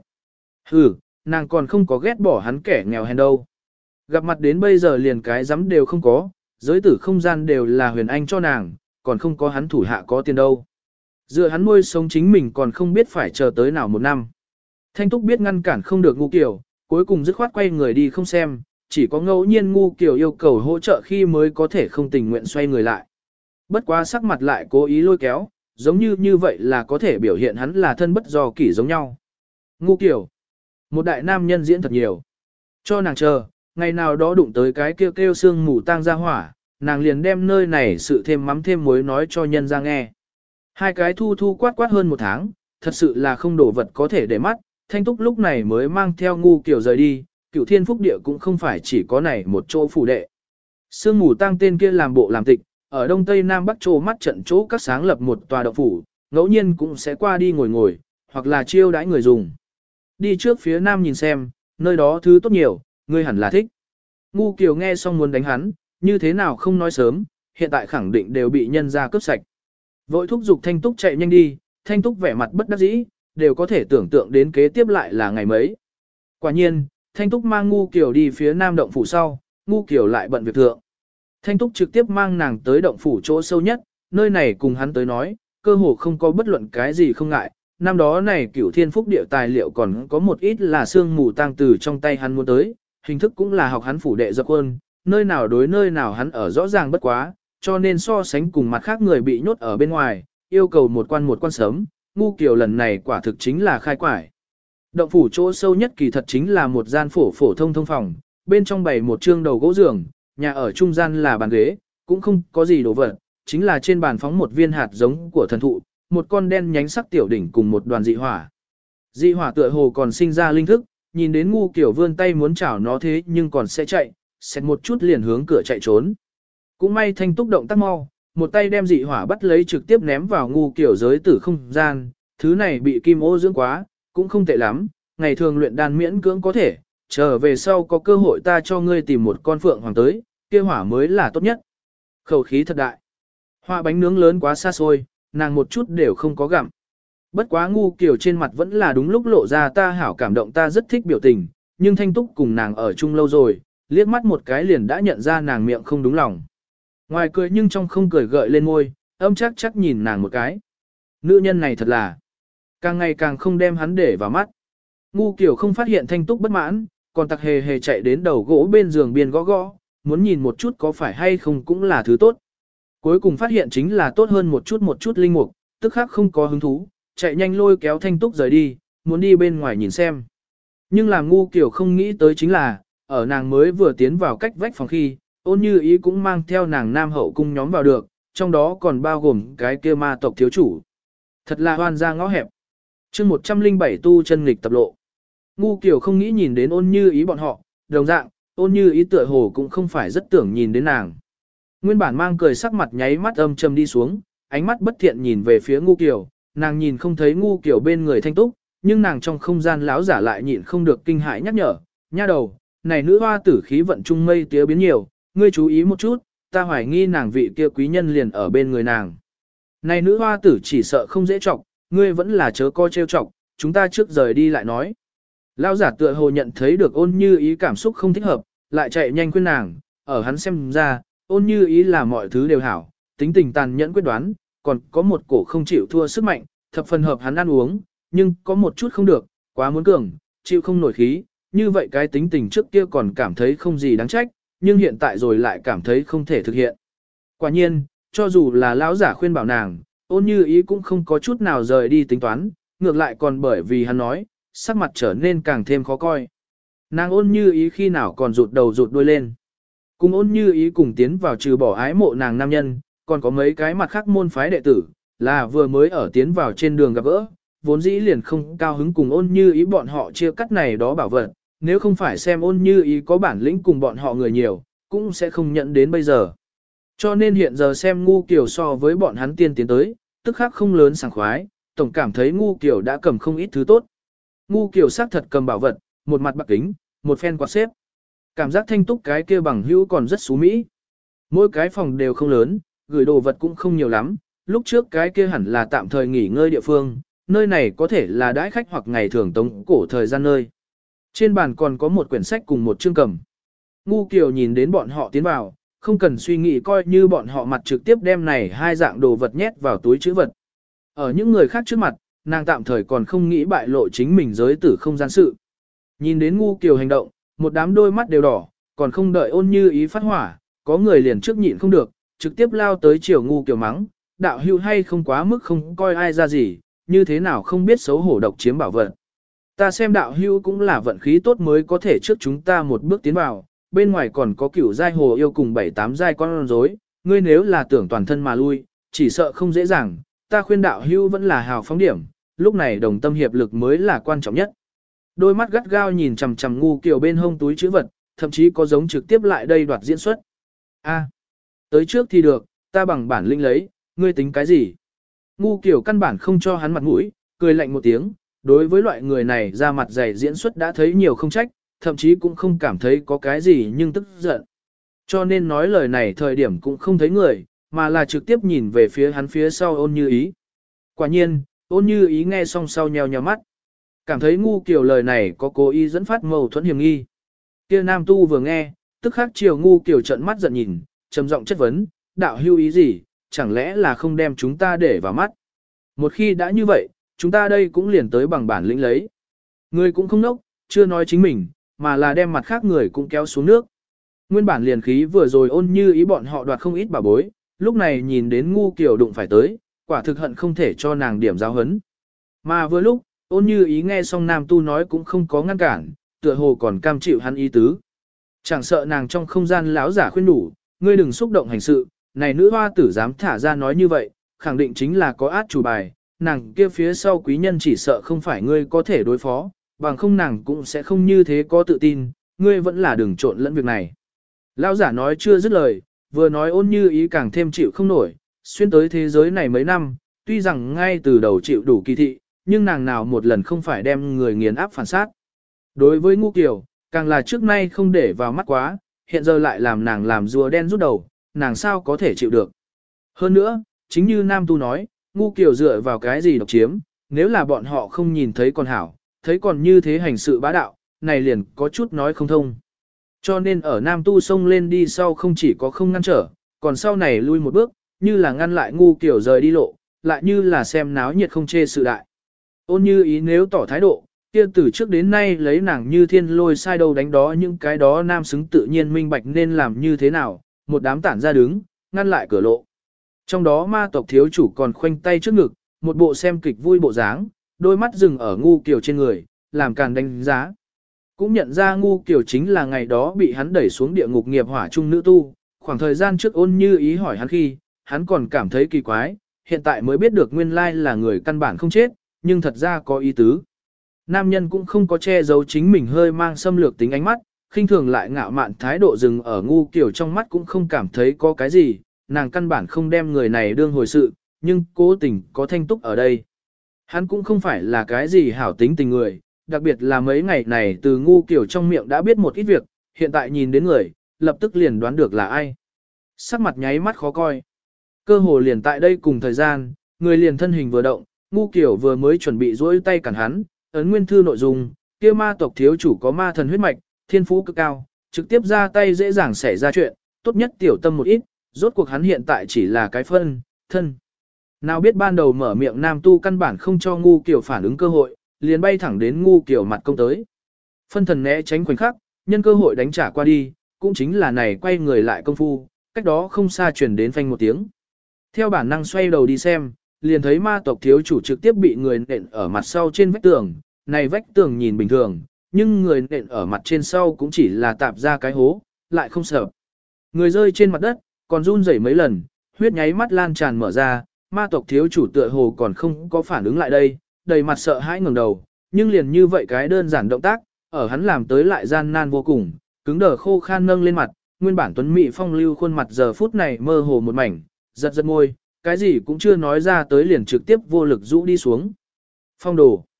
Ừ, nàng còn không có ghét bỏ hắn kẻ nghèo hèn đâu. Gặp mặt đến bây giờ liền cái dám đều không có, giới tử không gian đều là huyền anh cho nàng, còn không có hắn thủ hạ có tiền đâu. Dựa hắn nuôi sống chính mình còn không biết phải chờ tới nào một năm. Thanh Túc biết ngăn cản không được ngu kiểu, cuối cùng dứt khoát quay người đi không xem, chỉ có ngẫu nhiên ngu kiểu yêu cầu hỗ trợ khi mới có thể không tình nguyện xoay người lại. Bất quá sắc mặt lại cố ý lôi kéo, giống như vậy là có thể biểu hiện hắn là thân bất do kỷ giống nhau. Ngu kiểu, một đại nam nhân diễn thật nhiều. Cho nàng chờ, ngày nào đó đụng tới cái kêu kêu xương mù tang ra hỏa, nàng liền đem nơi này sự thêm mắm thêm muối nói cho nhân ra nghe. Hai cái thu quát quát hơn một tháng, thật sự là không đổ vật có thể để mắt, Thanh Túc lúc này mới mang theo ngu kiểu rời đi, Cửu Thiên Phúc Địa cũng không phải chỉ có này một chỗ phủ đệ. Sương mù tang tên kia làm bộ làm tịch, ở đông tây nam bắc chỗ mắt trận chỗ các sáng lập một tòa động phủ, ngẫu nhiên cũng sẽ qua đi ngồi, hoặc là chiêu đãi người dùng. Đi trước phía nam nhìn xem, nơi đó thứ tốt nhiều, ngươi hẳn là thích. Ngu Kiều nghe xong muốn đánh hắn, như thế nào không nói sớm, hiện tại khẳng định đều bị nhân ra cướp sạch. Vội thúc giục Thanh Túc chạy nhanh đi, Thanh Túc vẻ mặt bất đắc dĩ, đều có thể tưởng tượng đến kế tiếp lại là ngày mấy. Quả nhiên, Thanh Túc mang Ngu Kiều đi phía nam động phủ sau, Ngu Kiều lại bận việc thượng. Thanh Túc trực tiếp mang nàng tới động phủ chỗ sâu nhất, nơi này cùng hắn tới nói, cơ hồ không có bất luận cái gì không ngại. Năm đó này Cửu Thiên Phúc Địa tài liệu còn có một ít là xương mù tang từ trong tay hắn muốn tới, hình thức cũng là học hắn phủ đệ dập quân, nơi nào đối nơi nào hắn ở rõ ràng bất quá, cho nên so sánh cùng mặt khác người bị nhốt ở bên ngoài, yêu cầu một quan sớm, Ngu Kiều lần này quả thực chính là khai quải. Động phủ chỗ sâu nhất kỳ thật chính là một gian phổ thông phòng, bên trong bày một trương đầu gỗ giường, nhà ở trung gian là bàn ghế, cũng không có gì đồ vật, chính là trên bàn phóng một viên hạt giống của thần thụ, một con đen nhánh sắc tiểu đỉnh cùng một đoàn dị hỏa. Dị hỏa tựa hồ còn sinh ra linh thức, nhìn đến Ngu Kiều vươn tay muốn chảo nó thế nhưng còn sẽ chạy, xét một chút liền hướng cửa chạy trốn. Cũng may Thanh Túc động tác mau, một tay đem dị hỏa bắt lấy trực tiếp ném vào Ngu Kiều giới tử không gian, thứ này bị kim ô dưỡng quá, cũng không tệ lắm, ngày thường luyện đan miễn cưỡng có thể, trở về sau có cơ hội ta cho ngươi tìm một con phượng hoàng tới, kia hỏa mới là tốt nhất. Khẩu khí thật đại. Hoa bánh nướng lớn quá xa xôi, nàng một chút đều không có gặm. Bất quá Ngu Kiều trên mặt vẫn là đúng lúc lộ ra ta hảo cảm động ta rất thích biểu tình, nhưng Thanh Túc cùng nàng ở chung lâu rồi, liếc mắt một cái liền đã nhận ra nàng miệng không đúng lòng. Ngoài cười nhưng trong không cười gợi lên môi, âm chắc nhìn nàng một cái. Nữ nhân này thật là, càng ngày càng không đem hắn để vào mắt. Ngu Kiều không phát hiện Thanh Túc bất mãn, còn tặc hề chạy đến đầu gỗ bên giường biên gõ, muốn nhìn một chút có phải hay không cũng là thứ tốt. Cuối cùng phát hiện chính là tốt hơn một chút linh mục, tức khắc không có hứng thú, chạy nhanh lôi kéo Thanh Túc rời đi, muốn đi bên ngoài nhìn xem. Nhưng làm Ngu Kiều không nghĩ tới chính là, ở nàng mới vừa tiến vào cách vách phòng khi, Ôn Như Ý cũng mang theo nàng nam hậu cung nhóm vào được, trong đó còn bao gồm cái kia ma tộc thiếu chủ. Thật là hoan ra ngõ hẹp. chương 107 tu chân nghịch tập lộ. Ngu Kiều không nghĩ nhìn đến Ôn Như Ý bọn họ, đồng dạng, Ôn Như Ý tựa hồ cũng không phải rất tưởng nhìn đến nàng. Nguyên bản mang cười sắc mặt nháy mắt âm trầm đi xuống, ánh mắt bất thiện nhìn về phía Ngu Kiều, nàng nhìn không thấy Ngu Kiều bên người Thanh Túc, nhưng nàng trong không gian láo giả lại nhịn không được kinh hãi nhắc nhở, nha đầu, này nữ hoa tử khí vận trung mây tía biến nhiều, ngươi chú ý một chút, ta hoài nghi nàng vị kia quý nhân liền ở bên người nàng. Này nữ hoa tử chỉ sợ không dễ trọng, ngươi vẫn là chớ coi trêu chọc, chúng ta trước rời đi lại nói. Lão giả tựa hồ nhận thấy được Ôn Như Ý cảm xúc không thích hợp, lại chạy nhanh khuyên nàng, ở hắn xem ra, Ôn Như Ý là mọi thứ đều hảo, tính tình tàn nhẫn quyết đoán, còn có một cổ không chịu thua sức mạnh, thập phần hợp hắn ăn uống, nhưng có một chút không được, quá muốn cường, chịu không nổi khí, như vậy cái tính tình trước kia còn cảm thấy không gì đáng trách, nhưng hiện tại rồi lại cảm thấy không thể thực hiện. Quả nhiên, cho dù là lão giả khuyên bảo nàng, Ôn Như Ý cũng không có chút nào rời đi tính toán, ngược lại còn bởi vì hắn nói, sắc mặt trở nên càng thêm khó coi. Nàng Ôn Như Ý khi nào còn rụt đầu rụt đuôi lên. Cùng Ôn Như Ý cùng tiến vào trừ bỏ ái mộ nàng nam nhân, còn có mấy cái mặt khác môn phái đệ tử, là vừa mới ở tiến vào trên đường gặp gỡ, vốn dĩ liền không cao hứng cùng Ôn Như Ý bọn họ chia cắt này đó bảo vật, nếu không phải xem Ôn Như Ý có bản lĩnh cùng bọn họ người nhiều, cũng sẽ không nhận đến bây giờ. Cho nên hiện giờ xem Ngu Kiều so với bọn hắn tiên tiến tới, tức khắc không lớn sảng khoái, tổng cảm thấy Ngu Kiều đã cầm không ít thứ tốt. Ngu kiểu sắc thật cầm bảo vật, một mặt bạc kính, một phen quạt xếp. Cảm giác thanh túc cái kia bằng hữu còn rất xú mỹ. Mỗi cái phòng đều không lớn, gửi đồ vật cũng không nhiều lắm, lúc trước cái kia hẳn là tạm thời nghỉ ngơi địa phương, nơi này có thể là đãi khách hoặc ngày thường tống cổ thời gian nơi. Trên bàn còn có một quyển sách cùng một chương cầm. Ngu Kiều nhìn đến bọn họ tiến vào, không cần suy nghĩ coi như bọn họ mặt trực tiếp đem này hai dạng đồ vật nhét vào túi trữ vật. Ở những người khác trước mặt, nàng tạm thời còn không nghĩ bại lộ chính mình giới tử không gian sự. Nhìn đến Ngu Kiều hành động, một đám đôi mắt đều đỏ, còn không đợi Ôn Như Ý phát hỏa, có người liền trước nhịn không được, trực tiếp lao tới chiều Ngu Kiều mắng, đạo hữu hay không quá mức không coi ai ra gì, như thế nào không biết xấu hổ độc chiếm bảo vật. Ta xem đạo hữu cũng là vận khí tốt mới có thể trước chúng ta một bước tiến vào, bên ngoài còn có cửu giai hồ yêu cùng 7-8 giai con rối, ngươi nếu là tưởng toàn thân mà lui, chỉ sợ không dễ dàng, ta khuyên đạo hữu vẫn là hào phóng điểm, lúc này đồng tâm hiệp lực mới là quan trọng nhất. Đôi mắt gắt gao nhìn chằm chằm Ngu Kiều bên hông túi trữ vật, thậm chí có giống trực tiếp lại đây đoạt diễn xuất. A, tới trước thì được, ta bằng bản lĩnh lấy, ngươi tính cái gì? Ngu Kiều căn bản không cho hắn mặt mũi, cười lạnh một tiếng, đối với loại người này ra mặt dày diễn xuất đã thấy nhiều không trách, thậm chí cũng không cảm thấy có cái gì nhưng tức giận. Cho nên nói lời này thời điểm cũng không thấy người, mà là trực tiếp nhìn về phía hắn phía sau Ôn Như Ý. Quả nhiên, Ôn Như Ý nghe xong sau nheo nheo mắt. Cảm thấy Ngu Kiều lời này có cố ý dẫn phát mâu thuẫn hiểm nghi. Kia nam tu vừa nghe, tức khắc chiều Ngu Kiều trợn mắt giận nhìn, trầm giọng chất vấn, đạo hưu ý gì, chẳng lẽ là không đem chúng ta để vào mắt. Một khi đã như vậy, chúng ta đây cũng liền tới bằng bản lĩnh lấy. Người cũng không nốc, chưa nói chính mình, mà là đem mặt khác người cũng kéo xuống nước. Nguyên bản liền khí vừa rồi Ôn Như Ý bọn họ đoạt không ít bảo bối, lúc này nhìn đến Ngu Kiều đụng phải tới, quả thực hận không thể cho nàng điểm giáo hấn. Mà vừa lúc, Ôn Như Ý nghe xong nam tu nói cũng không có ngăn cản, tựa hồ còn cam chịu hắn ý tứ. Chẳng sợ nàng trong không gian láo giả khuyên đủ, ngươi đừng xúc động hành sự, này nữ hoa tử dám thả ra nói như vậy, khẳng định chính là có át chủ bài, nàng kia phía sau quý nhân chỉ sợ không phải ngươi có thể đối phó, bằng không nàng cũng sẽ không như thế có tự tin, ngươi vẫn là đừng trộn lẫn việc này. Lão giả nói chưa dứt lời, vừa nói Ôn Như Ý càng thêm chịu không nổi, xuyên tới thế giới này mấy năm, tuy rằng ngay từ đầu chịu đủ kỳ thị, nhưng nàng nào một lần không phải đem người nghiền áp phản sát. Đối với Ngu Kiều, càng là trước nay không để vào mắt quá, hiện giờ lại làm nàng làm rùa đen rút đầu, nàng sao có thể chịu được. Hơn nữa, chính như Nam Tu nói, Ngu Kiều dựa vào cái gì độc chiếm, nếu là bọn họ không nhìn thấy còn hảo, thấy còn như thế hành sự bá đạo, này liền có chút nói không thông. Cho nên ở Nam Tu xông lên đi sau không chỉ có không ngăn trở, còn sau này lui một bước, như là ngăn lại Ngu Kiều rời đi lộ, lại như là xem náo nhiệt không chê sự đại. Ôn Như Ý nếu tỏ thái độ, kia từ trước đến nay lấy nàng như thiên lôi sai đầu đánh đó những cái đó nam xứng tự nhiên minh bạch nên làm như thế nào, một đám tản ra đứng, ngăn lại cửa lộ. Trong đó ma tộc thiếu chủ còn khoanh tay trước ngực, một bộ xem kịch vui bộ dáng, đôi mắt dừng ở Ngu Kiều trên người, làm càn đánh giá. Cũng nhận ra Ngu Kiều chính là ngày đó bị hắn đẩy xuống địa ngục nghiệp hỏa trung nữ tu, khoảng thời gian trước Ôn Như Ý hỏi hắn khi, hắn còn cảm thấy kỳ quái, hiện tại mới biết được nguyên lai là người căn bản không chết, nhưng thật ra có ý tứ. Nam nhân cũng không có che giấu chính mình hơi mang xâm lược tính ánh mắt, khinh thường lại ngạo mạn thái độ dừng ở Ngu Kiều trong mắt cũng không cảm thấy có cái gì, nàng căn bản không đem người này đương hồi sự, nhưng cố tình có thanh túc ở đây. Hắn cũng không phải là cái gì hảo tính tình người, đặc biệt là mấy ngày này từ Ngu Kiều trong miệng đã biết một ít việc, hiện tại nhìn đến người, lập tức liền đoán được là ai. Sắc mặt nháy mắt khó coi. Cơ hồ liền tại đây cùng thời gian, người liền thân hình vừa động, Ngu Kiều vừa mới chuẩn bị duỗi tay cản hắn, ấn nguyên thư nội dung, kia ma tộc thiếu chủ có ma thần huyết mạch, thiên phú cực cao, trực tiếp ra tay dễ dàng xảy ra chuyện, tốt nhất tiểu tâm một ít, rốt cuộc hắn hiện tại chỉ là cái thân. Nào biết ban đầu mở miệng nam tu căn bản không cho Ngu Kiều phản ứng cơ hội, liền bay thẳng đến Ngu Kiều mặt công tới. Phân thần né tránh khoảnh khắc, nhân cơ hội đánh trả qua đi, cũng chính là này quay người lại công phu, cách đó không xa truyền đến phanh một tiếng. Theo bản năng xoay đầu đi xem, liền thấy ma tộc thiếu chủ trực tiếp bị người nện ở mặt sau trên vách tường, này vách tường nhìn bình thường, nhưng người nện ở mặt trên sau cũng chỉ là tạp ra cái hố, lại không sợ. Người rơi trên mặt đất, còn run rẩy mấy lần, huyết nháy mắt lan tràn mở ra, ma tộc thiếu chủ tựa hồ còn không có phản ứng lại đây, đầy mặt sợ hãi ngẩng đầu, nhưng liền như vậy cái đơn giản động tác, ở hắn làm tới lại gian nan vô cùng, cứng đờ khô khan nâng lên mặt, nguyên bản tuấn mỹ phong lưu khuôn mặt giờ phút này mơ hồ một mảnh, giật giật môi, cái gì cũng chưa nói ra tới liền trực tiếp vô lực rũ đi xuống. Phong đồ.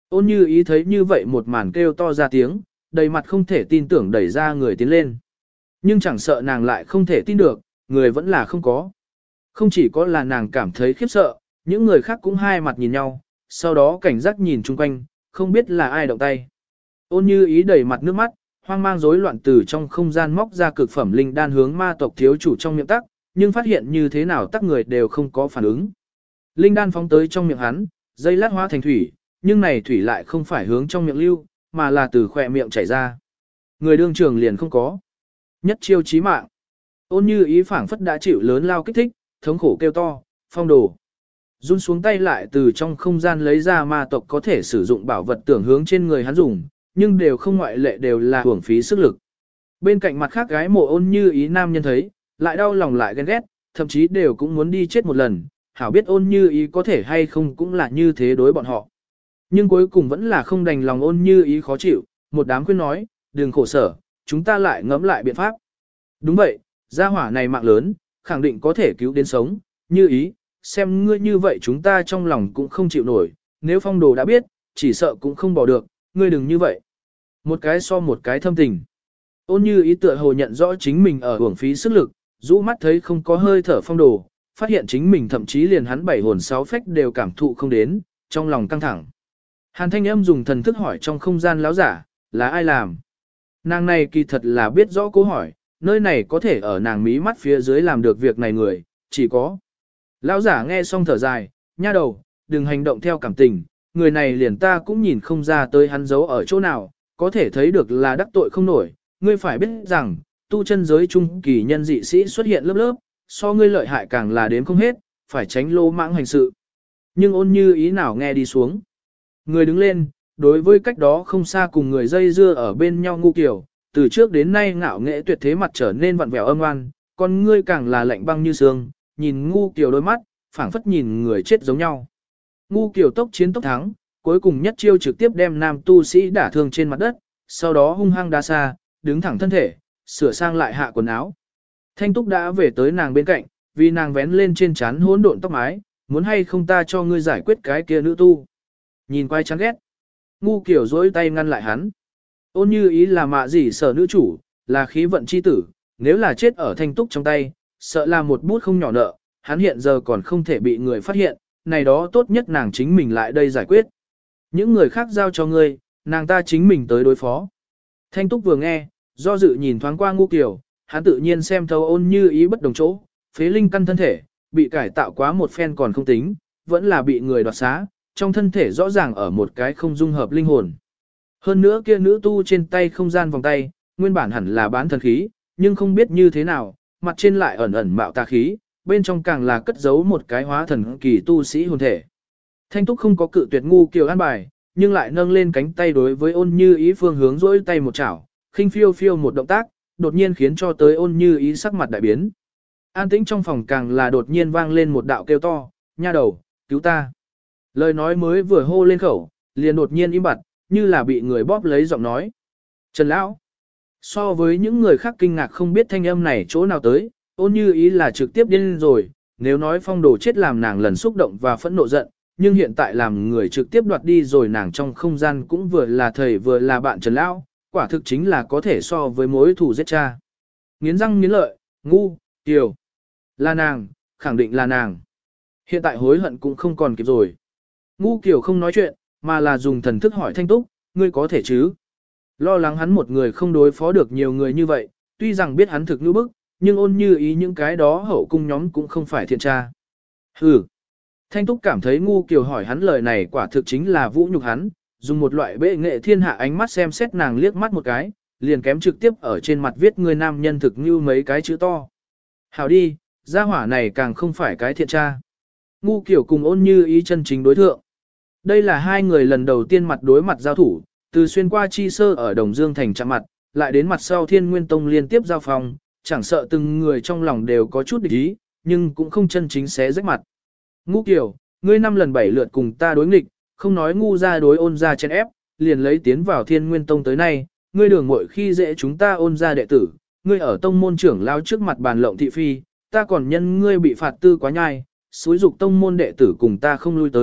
Ôn như ý thấy như vậy một màn kêu to ra tiếng, đầy mặt không thể tin tưởng đẩy ra người tiến lên. Nhưng chẳng sợ nàng lại không thể tin được, người vẫn là không có. Không chỉ có là nàng cảm thấy khiếp sợ, những người khác cũng hai mặt nhìn nhau, sau đó cảnh giác nhìn chung quanh, không biết là ai động tay. Ôn như ý đầy mặt nước mắt, hoang mang rối loạn từ trong không gian móc ra cực phẩm linh đan hướng ma tộc thiếu chủ trong miệng tắc, nhưng phát hiện như thế nào tắc người đều không có phản ứng. Linh đan phóng tới trong miệng hắn, dây lát hóa thành thủy, nhưng này thủy lại không phải hướng trong miệng lưu, mà là từ khỏe miệng chảy ra. Người đương trường liền không có. Nhất chiêu chí mạng. Ôn như ý phảng phất đã chịu lớn lao kích thích, thống khổ kêu to, phong đồ. Run xuống tay lại từ trong không gian lấy ra ma tộc có thể sử dụng bảo vật tưởng hướng trên người hắn dùng, nhưng đều không ngoại lệ đều là hưởng phí sức lực. Bên cạnh mặt khác gái mộ ôn như ý nam nhân thấy, lại đau lòng lại ghen ghét, thậm chí đều cũng muốn đi chết một lần, hảo biết ôn như ý có thể hay không cũng là như thế đối bọn họ. Nhưng cuối cùng vẫn là không đành lòng ôn như ý khó chịu, một đám khuyên nói, đừng khổ sở, chúng ta lại ngẫm lại biện pháp. Đúng vậy, gia hỏa này mạng lớn, khẳng định có thể cứu đến sống, như ý, xem ngươi như vậy chúng ta trong lòng cũng không chịu nổi, nếu phong đồ đã biết, chỉ sợ cũng không bỏ được, ngươi đừng như vậy. Một cái so một cái thâm tình. Ôn như ý tựa hồ nhận rõ chính mình ở hưởng phí sức lực, rũ mắt thấy không có hơi thở phong đồ, phát hiện chính mình thậm chí liền hắn bảy hồn sáu phách đều cảm thụ không đến, trong lòng căng thẳng. Hàn thanh âm dùng thần thức hỏi trong không gian láo giả, là ai làm? Nàng này kỳ thật là biết rõ câu hỏi, nơi này có thể ở nàng mí mắt phía dưới làm được việc này người, chỉ có. Lão giả nghe xong thở dài, nha đầu, đừng hành động theo cảm tình, người này liền ta cũng nhìn không ra tới hắn giấu ở chỗ nào, có thể thấy được là đắc tội không nổi, ngươi phải biết rằng, tu chân giới trung kỳ nhân dị sĩ xuất hiện lớp lớp, so ngươi lợi hại càng là đếm không hết, phải tránh lô mãng hành sự. Nhưng ôn như ý nào nghe đi xuống. Người đứng lên, đối với cách đó không xa cùng người dây dưa ở bên nhau ngu kiểu, từ trước đến nay ngạo nghệ tuyệt thế mặt trở nên vặn vẹo âm oan, còn ngươi càng là lạnh băng như xương, nhìn ngu kiểu đôi mắt, phảng phất nhìn người chết giống nhau. Ngu kiểu tốc chiến tốc thắng, cuối cùng nhất chiêu trực tiếp đem nam tu sĩ đả thương trên mặt đất, sau đó hung hăng đá xa, đứng thẳng thân thể, sửa sang lại hạ quần áo. Thanh Túc đã về tới nàng bên cạnh, vì nàng vén lên trên trán hỗn độn tóc mái, muốn hay không ta cho ngươi giải quyết cái kia nữ tu. Nhìn quay chán ghét. Ngu kiểu dối tay ngăn lại hắn. Ôn như ý là mạ gì sở nữ chủ, là khí vận chi tử, nếu là chết ở Thanh Túc trong tay, sợ là một bút không nhỏ nợ, hắn hiện giờ còn không thể bị người phát hiện, này đó tốt nhất nàng chính mình lại đây giải quyết. Những người khác giao cho ngươi, nàng ta chính mình tới đối phó. Thanh Túc vừa nghe, do dự nhìn thoáng qua ngu kiểu, hắn tự nhiên xem thấu ôn như ý bất đồng chỗ, phế linh căn thân thể, bị cải tạo quá một phen còn không tính, vẫn là bị người đoạt xá, trong thân thể rõ ràng ở một cái không dung hợp linh hồn. Hơn nữa kia nữ tu trên tay không gian vòng tay, nguyên bản hẳn là bán thần khí, nhưng không biết như thế nào, mặt trên lại ẩn ẩn mạo tà khí, bên trong càng là cất giấu một cái hóa thần kỳ tu sĩ hồn thể. Thanh Túc không có cự tuyệt ngu kiều an bài, nhưng lại nâng lên cánh tay đối với ôn như ý phương hướng rỗi tay một chảo, khinh phiêu phiêu một động tác, đột nhiên khiến cho tới ôn như ý sắc mặt đại biến. An tĩnh trong phòng càng là đột nhiên vang lên một đạo kêu to, nha đầu, cứu ta. Lời nói mới vừa hô lên khẩu, liền đột nhiên im bặt, như là bị người bóp lấy giọng nói. Trần Lão. So với những người khác kinh ngạc không biết thanh âm này chỗ nào tới, ôn như ý là trực tiếp điên rồi, nếu nói phong đồ chết làm nàng lần xúc động và phẫn nộ giận, nhưng hiện tại làm người trực tiếp đoạt đi rồi nàng trong không gian cũng vừa là thầy vừa là bạn Trần Lão, quả thực chính là có thể so với mối thù giết cha. Nghiến răng nghiến lợi, ngu, tiểu. Là nàng, khẳng định là nàng. Hiện tại hối hận cũng không còn kịp rồi. Ngu kiểu không nói chuyện, mà là dùng thần thức hỏi Thanh Túc, ngươi có thể chứ? Lo lắng hắn một người không đối phó được nhiều người như vậy, tuy rằng biết hắn thực như bức, nhưng ôn như ý những cái đó hậu cung nhóm cũng không phải thiện tra. Hừ. Thanh Túc cảm thấy ngu kiểu hỏi hắn lời này quả thực chính là vũ nhục hắn, dùng một loại bệ nghệ thiên hạ ánh mắt xem xét nàng liếc mắt một cái, liền kém trực tiếp ở trên mặt viết người nam nhân thực như mấy cái chữ to. Hảo đi, gia hỏa này càng không phải cái thiện tra. Ngu kiểu cùng ôn như ý chân chính đối thượng. Đây là hai người lần đầu tiên mặt đối mặt giao thủ, từ xuyên qua chi sơ ở Đồng Dương thành chạm mặt, lại đến mặt sau Thiên Nguyên Tông liên tiếp giao phòng, chẳng sợ từng người trong lòng đều có chút địch ý, nhưng cũng không chân chính xé rách mặt. Ngu kiểu, ngươi 5 lần 7 lượt cùng ta đối nghịch, không nói ngu ra đối ôn ra chen ép, liền lấy tiến vào Thiên Nguyên Tông tới nay, ngươi đường muội khi dễ chúng ta ôn ra đệ tử, ngươi ở tông môn trưởng lao trước mặt bàn lộng thị phi, ta còn nhân ngươi bị phạt tư quá nhai, xúi dục tông môn đệ tử cùng ta không lui tới,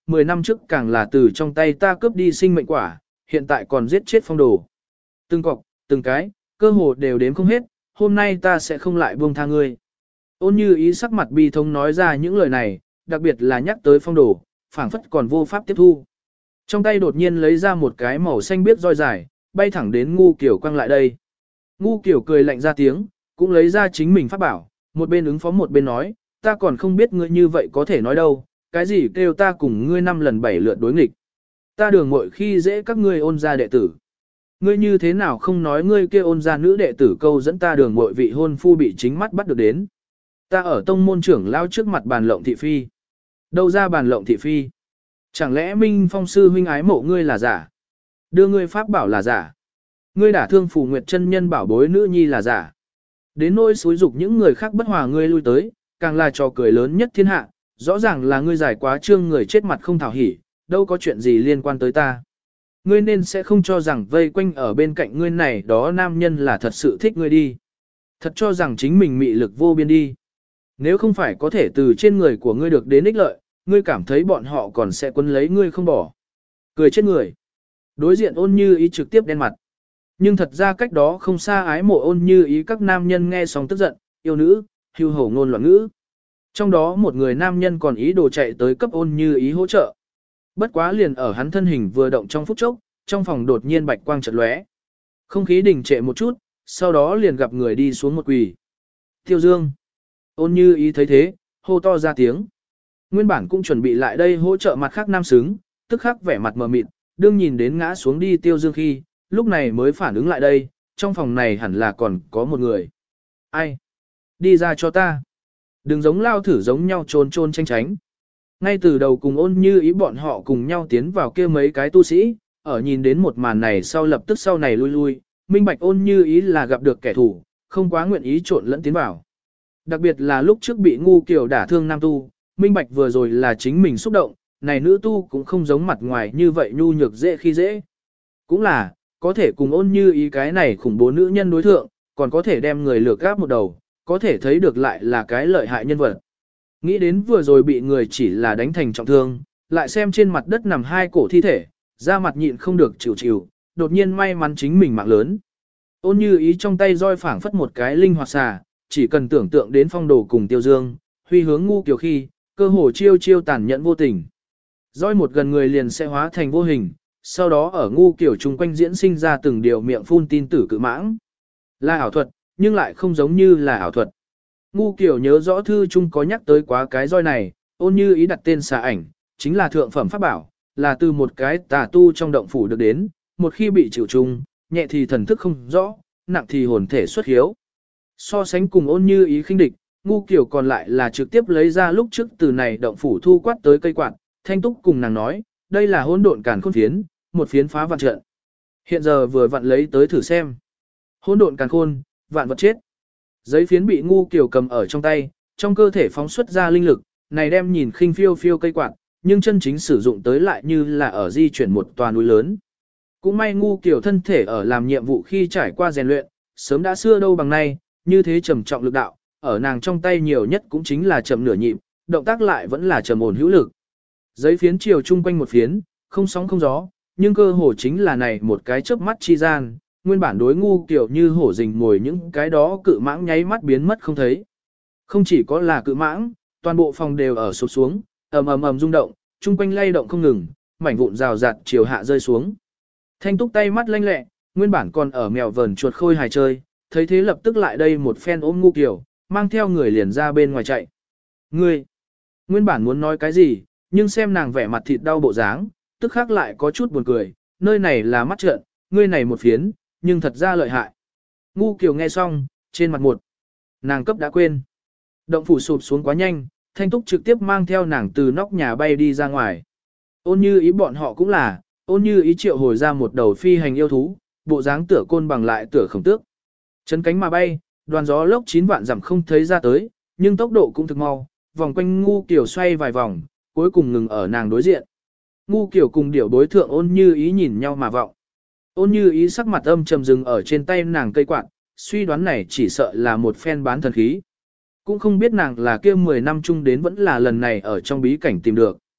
10 năm trước càng là từ trong tay ta cướp đi sinh mệnh quả, hiện tại còn giết chết phong đồ. Từng cọc, từng cái, cơ hồ đều đếm không hết, hôm nay ta sẽ không lại buông tha ngươi. Ôn Như Ý sắc mặt bi thống nói ra những lời này, đặc biệt là nhắc tới phong đồ, phảng phất còn vô pháp tiếp thu. Trong tay đột nhiên lấy ra một cái màu xanh biếc roi dài, bay thẳng đến Ngu Kiều quăng lại đây. Ngu Kiều cười lạnh ra tiếng, cũng lấy ra chính mình pháp bảo, một bên ứng phó một bên nói, ta còn không biết ngươi như vậy có thể nói đâu, cái gì kêu ta cùng ngươi 5 lần 7 lượt đối nghịch. Ta Đường Mội khi dễ các ngươi Ôn gia đệ tử. Ngươi như thế nào không nói ngươi kia Ôn gia nữ đệ tử câu dẫn ta Đường Mội vị hôn phu bị chính mắt bắt được đến. Ta ở tông môn trưởng lao trước mặt bàn lộng thị phi. Đâu ra bàn lộng thị phi? Chẳng lẽ Minh Phong sư huynh ái mộ ngươi là giả? Đưa ngươi pháp bảo là giả? Ngươi đả thương Phù Nguyệt chân nhân bảo bối nữ nhi là giả? Đến nỗi xúi dục những người khác bất hòa ngươi lui tới, càng là trò cười lớn nhất thiên hạ, rõ ràng là ngươi giải quá trương người chết mặt không thảo hỉ, đâu có chuyện gì liên quan tới ta. Ngươi nên sẽ không cho rằng vây quanh ở bên cạnh ngươi này đó nam nhân là thật sự thích ngươi đi. Thật cho rằng chính mình mị lực vô biên đi. Nếu không phải có thể từ trên người của ngươi được đến ích lợi, ngươi cảm thấy bọn họ còn sẽ quấn lấy ngươi không bỏ. Cười chết người. Đối diện Ôn Như Ý trực tiếp đen mặt. Nhưng thật ra cách đó không xa ái mộ Ôn Như Ý các nam nhân nghe xong tức giận, yêu nữ, hưu hổ ngôn loạn ngữ. Trong đó một người nam nhân còn ý đồ chạy tới cấp Ôn Như Ý hỗ trợ. Bất quá liền ở hắn thân hình vừa động trong phút chốc, trong phòng đột nhiên bạch quang chợt lóe. Không khí đình trệ một chút, sau đó liền gặp người đi xuống một quỳ. Tiêu Dương. Ôn Như Ý thấy thế, hô to ra tiếng. Nguyên bản cũng chuẩn bị lại đây hỗ trợ mặt khác nam xứng, tức khắc vẻ mặt mờ mịt, đương nhìn đến ngã xuống đi Tiêu Dương khi, lúc này mới phản ứng lại đây, trong phòng này hẳn là còn có một người. Ai? Đi ra cho ta. Đừng giống lao thử giống nhau trôn trôn tranh tránh. Ngay từ đầu cùng Ôn Như Ý bọn họ cùng nhau tiến vào kia mấy cái tu sĩ, ở nhìn đến một màn này sau lập tức sau này lui lui, minh bạch Ôn Như Ý là gặp được kẻ thù, không quá nguyện ý trộn lẫn tiến vào. Đặc biệt là lúc trước bị Ngu Kiều đả thương nam tu, minh bạch vừa rồi là chính mình xúc động, này nữ tu cũng không giống mặt ngoài như vậy nhu nhược dễ khi dễ. Cũng là, có thể cùng Ôn Như Ý cái này khủng bố nữ nhân đối thượng, còn có thể đem người lược gáp một đầu, có thể thấy được lại là cái lợi hại nhân vật. Nghĩ đến vừa rồi bị người chỉ là đánh thành trọng thương, lại xem trên mặt đất nằm hai cổ thi thể, da mặt nhịn không được chịu chịu, đột nhiên may mắn chính mình mạng lớn. Ôn Như Ý trong tay roi phảng phất một cái linh hoạt xà, chỉ cần tưởng tượng đến Phong Đồ cùng Tiêu Dương, huy hướng Ngu Kiều khi, cơ hồ chiêu chiêu tàn nhẫn vô tình. Roi một gần người liền sẽ hóa thành vô hình, sau đó ở Ngu Kiều chung quanh diễn sinh ra từng điều miệng phun tin tử cự mãng. Là ảo thuật, nhưng lại không giống như là ảo thuật. Ngu Kiều nhớ rõ thư chung có nhắc tới quá cái roi này, Ôn Như Ý đặt tên xà ảnh, chính là thượng phẩm pháp bảo, là từ một cái tà tu trong động phủ được đến, một khi bị chịu chung, nhẹ thì thần thức không rõ, nặng thì hồn thể xuất hiếu. So sánh cùng Ôn Như Ý khinh địch, Ngu Kiều còn lại là trực tiếp lấy ra lúc trước từ này động phủ thu quát tới cây quạt, Thanh Túc cùng nàng nói, đây là hỗn độn càn khôn phiến, một phiến phá vạn trận. Hiện giờ vừa vặn lấy tới thử xem. Hỗn độn càn khôn, vạn vật chết. Giấy phiến bị Ngu Kiều cầm ở trong tay, trong cơ thể phóng xuất ra linh lực, này đem nhìn khinh phiêu phiêu cây quạt, nhưng chân chính sử dụng tới lại như là ở di chuyển một tòa núi lớn. Cũng may Ngu Kiều thân thể ở làm nhiệm vụ khi trải qua rèn luyện, sớm đã xưa đâu bằng nay, như thế trầm trọng lực đạo, ở nàng trong tay nhiều nhất cũng chính là chậm nửa nhịp, động tác lại vẫn là trầm ổn hữu lực. Giấy phiến chiều chung quanh một phiến, không sóng không gió, nhưng cơ hồ chính là này một cái chớp mắt chi gian, nguyên bản đối Ngu Kiều như hổ rình mồi những cái đó cự mãng nháy mắt biến mất không thấy. Không chỉ có là cự mãng, toàn bộ phòng đều ở sụp xuống, ầm ầm ầm rung động, chung quanh lay động không ngừng, mảnh vụn rào rạt chiều hạ rơi xuống. Thanh Túc tay mắt lanh lẹ, nguyên bản còn ở mèo vờn chuột khôi hài chơi, thấy thế lập tức lại đây một phen ôm Ngu Kiều, mang theo người liền ra bên ngoài chạy. Ngươi, nguyên bản muốn nói cái gì, nhưng xem nàng vẻ mặt thịt đau bộ dáng, tức khắc lại có chút buồn cười, nơi này là mắt trận, ngươi này một phiến, nhưng thật ra lợi hại. Ngu Kiều nghe xong, trên mặt một, nàng cấp đã quên. Động phủ sụp xuống quá nhanh, Thanh Túc trực tiếp mang theo nàng từ nóc nhà bay đi ra ngoài. Ôn Như Ý bọn họ cũng là, Ôn Như Ý triệu hồi ra một đầu phi hành yêu thú, bộ dáng tựa côn bằng lại tựa khổng tước. Chấn cánh mà bay, đoàn gió lốc 9 vạn dặm không thấy ra tới, nhưng tốc độ cũng thực mau, vòng quanh Ngu Kiều xoay vài vòng, cuối cùng ngừng ở nàng đối diện. Ngu Kiều cùng điểu đối thượng Ôn Như Ý nhìn nhau mà vọng. Ôn Như Ý sắc mặt âm trầm dừng ở trên tay nàng cây quạt, suy đoán này chỉ sợ là một phen bán thần khí. Cũng không biết nàng là kia 10 năm chung đến vẫn là lần này ở trong bí cảnh tìm được.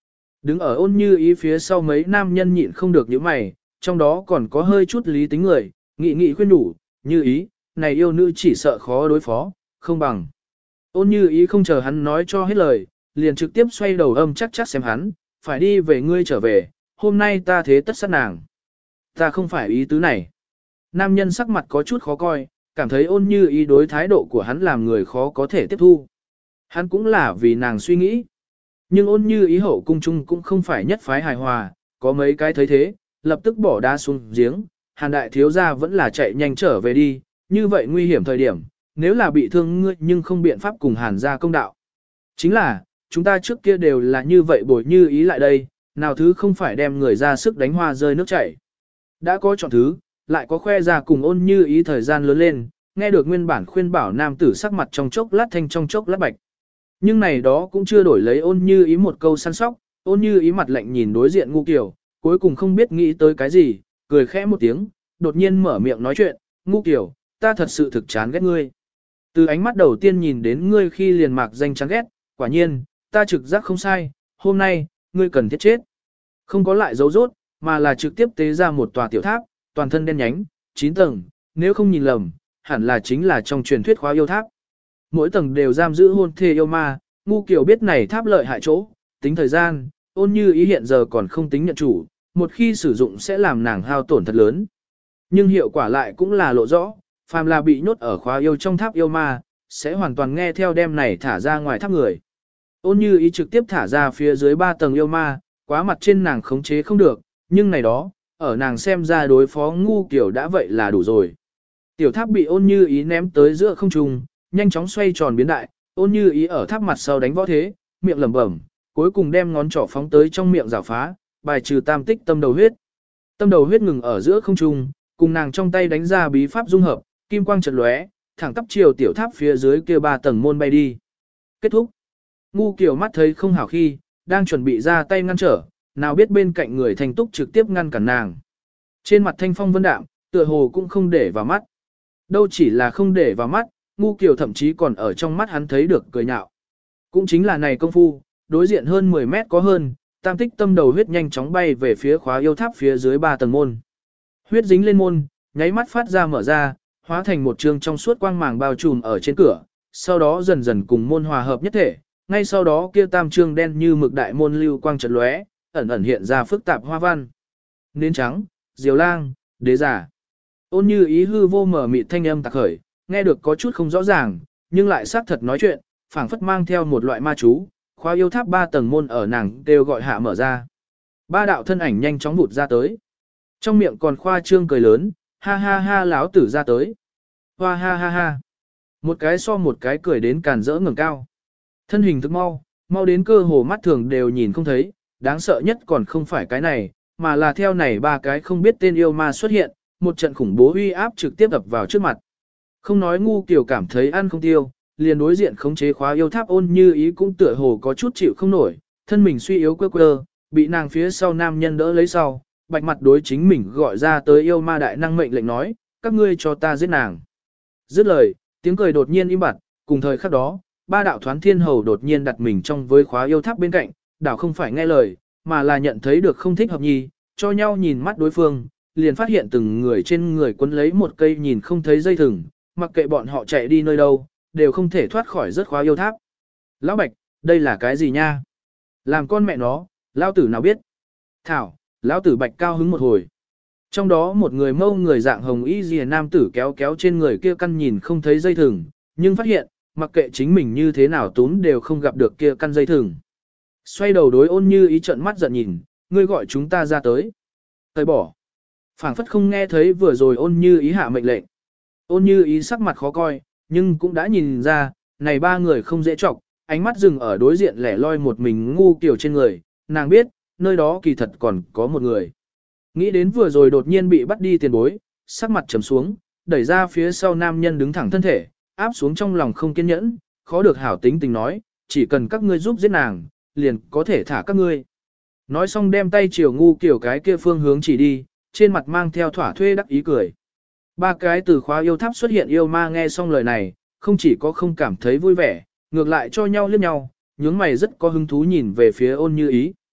Đứng ở Ôn Như Ý phía sau mấy nam nhân nhịn không được những mày, trong đó còn có hơi chút lý tính người, nghị khuyên đủ, Như Ý, này yêu nữ chỉ sợ khó đối phó, không bằng. Ôn Như Ý không chờ hắn nói cho hết lời, liền trực tiếp xoay đầu âm chắc xem hắn, phải đi về ngươi trở về, hôm nay ta thế tất sát nàng. Ta không phải ý tứ này. Nam nhân sắc mặt có chút khó coi, cảm thấy Ôn Như Ý đối thái độ của hắn làm người khó có thể tiếp thu. Hắn cũng là vì nàng suy nghĩ. Nhưng Ôn Như Ý hậu cung chung cũng không phải nhất phái hài hòa, có mấy cái thấy thế, lập tức bỏ đá xuống giếng, Hàn đại thiếu gia vẫn là chạy nhanh trở về đi, như vậy nguy hiểm thời điểm, nếu là bị thương ngươi nhưng không biện pháp cùng Hàn gia công đạo. Chính là, chúng ta trước kia đều là như vậy Bồi Như Ý lại đây, nào thứ không phải đem người ra sức đánh hoa rơi nước chảy. Đã có chọn thứ, lại có khoe ra cùng Ôn Như Ý thời gian lớn lên, nghe được nguyên bản khuyên bảo nam tử sắc mặt trong chốc lát thanh trong chốc lát bạch. Nhưng này đó cũng chưa đổi lấy Ôn Như Ý một câu săn sóc, Ôn Như Ý mặt lạnh nhìn đối diện Ngu Kiều, cuối cùng không biết nghĩ tới cái gì, cười khẽ một tiếng, đột nhiên mở miệng nói chuyện, Ngu Kiều, ta thật sự thực chán ghét ngươi. Từ ánh mắt đầu tiên nhìn đến ngươi khi liền mạc danh chán ghét, quả nhiên, ta trực giác không sai, hôm nay, ngươi cần thiết chết. Không có lại dấu rốt, mà là trực tiếp tế ra một tòa tiểu tháp, toàn thân đen nhánh, 9 tầng, nếu không nhìn lầm, hẳn là chính là trong truyền thuyết khóa yêu tháp. Mỗi tầng đều giam giữ hôn thê yêu ma, Ngu Kiều biết này tháp lợi hại chỗ, tính thời gian, Ôn Như Ý hiện giờ còn không tính nhận chủ, một khi sử dụng sẽ làm nàng hao tổn thật lớn. Nhưng hiệu quả lại cũng là lộ rõ, phàm là bị nhốt ở khóa yêu trong tháp yêu ma, sẽ hoàn toàn nghe theo đem này thả ra ngoài tháp người. Ôn Như Ý trực tiếp thả ra phía dưới 3 tầng yêu ma, quá mặt trên nàng khống chế không được, nhưng này đó, ở nàng xem ra đối phó Ngu Kiều đã vậy là đủ rồi. Tiểu tháp bị Ôn Như Ý ném tới giữa không trung, nhanh chóng xoay tròn biến đại, Ôn Như Ý ở tháp mặt sau đánh võ thế, miệng lẩm bẩm, cuối cùng đem ngón trỏ phóng tới trong miệng rảo phá, bài trừ tam tích tâm đầu huyết. Tâm đầu huyết ngừng ở giữa không trung, cùng nàng trong tay đánh ra bí pháp dung hợp, kim quang chợt lóe, thẳng tắp chiều tiểu tháp phía dưới kia 3 tầng môn bay đi. Kết thúc. Ngu Kiều mắt thấy không hảo khi, đang chuẩn bị ra tay ngăn trở, nào biết bên cạnh người Thanh Túc trực tiếp ngăn cản nàng. Trên mặt Thanh Phong vân đạm, tựa hồ cũng không để vào mắt. Đâu chỉ là không để vào mắt, Ngu Kiều thậm chí còn ở trong mắt hắn thấy được cười nhạo. Cũng chính là này công phu, đối diện hơn 10 mét có hơn, tam tích tâm đầu huyết nhanh chóng bay về phía khóa yêu tháp phía dưới 3 tầng môn. Huyết dính lên môn, nháy mắt phát ra mở ra, hóa thành một trường trong suốt quang màng bao trùm ở trên cửa, sau đó dần dần cùng môn hòa hợp nhất thể, ngay sau đó kia tam trương đen như mực đại môn lưu quang chợt lóe, ẩn ẩn hiện ra phức tạp hoa văn. Nến trắng, diều lang, đế giả. Ôn Như Ý hư vô mở mịt thanh âm tạc khởi, nghe được có chút không rõ ràng, nhưng lại xác thật nói chuyện, phảng phất mang theo một loại ma chú, khóa yêu tháp 3 tầng môn ở nàng đều gọi hạ mở ra. 3 đạo thân ảnh nhanh chóng vụt ra tới. Trong miệng còn khoa trương cười lớn, ha ha ha láo tử ra tới. Hoa ha ha ha. Một cái so một cái cười đến càn rỡ ngẩng cao. Thân hình thức mau, mau đến cơ hồ mắt thường đều nhìn không thấy, đáng sợ nhất còn không phải cái này, mà là theo này 3 cái không biết tên yêu ma xuất hiện, một trận khủng bố uy áp trực tiếp ập vào trước mặt. Không nói Ngu Kiều cảm thấy ăn không tiêu, liền đối diện khống chế khóa yêu tháp Ôn Như Ý cũng tựa hồ có chút chịu không nổi, thân mình suy yếu quơ quơ, bị nàng phía sau nam nhân đỡ lấy sau, bạch mặt đối chính mình gọi ra tới yêu ma đại năng mệnh lệnh nói, các ngươi cho ta giết nàng. Dứt lời, tiếng cười đột nhiên im bặt, cùng thời khắc đó, 3 đạo thoán thiên hầu đột nhiên đặt mình trong với khóa yêu tháp bên cạnh, đảo không phải nghe lời, mà là nhận thấy được không thích hợp nhi, cho nhau nhìn mắt đối phương, liền phát hiện từng người trên người quấn lấy một cây nhìn không thấy dây thừng, mặc kệ bọn họ chạy đi nơi đâu, đều không thể thoát khỏi rất khóa yêu tháp. Lão Bạch, đây là cái gì nha? Làm con mẹ nó, lão tử nào biết? Thảo, lão tử Bạch cao hứng một hồi. Trong đó một người mâu người dạng hồng y rìa nam tử kéo kéo trên người kia căn nhìn không thấy dây thừng, nhưng phát hiện, mặc kệ chính mình như thế nào túm đều không gặp được kia căn dây thừng. Xoay đầu đối Ôn Như Ý trợn mắt giận nhìn, ngươi gọi chúng ta ra tới. Tơi bỏ. Phảng phất không nghe thấy vừa rồi Ôn Như Ý hạ mệnh lệnh. Ôn Như Ý sắc mặt khó coi, nhưng cũng đã nhìn ra, này 3 người không dễ chọc, ánh mắt dừng ở đối diện lẻ loi một mình Ngu Kiều trên người, nàng biết, nơi đó kỳ thật còn có một người. Nghĩ đến vừa rồi đột nhiên bị bắt đi tiền bối, sắc mặt trầm xuống, đẩy ra phía sau nam nhân đứng thẳng thân thể, áp xuống trong lòng không kiên nhẫn, khó được hảo tính tình nói, chỉ cần các ngươi giúp giết nàng, liền có thể thả các ngươi. Nói xong đem tay chiều Ngu Kiều cái kia phương hướng chỉ đi, trên mặt mang theo thỏa thuê đắc ý cười. 3 cái từ khóa yêu tháp xuất hiện yêu ma nghe xong lời này, không chỉ có không cảm thấy vui vẻ, ngược lại cho nhau liếc nhau, nhướng mày rất có hứng thú nhìn về phía Ôn Như Ý.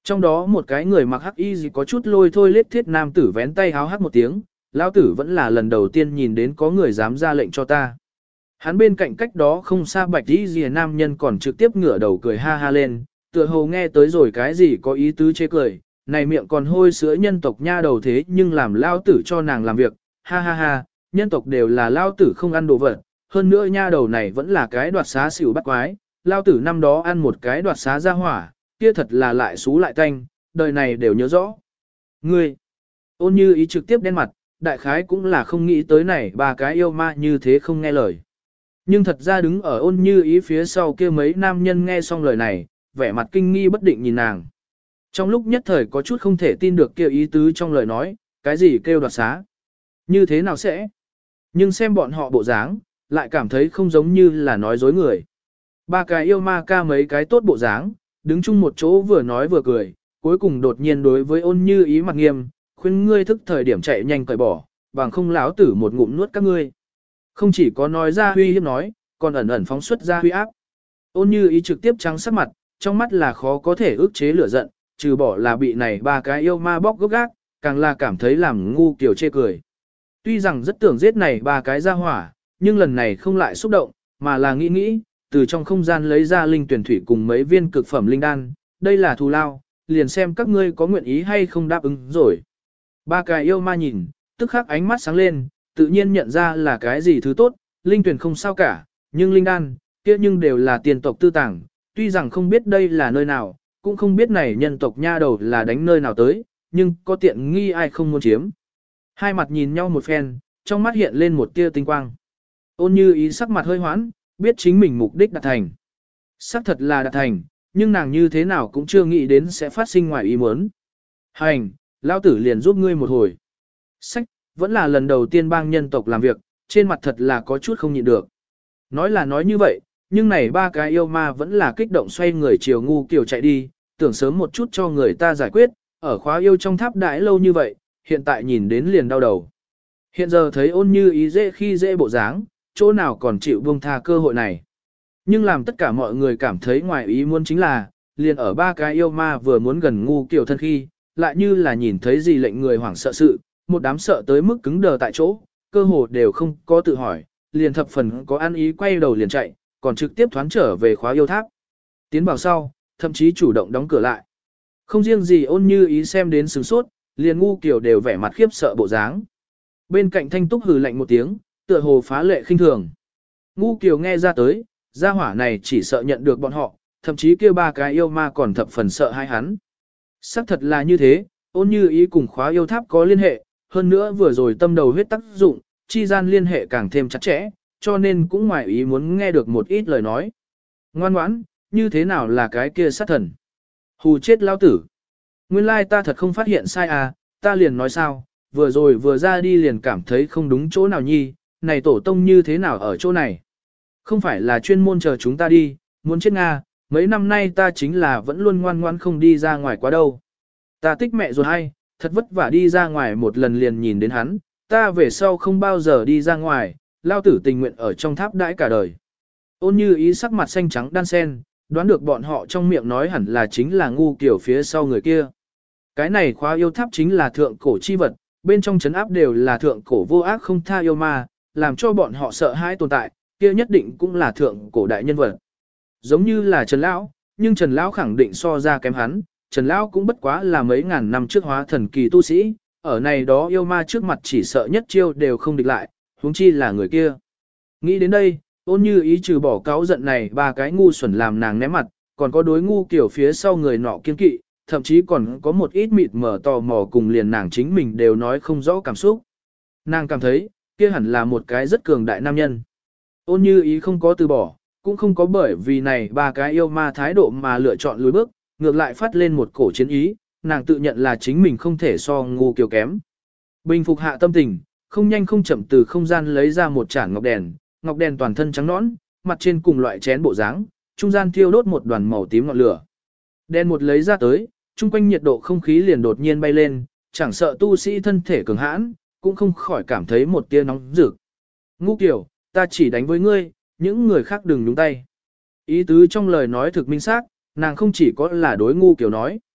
Trong đó một cái người mặc hắc y gì có chút lôi thôi lết thiết nam tử vén tay háo hắc một tiếng, lão tử vẫn là lần đầu tiên nhìn đến có người dám ra lệnh cho ta. Hắn bên cạnh cách đó không xa bạch y gì nam nhân còn trực tiếp ngửa đầu cười ha ha lên, tựa hồ nghe tới rồi cái gì có ý tứ chê cười, này miệng còn hôi sữa nhân tộc nha đầu thế nhưng làm lão tử cho nàng làm việc, ha ha ha, nhân tộc đều là lão tử không ăn đồ vật, hơn nữa nha đầu này vẫn là cái đoạt xá xỉu bắt quái, lão tử năm đó ăn một cái đoạt xá ra hỏa, kia thật là lại xú lại tanh, đời này đều nhớ rõ. Ngươi, Ôn Như Ý trực tiếp đen mặt, đại khái cũng là không nghĩ tới này ba cái yêu ma như thế không nghe lời. Nhưng thật ra đứng ở Ôn Như Ý phía sau kia mấy nam nhân nghe xong lời này, vẻ mặt kinh nghi bất định nhìn nàng. Trong lúc nhất thời có chút không thể tin được kêu ý tứ trong lời nói, cái gì kêu đoạt xá. Như thế nào sẽ? Nhưng xem bọn họ bộ dáng, lại cảm thấy không giống như là nói dối người. Ba cái yêu ma ca mấy cái tốt bộ dáng, đứng chung một chỗ vừa nói vừa cười, cuối cùng đột nhiên đối với Ôn Như Ý mặt nghiêm, khuyên ngươi thức thời điểm chạy nhanh cởi bỏ, bằng không láo tử một ngụm nuốt các ngươi. Không chỉ có nói ra huy hiếp nói, còn ẩn ẩn phóng xuất ra huy áp. Ôn Như Ý trực tiếp trắng sắc mặt, trong mắt là khó có thể ức chế lửa giận, trừ bỏ là bị này ba cái yêu ma bóc gốc gác, càng là cảm thấy làm ngu kiểu chê cười. Tuy rằng rất tưởng giết này ba cái ra hỏa, nhưng lần này không lại xúc động, mà là nghĩ, từ trong không gian lấy ra linh tuyển thủy cùng mấy viên cực phẩm linh đan, đây là thù lao, liền xem các ngươi có nguyện ý hay không đáp ứng rồi. Ba cái yêu ma nhìn, tức khắc ánh mắt sáng lên, tự nhiên nhận ra là cái gì thứ tốt, linh tuyển không sao cả, nhưng linh đan, kia nhưng đều là tiền tộc tư tàng, tuy rằng không biết đây là nơi nào, cũng không biết này nhân tộc nha đầu là đánh nơi nào tới, nhưng có tiện nghi ai không muốn chiếm. Hai mặt nhìn nhau một phen, trong mắt hiện lên một tia tinh quang. Ôn Như Ý sắc mặt hơi hoãn, biết chính mình mục đích đạt thành. Sắc thật là đạt thành, nhưng nàng như thế nào cũng chưa nghĩ đến sẽ phát sinh ngoài ý muốn. Hành, lao tử liền giúp ngươi một hồi. Sách, vẫn là lần đầu tiên bang nhân tộc làm việc, trên mặt thật là có chút không nhịn được. Nói là nói như vậy, nhưng này ba cái yêu ma vẫn là kích động xoay người chiều ngu kiểu chạy đi, tưởng sớm một chút cho người ta giải quyết, ở khóa yêu trong tháp đãi lâu như vậy, hiện tại nhìn đến liền đau đầu. Hiện giờ thấy Ôn Như Ý dễ khi dễ bộ dáng, chỗ nào còn chịu buông tha cơ hội này. Nhưng làm tất cả mọi người cảm thấy ngoài ý muốn chính là, liền ở ba cái yêu ma vừa muốn gần ngu kiểu thân khi, lại như là nhìn thấy gì lệnh người hoảng sợ sự, một đám sợ tới mức cứng đờ tại chỗ, cơ hồ đều không có tự hỏi, liền thập phần có ăn ý quay đầu liền chạy, còn trực tiếp thoán trở về khóa yêu tháp. Tiến vào sau, thậm chí chủ động đóng cửa lại. Không riêng gì Ôn Như Ý xem đến sửng sốt, liền ngu kiểu đều vẻ mặt khiếp sợ bộ dáng. Bên cạnh Thanh Túc hừ lạnh một tiếng, tựa hồ phá lệ khinh thường. Ngu kiểu nghe ra tới, gia hỏa này chỉ sợ nhận được bọn họ, thậm chí kêu ba cái yêu ma còn thập phần sợ hai hắn. Sắc thật là như thế, Ôn Như Ý cùng khóa yêu tháp có liên hệ, hơn nữa vừa rồi tâm đầu huyết tác dụng, chi gian liên hệ càng thêm chặt chẽ, cho nên cũng ngoài ý muốn nghe được một ít lời nói. Ngoan ngoãn, như thế nào là cái kia sát thần? Hù chết lao tử. Nguyên lai ta thật không phát hiện sai à, ta liền nói sao, vừa rồi vừa ra đi liền cảm thấy không đúng chỗ nào nhi, này tổ tông như thế nào ở chỗ này. Không phải là chuyên môn chờ chúng ta đi, muốn chết Nga, mấy năm nay ta chính là vẫn luôn ngoan ngoan không đi ra ngoài quá đâu. Ta tích mẹ rồi hay, thật vất vả đi ra ngoài một lần liền nhìn đến hắn, ta về sau không bao giờ đi ra ngoài, lao tử tình nguyện ở trong tháp đãi cả đời. Ôn Như Ý sắc mặt xanh trắng đan sen, đoán được bọn họ trong miệng nói hẳn là chính là ngu kiểu phía sau người kia. Cái này khóa yêu tháp chính là thượng cổ chi vật, bên trong chấn áp đều là thượng cổ vô ác không tha yêu ma, làm cho bọn họ sợ hãi tồn tại, kia nhất định cũng là thượng cổ đại nhân vật. Giống như là Trần Lão, nhưng Trần Lão khẳng định so ra kém hắn, Trần Lão cũng bất quá là mấy ngàn năm trước hóa thần kỳ tu sĩ, ở này đó yêu ma trước mặt chỉ sợ nhất chiêu đều không địch lại, huống chi là người kia. Nghĩ đến đây, Ôn Như Ý trừ bỏ cáo giận này ba cái ngu xuẩn làm nàng ném mặt, còn có đối ngu kiểu phía sau người nọ kiên kỵ, thậm chí còn có một ít mịt mở tò mò cùng liền nàng chính mình đều nói không rõ cảm xúc. Nàng cảm thấy, kia hẳn là một cái rất cường đại nam nhân. Ôn Như Ý không có từ bỏ, cũng không có bởi vì này ba cái yêu ma thái độ mà lựa chọn lùi bước, ngược lại phát lên một cổ chiến ý, nàng tự nhận là chính mình không thể so ngu kiểu kém. Bình phục hạ tâm tình, không nhanh không chậm từ không gian lấy ra một chản ngọc đèn toàn thân trắng nõn, mặt trên cùng loại chén bộ dáng, trung gian thiêu đốt một đoàn màu tím ngọn lửa. Đèn một lấy ra tới, chung quanh nhiệt độ không khí liền đột nhiên bay lên, chẳng sợ tu sĩ thân thể cường hãn, cũng không khỏi cảm thấy một tia nóng rực. Ngu kiểu, ta chỉ đánh với ngươi, những người khác đừng nhúng tay. Ý tứ trong lời nói thực minh xác, nàng không chỉ có là đối ngu kiểu nói.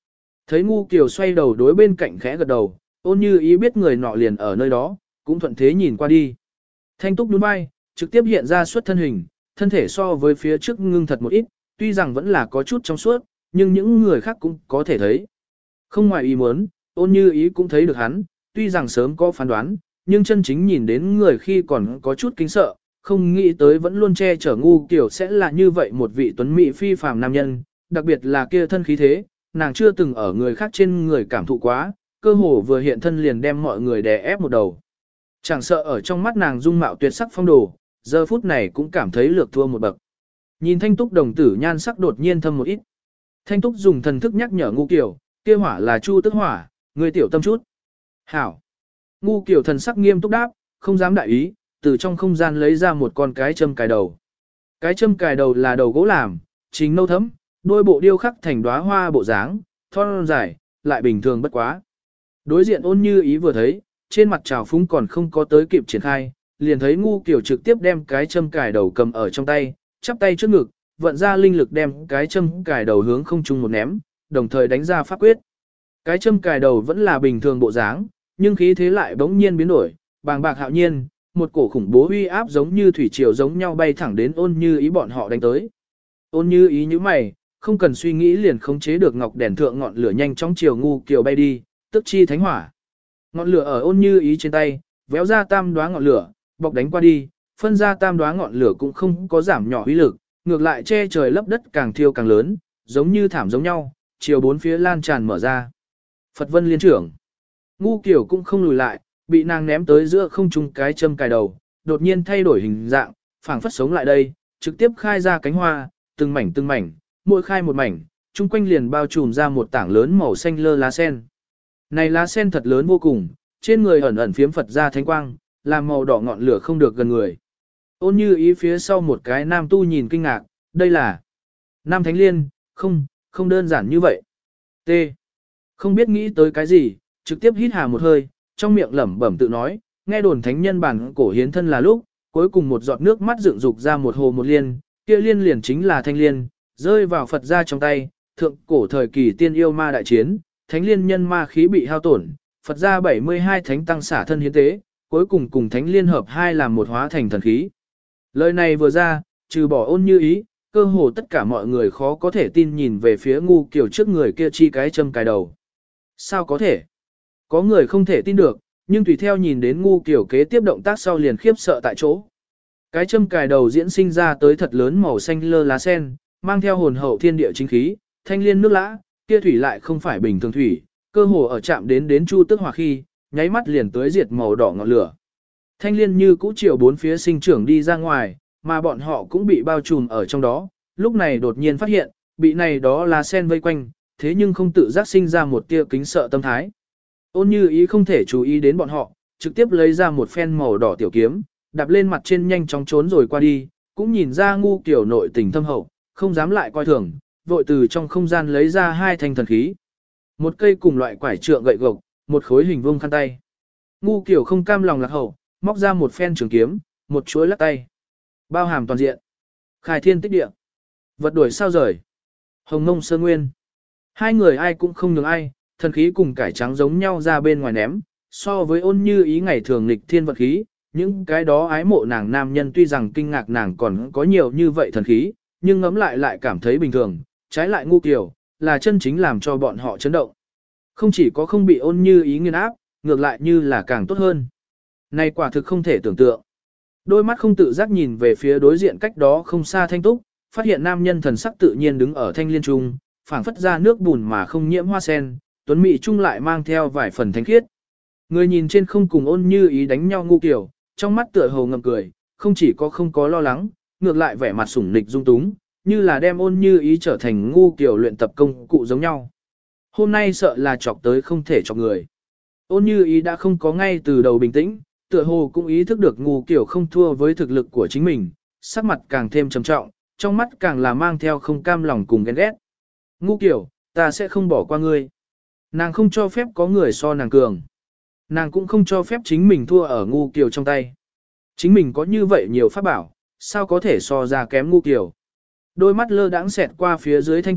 Thấy ngu kiều xoay đầu đối bên cạnh khẽ gật đầu, ôn như ý biết người nọ liền ở nơi đó, cũng thuận thế nhìn qua đi. Thanh túc nhún vai, trực tiếp hiện ra xuất thân hình, thân thể so với phía trước ngưng thật một ít, tuy rằng vẫn là có chút trong suốt, nhưng những người khác cũng có thể thấy. Không ngoài ý muốn, ôn như ý cũng thấy được hắn, tuy rằng sớm có phán đoán, nhưng chân chính nhìn đến người khi còn có chút kính sợ, không nghĩ tới vẫn luôn che chở ngu kiểu sẽ là như vậy một vị tuấn mỹ phi phàm nam nhân, đặc biệt là kia thân khí thế, nàng chưa từng ở người khác trên người cảm thụ quá, cơ hồ vừa hiện thân liền đem mọi người đè ép một đầu. Chẳng sợ ở trong mắt nàng dung mạo tuyệt sắc phong đồ, giờ phút này cũng cảm thấy lược thua một bậc. Nhìn thanh túc đồng tử nhan sắc đột nhiên thâm một ít. Thanh túc dùng thần thức nhắc nhở ngu kiểu, kia hỏa là chu tức hỏa, người tiểu tâm chút. Hảo. Ngu kiểu thần sắc nghiêm túc đáp, không dám đại ý, từ trong không gian lấy ra một con cái châm cài đầu. Cái châm cài đầu là đầu gỗ làm, chính nâu thấm, đôi bộ điêu khắc thành đóa hoa bộ dáng, thon dài, lại bình thường bất quá. Đối diện ôn như ý vừa thấy, trên mặt trào phúng còn không có tới kịp triển khai, liền thấy ngu kiểu trực tiếp đem cái châm cài đầu cầm ở trong tay, chắp tay trước ngực, vận ra linh lực đem cái châm cài đầu hướng không trung một ném, đồng thời đánh ra pháp quyết. Cái châm cài đầu vẫn là bình thường bộ dáng, nhưng khí thế lại bỗng nhiên biến đổi, bàng bạc hạo nhiên, một cổ khủng bố uy áp giống như thủy triều giống nhau bay thẳng đến ôn như ý bọn họ đánh tới. Ôn như ý như mày, không cần suy nghĩ liền khống chế được ngọc đèn thượng ngọn lửa nhanh chóng chiều ngu kiều bay đi, tức chi thánh hỏa. Ngọn lửa ở ôn như ý trên tay, véo ra tam đóa ngọn lửa, bọc đánh qua đi, phân ra tam đóa ngọn lửa cũng không có giảm nhỏ uy lực, ngược lại che trời lấp đất càng thiêu càng lớn, giống như thảm giống nhau, chiều bốn phía lan tràn mở ra. Phật vân liên trưởng. Ngu kiểu cũng không lùi lại, bị nàng ném tới giữa không trung cái châm cài đầu, đột nhiên thay đổi hình dạng, phảng phất sống lại đây, trực tiếp khai ra cánh hoa, từng mảnh, mỗi khai một mảnh, chung quanh liền bao trùm ra một tảng lớn màu xanh lơ lá sen. Này lá sen thật lớn vô cùng, trên người ẩn ẩn phiếm Phật ra thánh quang, làm màu đỏ ngọn lửa không được gần người. Ôn như ý phía sau một cái nam tu nhìn kinh ngạc, đây là Nam Thánh Liên, không đơn giản như vậy. T. Không biết nghĩ tới cái gì, trực tiếp hít hà một hơi, trong miệng lẩm bẩm tự nói, nghe đồn thánh nhân bản cổ hiến thân là lúc, cuối cùng một giọt nước mắt dựng dục ra một hồ một liên, kia liên liền chính là thanh liên, rơi vào Phật ra trong tay, thượng cổ thời kỳ tiên yêu ma đại chiến, thánh liên nhân ma khí bị hao tổn, Phật ra 72 thánh tăng xả thân hiến tế, cuối cùng cùng thánh liên hợp hai làm một hóa thành thần khí. Lời này vừa ra, trừ bỏ ôn như ý, cơ hồ tất cả mọi người khó có thể tin nhìn về phía ngu kiểu trước người kia chi cái châm cài đầu. Sao có thể? Có người không thể tin được, nhưng tùy theo nhìn đến ngu kiểu kế tiếp động tác sau liền khiếp sợ tại chỗ. Cái châm cài đầu diễn sinh ra tới thật lớn màu xanh lơ lá sen, mang theo hồn hậu thiên địa chính khí, thanh liên nước lã, kia thủy lại không phải bình thường thủy, cơ hồ ở chạm đến chu tức hỏa khi, nháy mắt liền tới diệt màu đỏ ngọn lửa. Thanh liên như cũ chiều bốn phía sinh trưởng đi ra ngoài, mà bọn họ cũng bị bao trùm ở trong đó, lúc này đột nhiên phát hiện, bị này đó lá sen vây quanh, thế nhưng không tự giác sinh ra một tia kính sợ tâm thái. Ôn như ý không thể chú ý đến bọn họ, trực tiếp lấy ra một phen màu đỏ tiểu kiếm, đạp lên mặt trên nhanh chóng trốn rồi qua đi, cũng nhìn ra ngu kiểu nội tình thâm hậu, không dám lại coi thường, vội từ trong không gian lấy ra hai thanh thần khí. Một cây cùng loại quải trượng gậy gộc, một khối hình vuông khăn tay. Ngu kiểu không cam lòng lạc hậu, móc ra một phen trường kiếm, một chuỗi lắc tay. Bao hàm toàn diện. Khai thiên tích địa. Vật đuổi sao rời. Hồng Nông Sơn Nguyên. Hai người ai cũng không nhường ai, thần khí cùng cải trắng giống nhau ra bên ngoài ném, so với ôn như ý ngày thường nghịch thiên vật khí, những cái đó ái mộ nàng nam nhân tuy rằng kinh ngạc nàng còn có nhiều như vậy thần khí, nhưng ngẫm lại cảm thấy bình thường, trái lại ngu kiểu, là chân chính làm cho bọn họ chấn động. Không chỉ có không bị ôn như ý nghiền áp, ngược lại như là càng tốt hơn. Này quả thực không thể tưởng tượng. Đôi mắt không tự giác nhìn về phía đối diện cách đó không xa Thanh Túc, phát hiện nam nhân thần sắc tự nhiên đứng ở thanh liên trung, phảng phất ra nước bùn mà không nhiễm hoa sen, tuấn mỹ trung lại mang theo vài phần thánh khiết. Người nhìn trên không cùng ôn như ý đánh nhau ngu kiểu, trong mắt tựa hồ ngầm cười, không chỉ có không có lo lắng, ngược lại vẻ mặt sủng nịch dung túng, như là đem ôn như ý trở thành ngu kiểu luyện tập công cụ giống nhau. Hôm nay sợ là chọc tới không thể chọc người. Ôn như ý đã không có ngay từ đầu bình tĩnh, tựa hồ cũng ý thức được ngu kiểu không thua với thực lực của chính mình, sắc mặt càng thêm trầm trọng, trong mắt càng là mang theo không cam lòng cùng ghen ghét. Ngu kiểu, ta sẽ không bỏ qua ngươi. Nàng không cho phép có người so nàng cường. Nàng cũng không cho phép chính mình thua ở ngu kiểu trong tay. Chính mình có như vậy nhiều pháp bảo, sao có thể so ra kém ngu kiểu. Đôi mắt lơ đãng xẹt qua phía dưới Thanh Túc,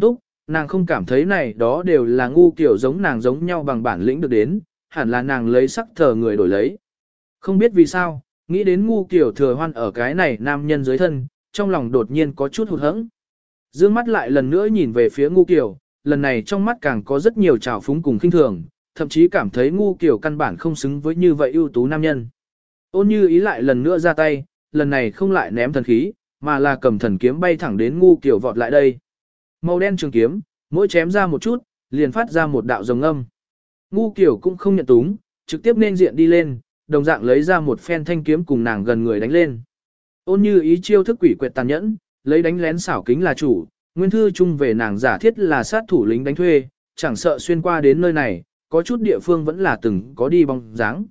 nàng không cảm thấy này đó đều là ngu kiểu giống nàng giống nhau bằng bản lĩnh được đến, hẳn là nàng lấy sắc thờ người đổi lấy. Không biết vì sao, nghĩ đến ngu kiểu thừa hoan ở cái này nam nhân dưới thân, trong lòng đột nhiên có chút hụt hẫng. Dương mắt lại lần nữa nhìn về phía ngu kiểu, lần này trong mắt càng có rất nhiều trào phúng cùng khinh thường, thậm chí cảm thấy ngu kiểu căn bản không xứng với như vậy ưu tú nam nhân. Ôn Như Ý lại lần nữa ra tay, lần này không lại ném thần khí, mà là cầm thần kiếm bay thẳng đến ngu kiểu vọt lại đây. Màu đen trường kiếm, mỗi chém ra một chút, liền phát ra một đạo rồng âm. Ngu kiểu cũng không nhận túng, trực tiếp nên diện đi lên, đồng dạng lấy ra một phen thanh kiếm cùng nàng gần người đánh lên. Ôn Như Ý chiêu thức quỷ quyệt tàn nhẫn, lấy đánh lén xảo kính là chủ, nguyên thư chung về nàng giả thiết là sát thủ lính đánh thuê, chẳng sợ xuyên qua đến nơi này, có chút địa phương vẫn là từng có đi bóng dáng.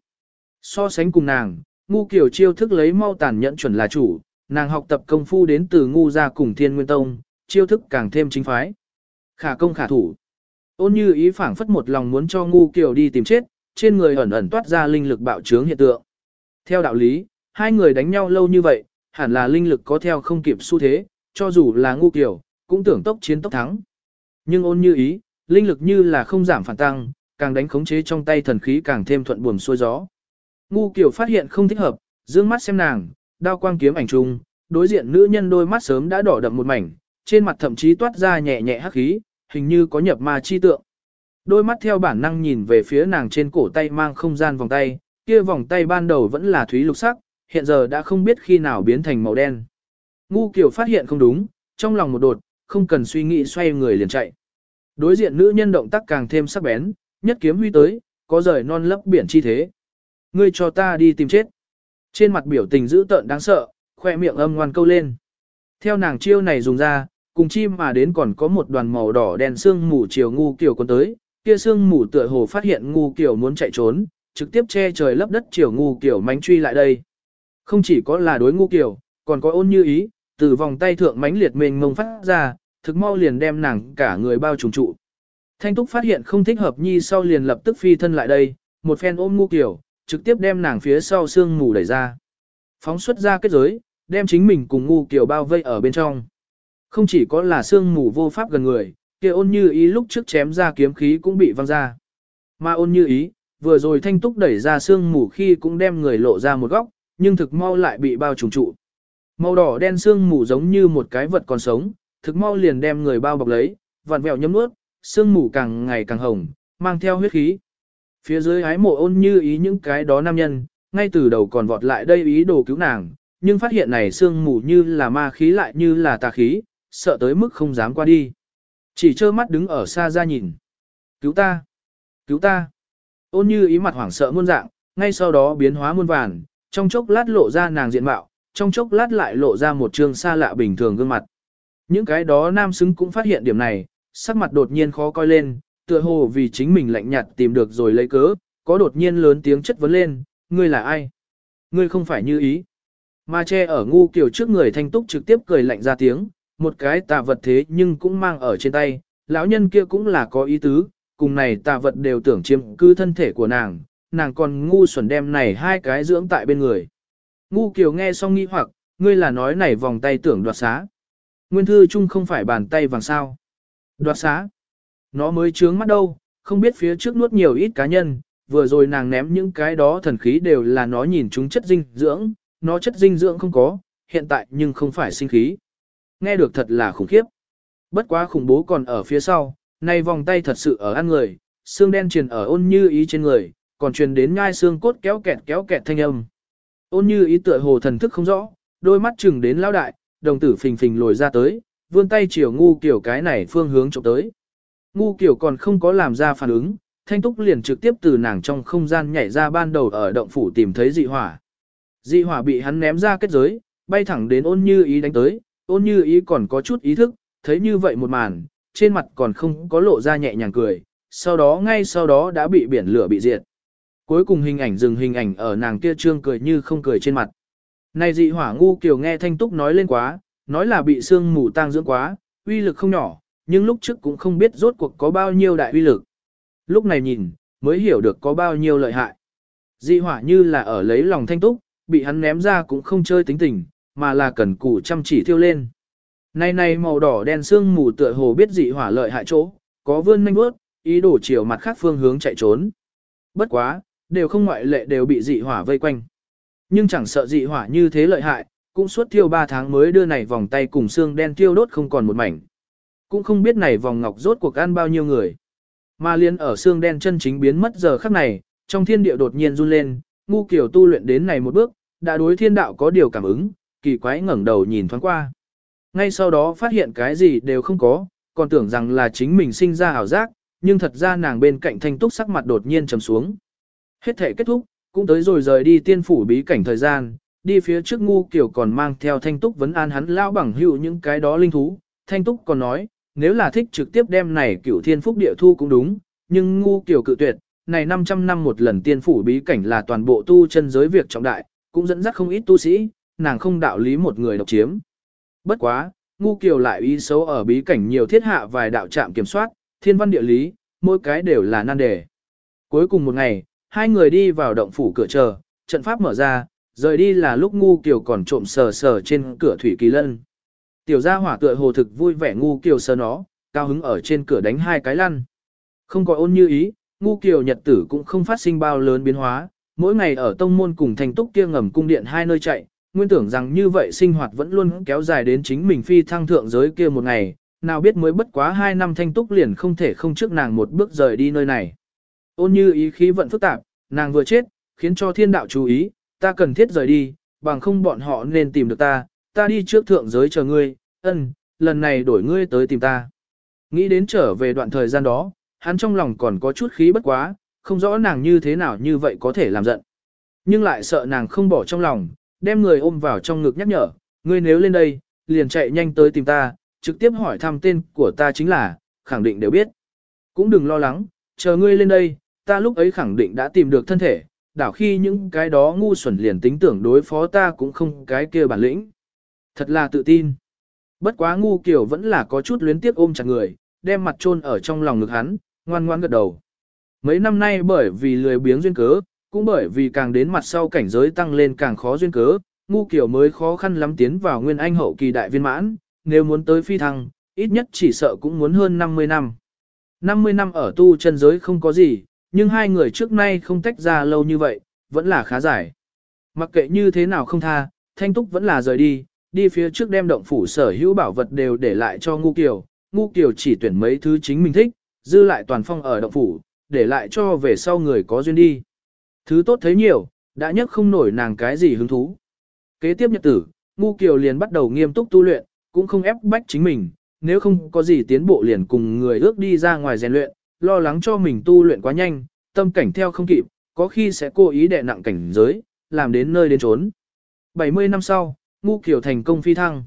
So sánh cùng nàng, ngu kiểu chiêu thức lấy mau tàn nhẫn chuẩn là chủ, nàng học tập công phu đến từ ngu gia cùng Thiên Nguyên Tông, chiêu thức càng thêm chính phái. Khả công khả thủ. Ôn Như Ý phảng phất một lòng muốn cho ngu kiểu đi tìm chết, trên người ẩn ẩn toát ra linh lực bạo trướng hiện tượng. Theo đạo lý, hai người đánh nhau lâu như vậy, hẳn là linh lực có theo không kịp xu thế, cho dù là ngu kiểu, cũng tưởng tốc chiến tốc thắng. Nhưng Ôn Như Ý, linh lực như là không giảm phản tăng, càng đánh khống chế trong tay thần khí càng thêm thuận buồm xuôi gió. Ngu kiểu phát hiện không thích hợp, dương mắt xem nàng, đao quang kiếm ảnh trùng, đối diện nữ nhân đôi mắt sớm đã đỏ đậm một mảnh, trên mặt thậm chí toát ra nhẹ nhẹ hắc khí, hình như có nhập ma chi tượng. Đôi mắt theo bản năng nhìn về phía nàng trên cổ tay mang không gian vòng tay, kia vòng tay ban đầu vẫn là thúy lục sắc, hiện giờ đã không biết khi nào biến thành màu đen. Ngu kiểu phát hiện không đúng, trong lòng một đột, không cần suy nghĩ xoay người liền chạy. Đối diện nữ nhân động tác càng thêm sắc bén, nhất kiếm huy tới, có rời non lấp biển chi thế. Ngươi cho ta đi tìm chết. Trên mặt biểu tình dữ tợn đáng sợ, khoe miệng âm ngoan câu lên. Theo nàng chiêu này dùng ra, cùng chim mà đến còn có một đoàn màu đỏ đen sương mù chiều ngu kiểu cuốn tới, kia sương mù tựa hồ phát hiện ngu kiểu muốn chạy trốn, trực tiếp che trời lấp đất chiều ngu kiểu mánh truy lại đây. Không chỉ có là đối ngu kiểu, còn có Ôn Như Ý, từ vòng tay thượng mánh liệt mênh mông phát ra, thực mau liền đem nàng cả người bao trùm trụ. Thanh Túc phát hiện không thích hợp nhi sau liền lập tức phi thân lại đây, một phen ôm ngu kiểu, trực tiếp đem nàng phía sau sương mù đẩy ra. Phóng xuất ra kết giới, đem chính mình cùng ngu kiểu bao vây ở bên trong. Không chỉ có là sương mù vô pháp gần người, kia Ôn Như Ý lúc trước chém ra kiếm khí cũng bị văng ra. Mà Ôn Như Ý, vừa rồi Thanh Túc đẩy ra sương mù khi cũng đem người lộ ra một góc, nhưng thực mau lại bị bao trùm trụ. Màu đỏ đen sương mù giống như một cái vật còn sống, thực mau liền đem người bao bọc lấy, vặn vẹo nhấm nuốt, sương mù càng ngày càng hồng, mang theo huyết khí. Phía dưới ái mộ Ôn Như Ý những cái đó nam nhân, ngay từ đầu còn vọt lại đây ý đồ cứu nàng, nhưng phát hiện này sương mù như là ma khí lại như là tà khí, sợ tới mức không dám qua đi. Chỉ trơ mắt đứng ở xa ra nhìn. Cứu ta! Cứu ta! Ôn Như Ý mặt hoảng sợ muôn dạng, ngay sau đó biến hóa muôn vàn, trong chốc lát lộ ra nàng diện mạo, trong chốc lát lại lộ ra một trương xa lạ bình thường gương mặt. Những cái đó nam xứng cũng phát hiện điểm này, sắc mặt đột nhiên khó coi lên, tựa hồ vì chính mình lạnh nhạt tìm được rồi lấy cớ, có đột nhiên lớn tiếng chất vấn lên, ngươi là ai? Ngươi không phải Như Ý. Mà che ở ngu kiểu trước người Thanh Túc trực tiếp cười lạnh ra tiếng, một cái tà vật thế nhưng cũng mang ở trên tay, lão nhân kia cũng là có ý tứ, cùng này tà vật đều tưởng chiếm cư thân thể của nàng, nàng còn ngu xuẩn đem này hai cái dưỡng tại bên người. Ngu Kiều nghe xong nghi hoặc, ngươi là nói này vòng tay tưởng đoạt xá. Nguyên thư chung không phải bàn tay vàng sao. Đoạt xá. Nó mới trướng mắt đâu, không biết phía trước nuốt nhiều ít cá nhân, vừa rồi nàng ném những cái đó thần khí đều là nó nhìn chúng chất dinh dưỡng, nó chất dinh dưỡng không có, hiện tại nhưng không phải sinh khí. Nghe được thật là khủng khiếp. Bất quá khủng bố còn ở phía sau, này vòng tay thật sự ở ăn người, xương đen truyền ở Ôn Như Ý trên người, còn truyền đến nhai xương cốt kéo kẹt thanh âm. Ôn Như Ý tựa hồ thần thức không rõ, đôi mắt chừng đến lão đại, đồng tử phình phình lồi ra tới, vươn tay chiều ngu kiểu cái này phương hướng chụp tới. Ngu kiểu còn không có làm ra phản ứng, Thanh Túc liền trực tiếp từ nàng trong không gian nhảy ra ban đầu ở động phủ tìm thấy dị hỏa. Dị hỏa bị hắn ném ra kết giới, bay thẳng đến Ôn Như Ý đánh tới, Ôn Như Ý còn có chút ý thức, thấy như vậy một màn, trên mặt còn không có lộ ra nhẹ nhàng cười, ngay sau đó đã bị biển lửa bị diệt. Cuối cùng hình ảnh dừng hình ảnh ở nàng kia trương cười như không cười trên mặt. Này dị hỏa ngu kiểu nghe Thanh Túc nói lên quá, nói là bị sương mù tang dưỡng quá, uy lực không nhỏ, nhưng lúc trước cũng không biết rốt cuộc có bao nhiêu đại uy lực. Lúc này nhìn, mới hiểu được có bao nhiêu lợi hại. Dị hỏa như là ở lấy lòng Thanh Túc, bị hắn ném ra cũng không chơi tính tình, mà là cần cù chăm chỉ thiêu lên. Này màu đỏ đen sương mù tựa hồ biết dị hỏa lợi hại chỗ, có vươn nhanh bước, ý đồ chiều mặt khác phương hướng chạy trốn. Bất quá, đều không ngoại lệ đều bị dị hỏa vây quanh. Nhưng chẳng sợ dị hỏa như thế lợi hại, cũng suốt thiêu 3 tháng mới đưa này vòng tay cùng xương đen tiêu đốt không còn một mảnh. Cũng không biết này vòng ngọc rốt cuộc ăn bao nhiêu người. Mà liên ở xương đen chân chính biến mất giờ khắc này, trong thiên địa đột nhiên run lên, ngu kiểu tu luyện đến này một bước, đã đối thiên đạo có điều cảm ứng, kỳ quái ngẩng đầu nhìn thoáng qua. Ngay sau đó phát hiện cái gì đều không có, còn tưởng rằng là chính mình sinh ra ảo giác, nhưng thật ra nàng bên cạnh thanh túc sắc mặt đột nhiên trầm xuống. Hết thể kết thúc, cũng tới rồi rời đi tiên phủ bí cảnh thời gian, đi phía trước ngu kiểu còn mang theo thanh túc vấn an hắn lao bằng hữu những cái đó linh thú. Thanh túc còn nói, nếu là thích trực tiếp đem này cửu thiên phúc địa thu cũng đúng, nhưng ngu kiểu cự tuyệt, này 500 năm một lần tiên phủ bí cảnh là toàn bộ tu chân giới việc trọng đại, cũng dẫn dắt không ít tu sĩ, nàng không đạo lý một người độc chiếm. Bất quá, ngu kiều lại ý xấu ở bí cảnh nhiều thiết hạ vài đạo trạm kiểm soát, thiên văn địa lý, mỗi cái đều là nan đề. Cuối cùng một ngày, hai người đi vào động phủ cửa chờ, trận pháp mở ra, rời đi là lúc ngu kiều còn trộm sờ sờ trên cửa thủy kỳ lân. Tiểu gia hỏa tựa hồ thực vui vẻ ngu kiều sờ nó, cao hứng ở trên cửa đánh 2 cái lăn. Không có ôn như ý, ngu kiều nhật tử cũng không phát sinh bao lớn biến hóa, mỗi ngày ở tông môn cùng thành túc kia ngầm cung điện 2 nơi chạy, nguyên tưởng rằng như vậy sinh hoạt vẫn luôn kéo dài đến chính mình phi thăng thượng giới kia một ngày, nào biết mới bất quá 2 năm thanh túc liền không thể không trước nàng một bước rời đi nơi này. Ôn như ý khí vận phức tạp, nàng vừa chết, khiến cho thiên đạo chú ý, ta cần thiết rời đi, bằng không bọn họ nên tìm được ta đi trước thượng giới chờ ngươi, lần này đổi ngươi tới tìm ta. Nghĩ đến trở về đoạn thời gian đó, hắn trong lòng còn có chút khí bất quá, không rõ nàng như thế nào như vậy có thể làm giận. Nhưng lại sợ nàng không bỏ trong lòng, đem người ôm vào trong ngực nhắc nhở, ngươi nếu lên đây, liền chạy nhanh tới tìm ta, trực tiếp hỏi thăm tên của ta chính là, khẳng định đều biết. Cũng đừng lo lắng, chờ ngươi lên đây, ta lúc ấy khẳng định đã tìm được thân thể, đảo khi những cái đó ngu xuẩn liền tính tưởng đối phó ta cũng không cái kia bản lĩnh. Thật là tự tin. Bất quá ngu kiểu vẫn là có chút luyến tiếc ôm chặt người, đem mặt chôn ở trong lòng ngực hắn, ngoan ngoan gật đầu. Mấy năm nay bởi vì lười biếng duyên cớ, cũng bởi vì càng đến mặt sau cảnh giới tăng lên càng khó duyên cớ, ngu kiểu mới khó khăn lắm tiến vào nguyên anh hậu kỳ đại viên mãn, nếu muốn tới phi thăng, ít nhất chỉ sợ cũng muốn hơn 50 năm. 50 năm ở tu chân giới không có gì, nhưng hai người trước nay không tách ra lâu như vậy, vẫn là khá dài. Mặc kệ như thế nào không tha, thanh túc vẫn là rời đi phía trước đem động phủ sở hữu bảo vật đều để lại cho ngu kiều chỉ tuyển mấy thứ chính mình thích, dư lại toàn phong ở động phủ, để lại cho về sau người có duyên đi. Thứ tốt thấy nhiều, đã nhất không nổi nàng cái gì hứng thú. Kế tiếp nhật tử, ngu kiều liền bắt đầu nghiêm túc tu luyện, cũng không ép bách chính mình, nếu không có gì tiến bộ liền cùng người ước đi ra ngoài rèn luyện, lo lắng cho mình tu luyện quá nhanh, tâm cảnh theo không kịp, có khi sẽ cố ý đè nặng cảnh giới, làm đến nơi đến trốn. 70 năm sau, ngu kiều thành công phi thăng.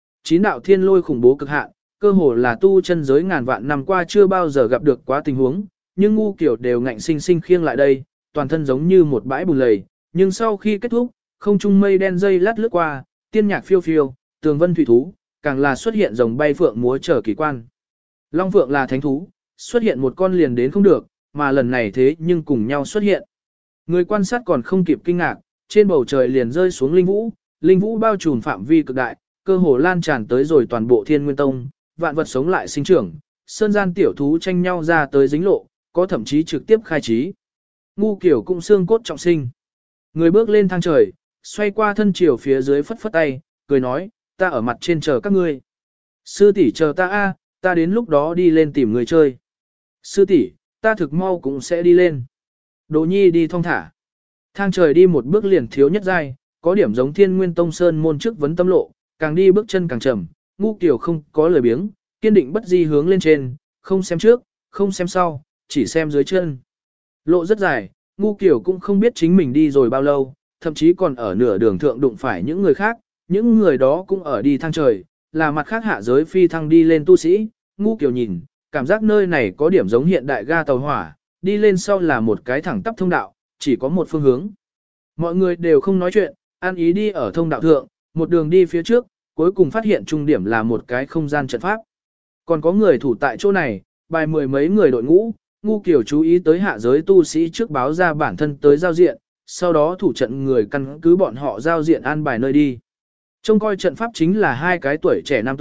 9 đạo thiên lôi khủng bố cực hạn, cơ hồ là tu chân giới ngàn vạn năm qua chưa bao giờ gặp được quá tình huống, nhưng ngu kiều đều ngạnh sinh sinh khiêng lại đây, toàn thân giống như một bãi bùn lầy, nhưng sau khi kết thúc, không trung mây đen dây lát lướt qua, tiên nhạc phiêu phiêu, tường vân thủy thú, càng là xuất hiện rồng bay phượng múa trở kỳ quan. Long phượng là thánh thú, xuất hiện một con liền đến không được, mà lần này thế nhưng cùng nhau xuất hiện. Người quan sát còn không kịp kinh ngạc, trên bầu trời liền rơi xuống linh vũ bao trùm phạm vi cực đại, cơ hồ lan tràn tới rồi toàn bộ Thiên Nguyên Tông, vạn vật sống lại sinh trưởng, sơn gian tiểu thú tranh nhau ra tới dính lộ, có thậm chí trực tiếp khai trí. Ngu kiểu cũng xương cốt trọng sinh. Người bước lên thang trời, xoay qua thân chiều phía dưới phất phất tay, cười nói, ta ở mặt trên chờ các ngươi. Sư tỷ chờ ta ta đến lúc đó đi lên tìm người chơi. Sư tỷ, ta thực mau cũng sẽ đi lên. Đỗ Nhi đi thong thả. Thang trời đi một bước liền thiếu nhất giai, có điểm giống Thiên Nguyên Tông Sơn môn trước vấn tâm lộ, càng đi bước chân càng chậm, ngu kiểu không có lời biếng, kiên định bất di hướng lên trên, không xem trước, không xem sau, chỉ xem dưới chân. Lộ rất dài, ngu kiểu cũng không biết chính mình đi rồi bao lâu, thậm chí còn ở nửa đường thượng đụng phải những người khác, những người đó cũng ở đi thang trời, là mặt khác hạ giới phi thăng đi lên tu sĩ, ngu kiểu nhìn, cảm giác nơi này có điểm giống hiện đại ga tàu hỏa, đi lên sau là một cái thẳng tắp thông đạo, chỉ có một phương hướng. Mọi người đều không nói chuyện, an ý đi ở thông đạo thượng, một đường đi phía trước, cuối cùng phát hiện trung điểm là một cái không gian trận pháp. Còn có người thủ tại chỗ này, bài 10 mấy người đội ngũ, ngu kiểu chú ý tới hạ giới tu sĩ trước báo ra bản thân tới giao diện, sau đó thủ trận người căn cứ bọn họ giao diện an bài nơi đi. Trông coi trận pháp chính là 2 cái tuổi trẻ nam tu,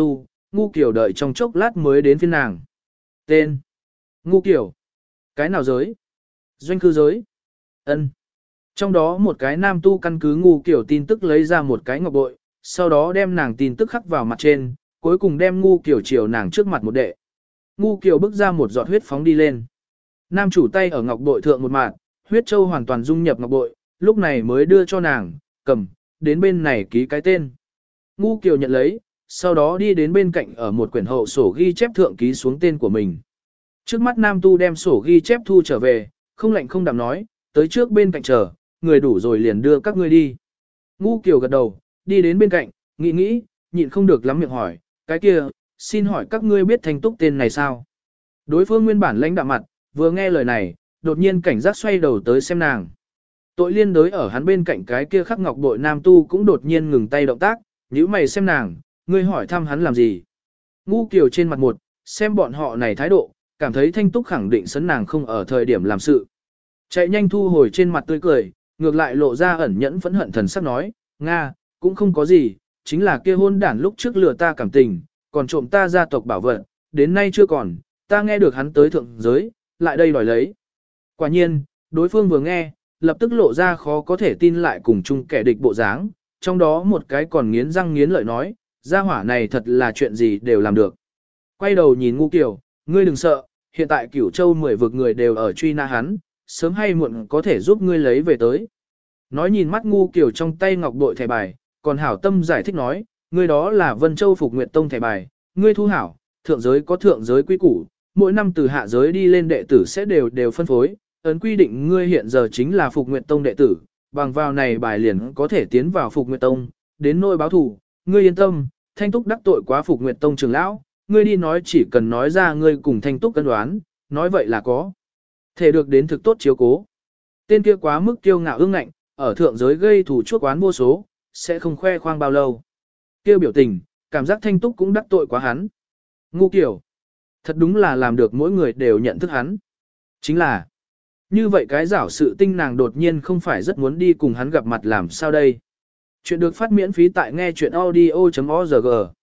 Ngu Kiều đợi trong chốc lát mới đến phiên nàng. Tên. Ngu Kiều. Cái nào giới? Doanh cư giới. Ân. Trong đó một cái nam tu căn cứ Ngu Kiều tin tức lấy ra một cái ngọc bội, sau đó đem nàng tin tức khắc vào mặt trên, cuối cùng đem Ngu Kiều chiều nàng trước mặt một đệ. Ngu Kiều bước ra một giọt huyết phóng đi lên. Nam chủ tay ở ngọc bội thượng một mạt, huyết châu hoàn toàn dung nhập ngọc bội, lúc này mới đưa cho nàng, cầm, đến bên này ký cái tên. Ngu Kiều nhận lấy, sau đó đi đến bên cạnh ở một quyển hậu sổ ghi chép thượng ký xuống tên của mình. Trước mắt nam tu đem sổ ghi chép thu trở về, không lạnh không đạm nói, tới trước bên cạnh chờ, người đủ rồi liền đưa các ngươi đi. Ngu Kiều gật đầu, đi đến bên cạnh, nghĩ, nhịn không được lắm miệng hỏi, cái kia, xin hỏi các ngươi biết Thanh Túc tên này sao? Đối phương nguyên bản lãnh đạm mặt, vừa nghe lời này, đột nhiên cảnh giác xoay đầu tới xem nàng. Tội liên đối ở hắn bên cạnh cái kia khắc ngọc bội nam tu cũng đột nhiên ngừng tay động tác, nhíu mày xem nàng, ngươi hỏi thăm hắn làm gì? Ngu Kiều trên mặt một, xem bọn họ này thái độ, cảm thấy Thanh Túc khẳng định sấn nàng không ở thời điểm làm sự. Chạy nhanh thu hồi trên mặt tươi cười, ngược lại lộ ra ẩn nhẫn phẫn hận thần sắc nói, Nga, cũng không có gì, chính là kia hôn đản lúc trước lừa ta cảm tình, còn trộm ta gia tộc bảo vật, đến nay chưa còn, ta nghe được hắn tới thượng giới, lại đây đòi lấy. Quả nhiên, đối phương vừa nghe, lập tức lộ ra khó có thể tin lại cùng chung kẻ địch bộ dáng, trong đó một cái còn nghiến răng nghiến lợi nói, gia hỏa này thật là chuyện gì đều làm được. Quay đầu nhìn Ngu Kiều, ngươi đừng sợ, hiện tại Cửu Châu 10 vực người đều ở truy na hắn, sớm hay muộn có thể giúp ngươi lấy về tới. Nói nhìn mắt Ngu Kiều trong tay ngọc bội thẻ bài, còn hảo tâm giải thích nói, ngươi đó là Vân Châu Phục Nguyệt Tông thẻ bài, ngươi thu hảo, thượng giới có thượng giới quy củ, mỗi năm từ hạ giới đi lên đệ tử sẽ đều phân phối, ấn quy định ngươi hiện giờ chính là Phục Nguyệt Tông đệ tử, bằng vào này bài liền có thể tiến vào Phục Nguyệt Tông, đến nỗi báo thủ, ngươi yên tâm, Thanh Túc đắc tội quá Phục Nguyệt Tông trưởng lão, ngươi đi nói chỉ cần nói ra ngươi cùng Thanh Túc cân đoán, nói vậy là có thể được đến thực tốt chiếu cố. Tên kia quá mức kiêu ngạo ương ngạnh, ở thượng giới gây thủ chuốc oán vô số, sẽ không khoe khoang bao lâu. Kêu biểu tình, cảm giác Thanh Túc cũng đắc tội quá hắn. Ngu Kiều, thật đúng là làm được mỗi người đều nhận thức hắn. Chính là, như vậy cái giảo sự tinh nàng đột nhiên không phải rất muốn đi cùng hắn gặp mặt làm sao đây. Chuyện được phát miễn phí tại nghe chuyện audio.org.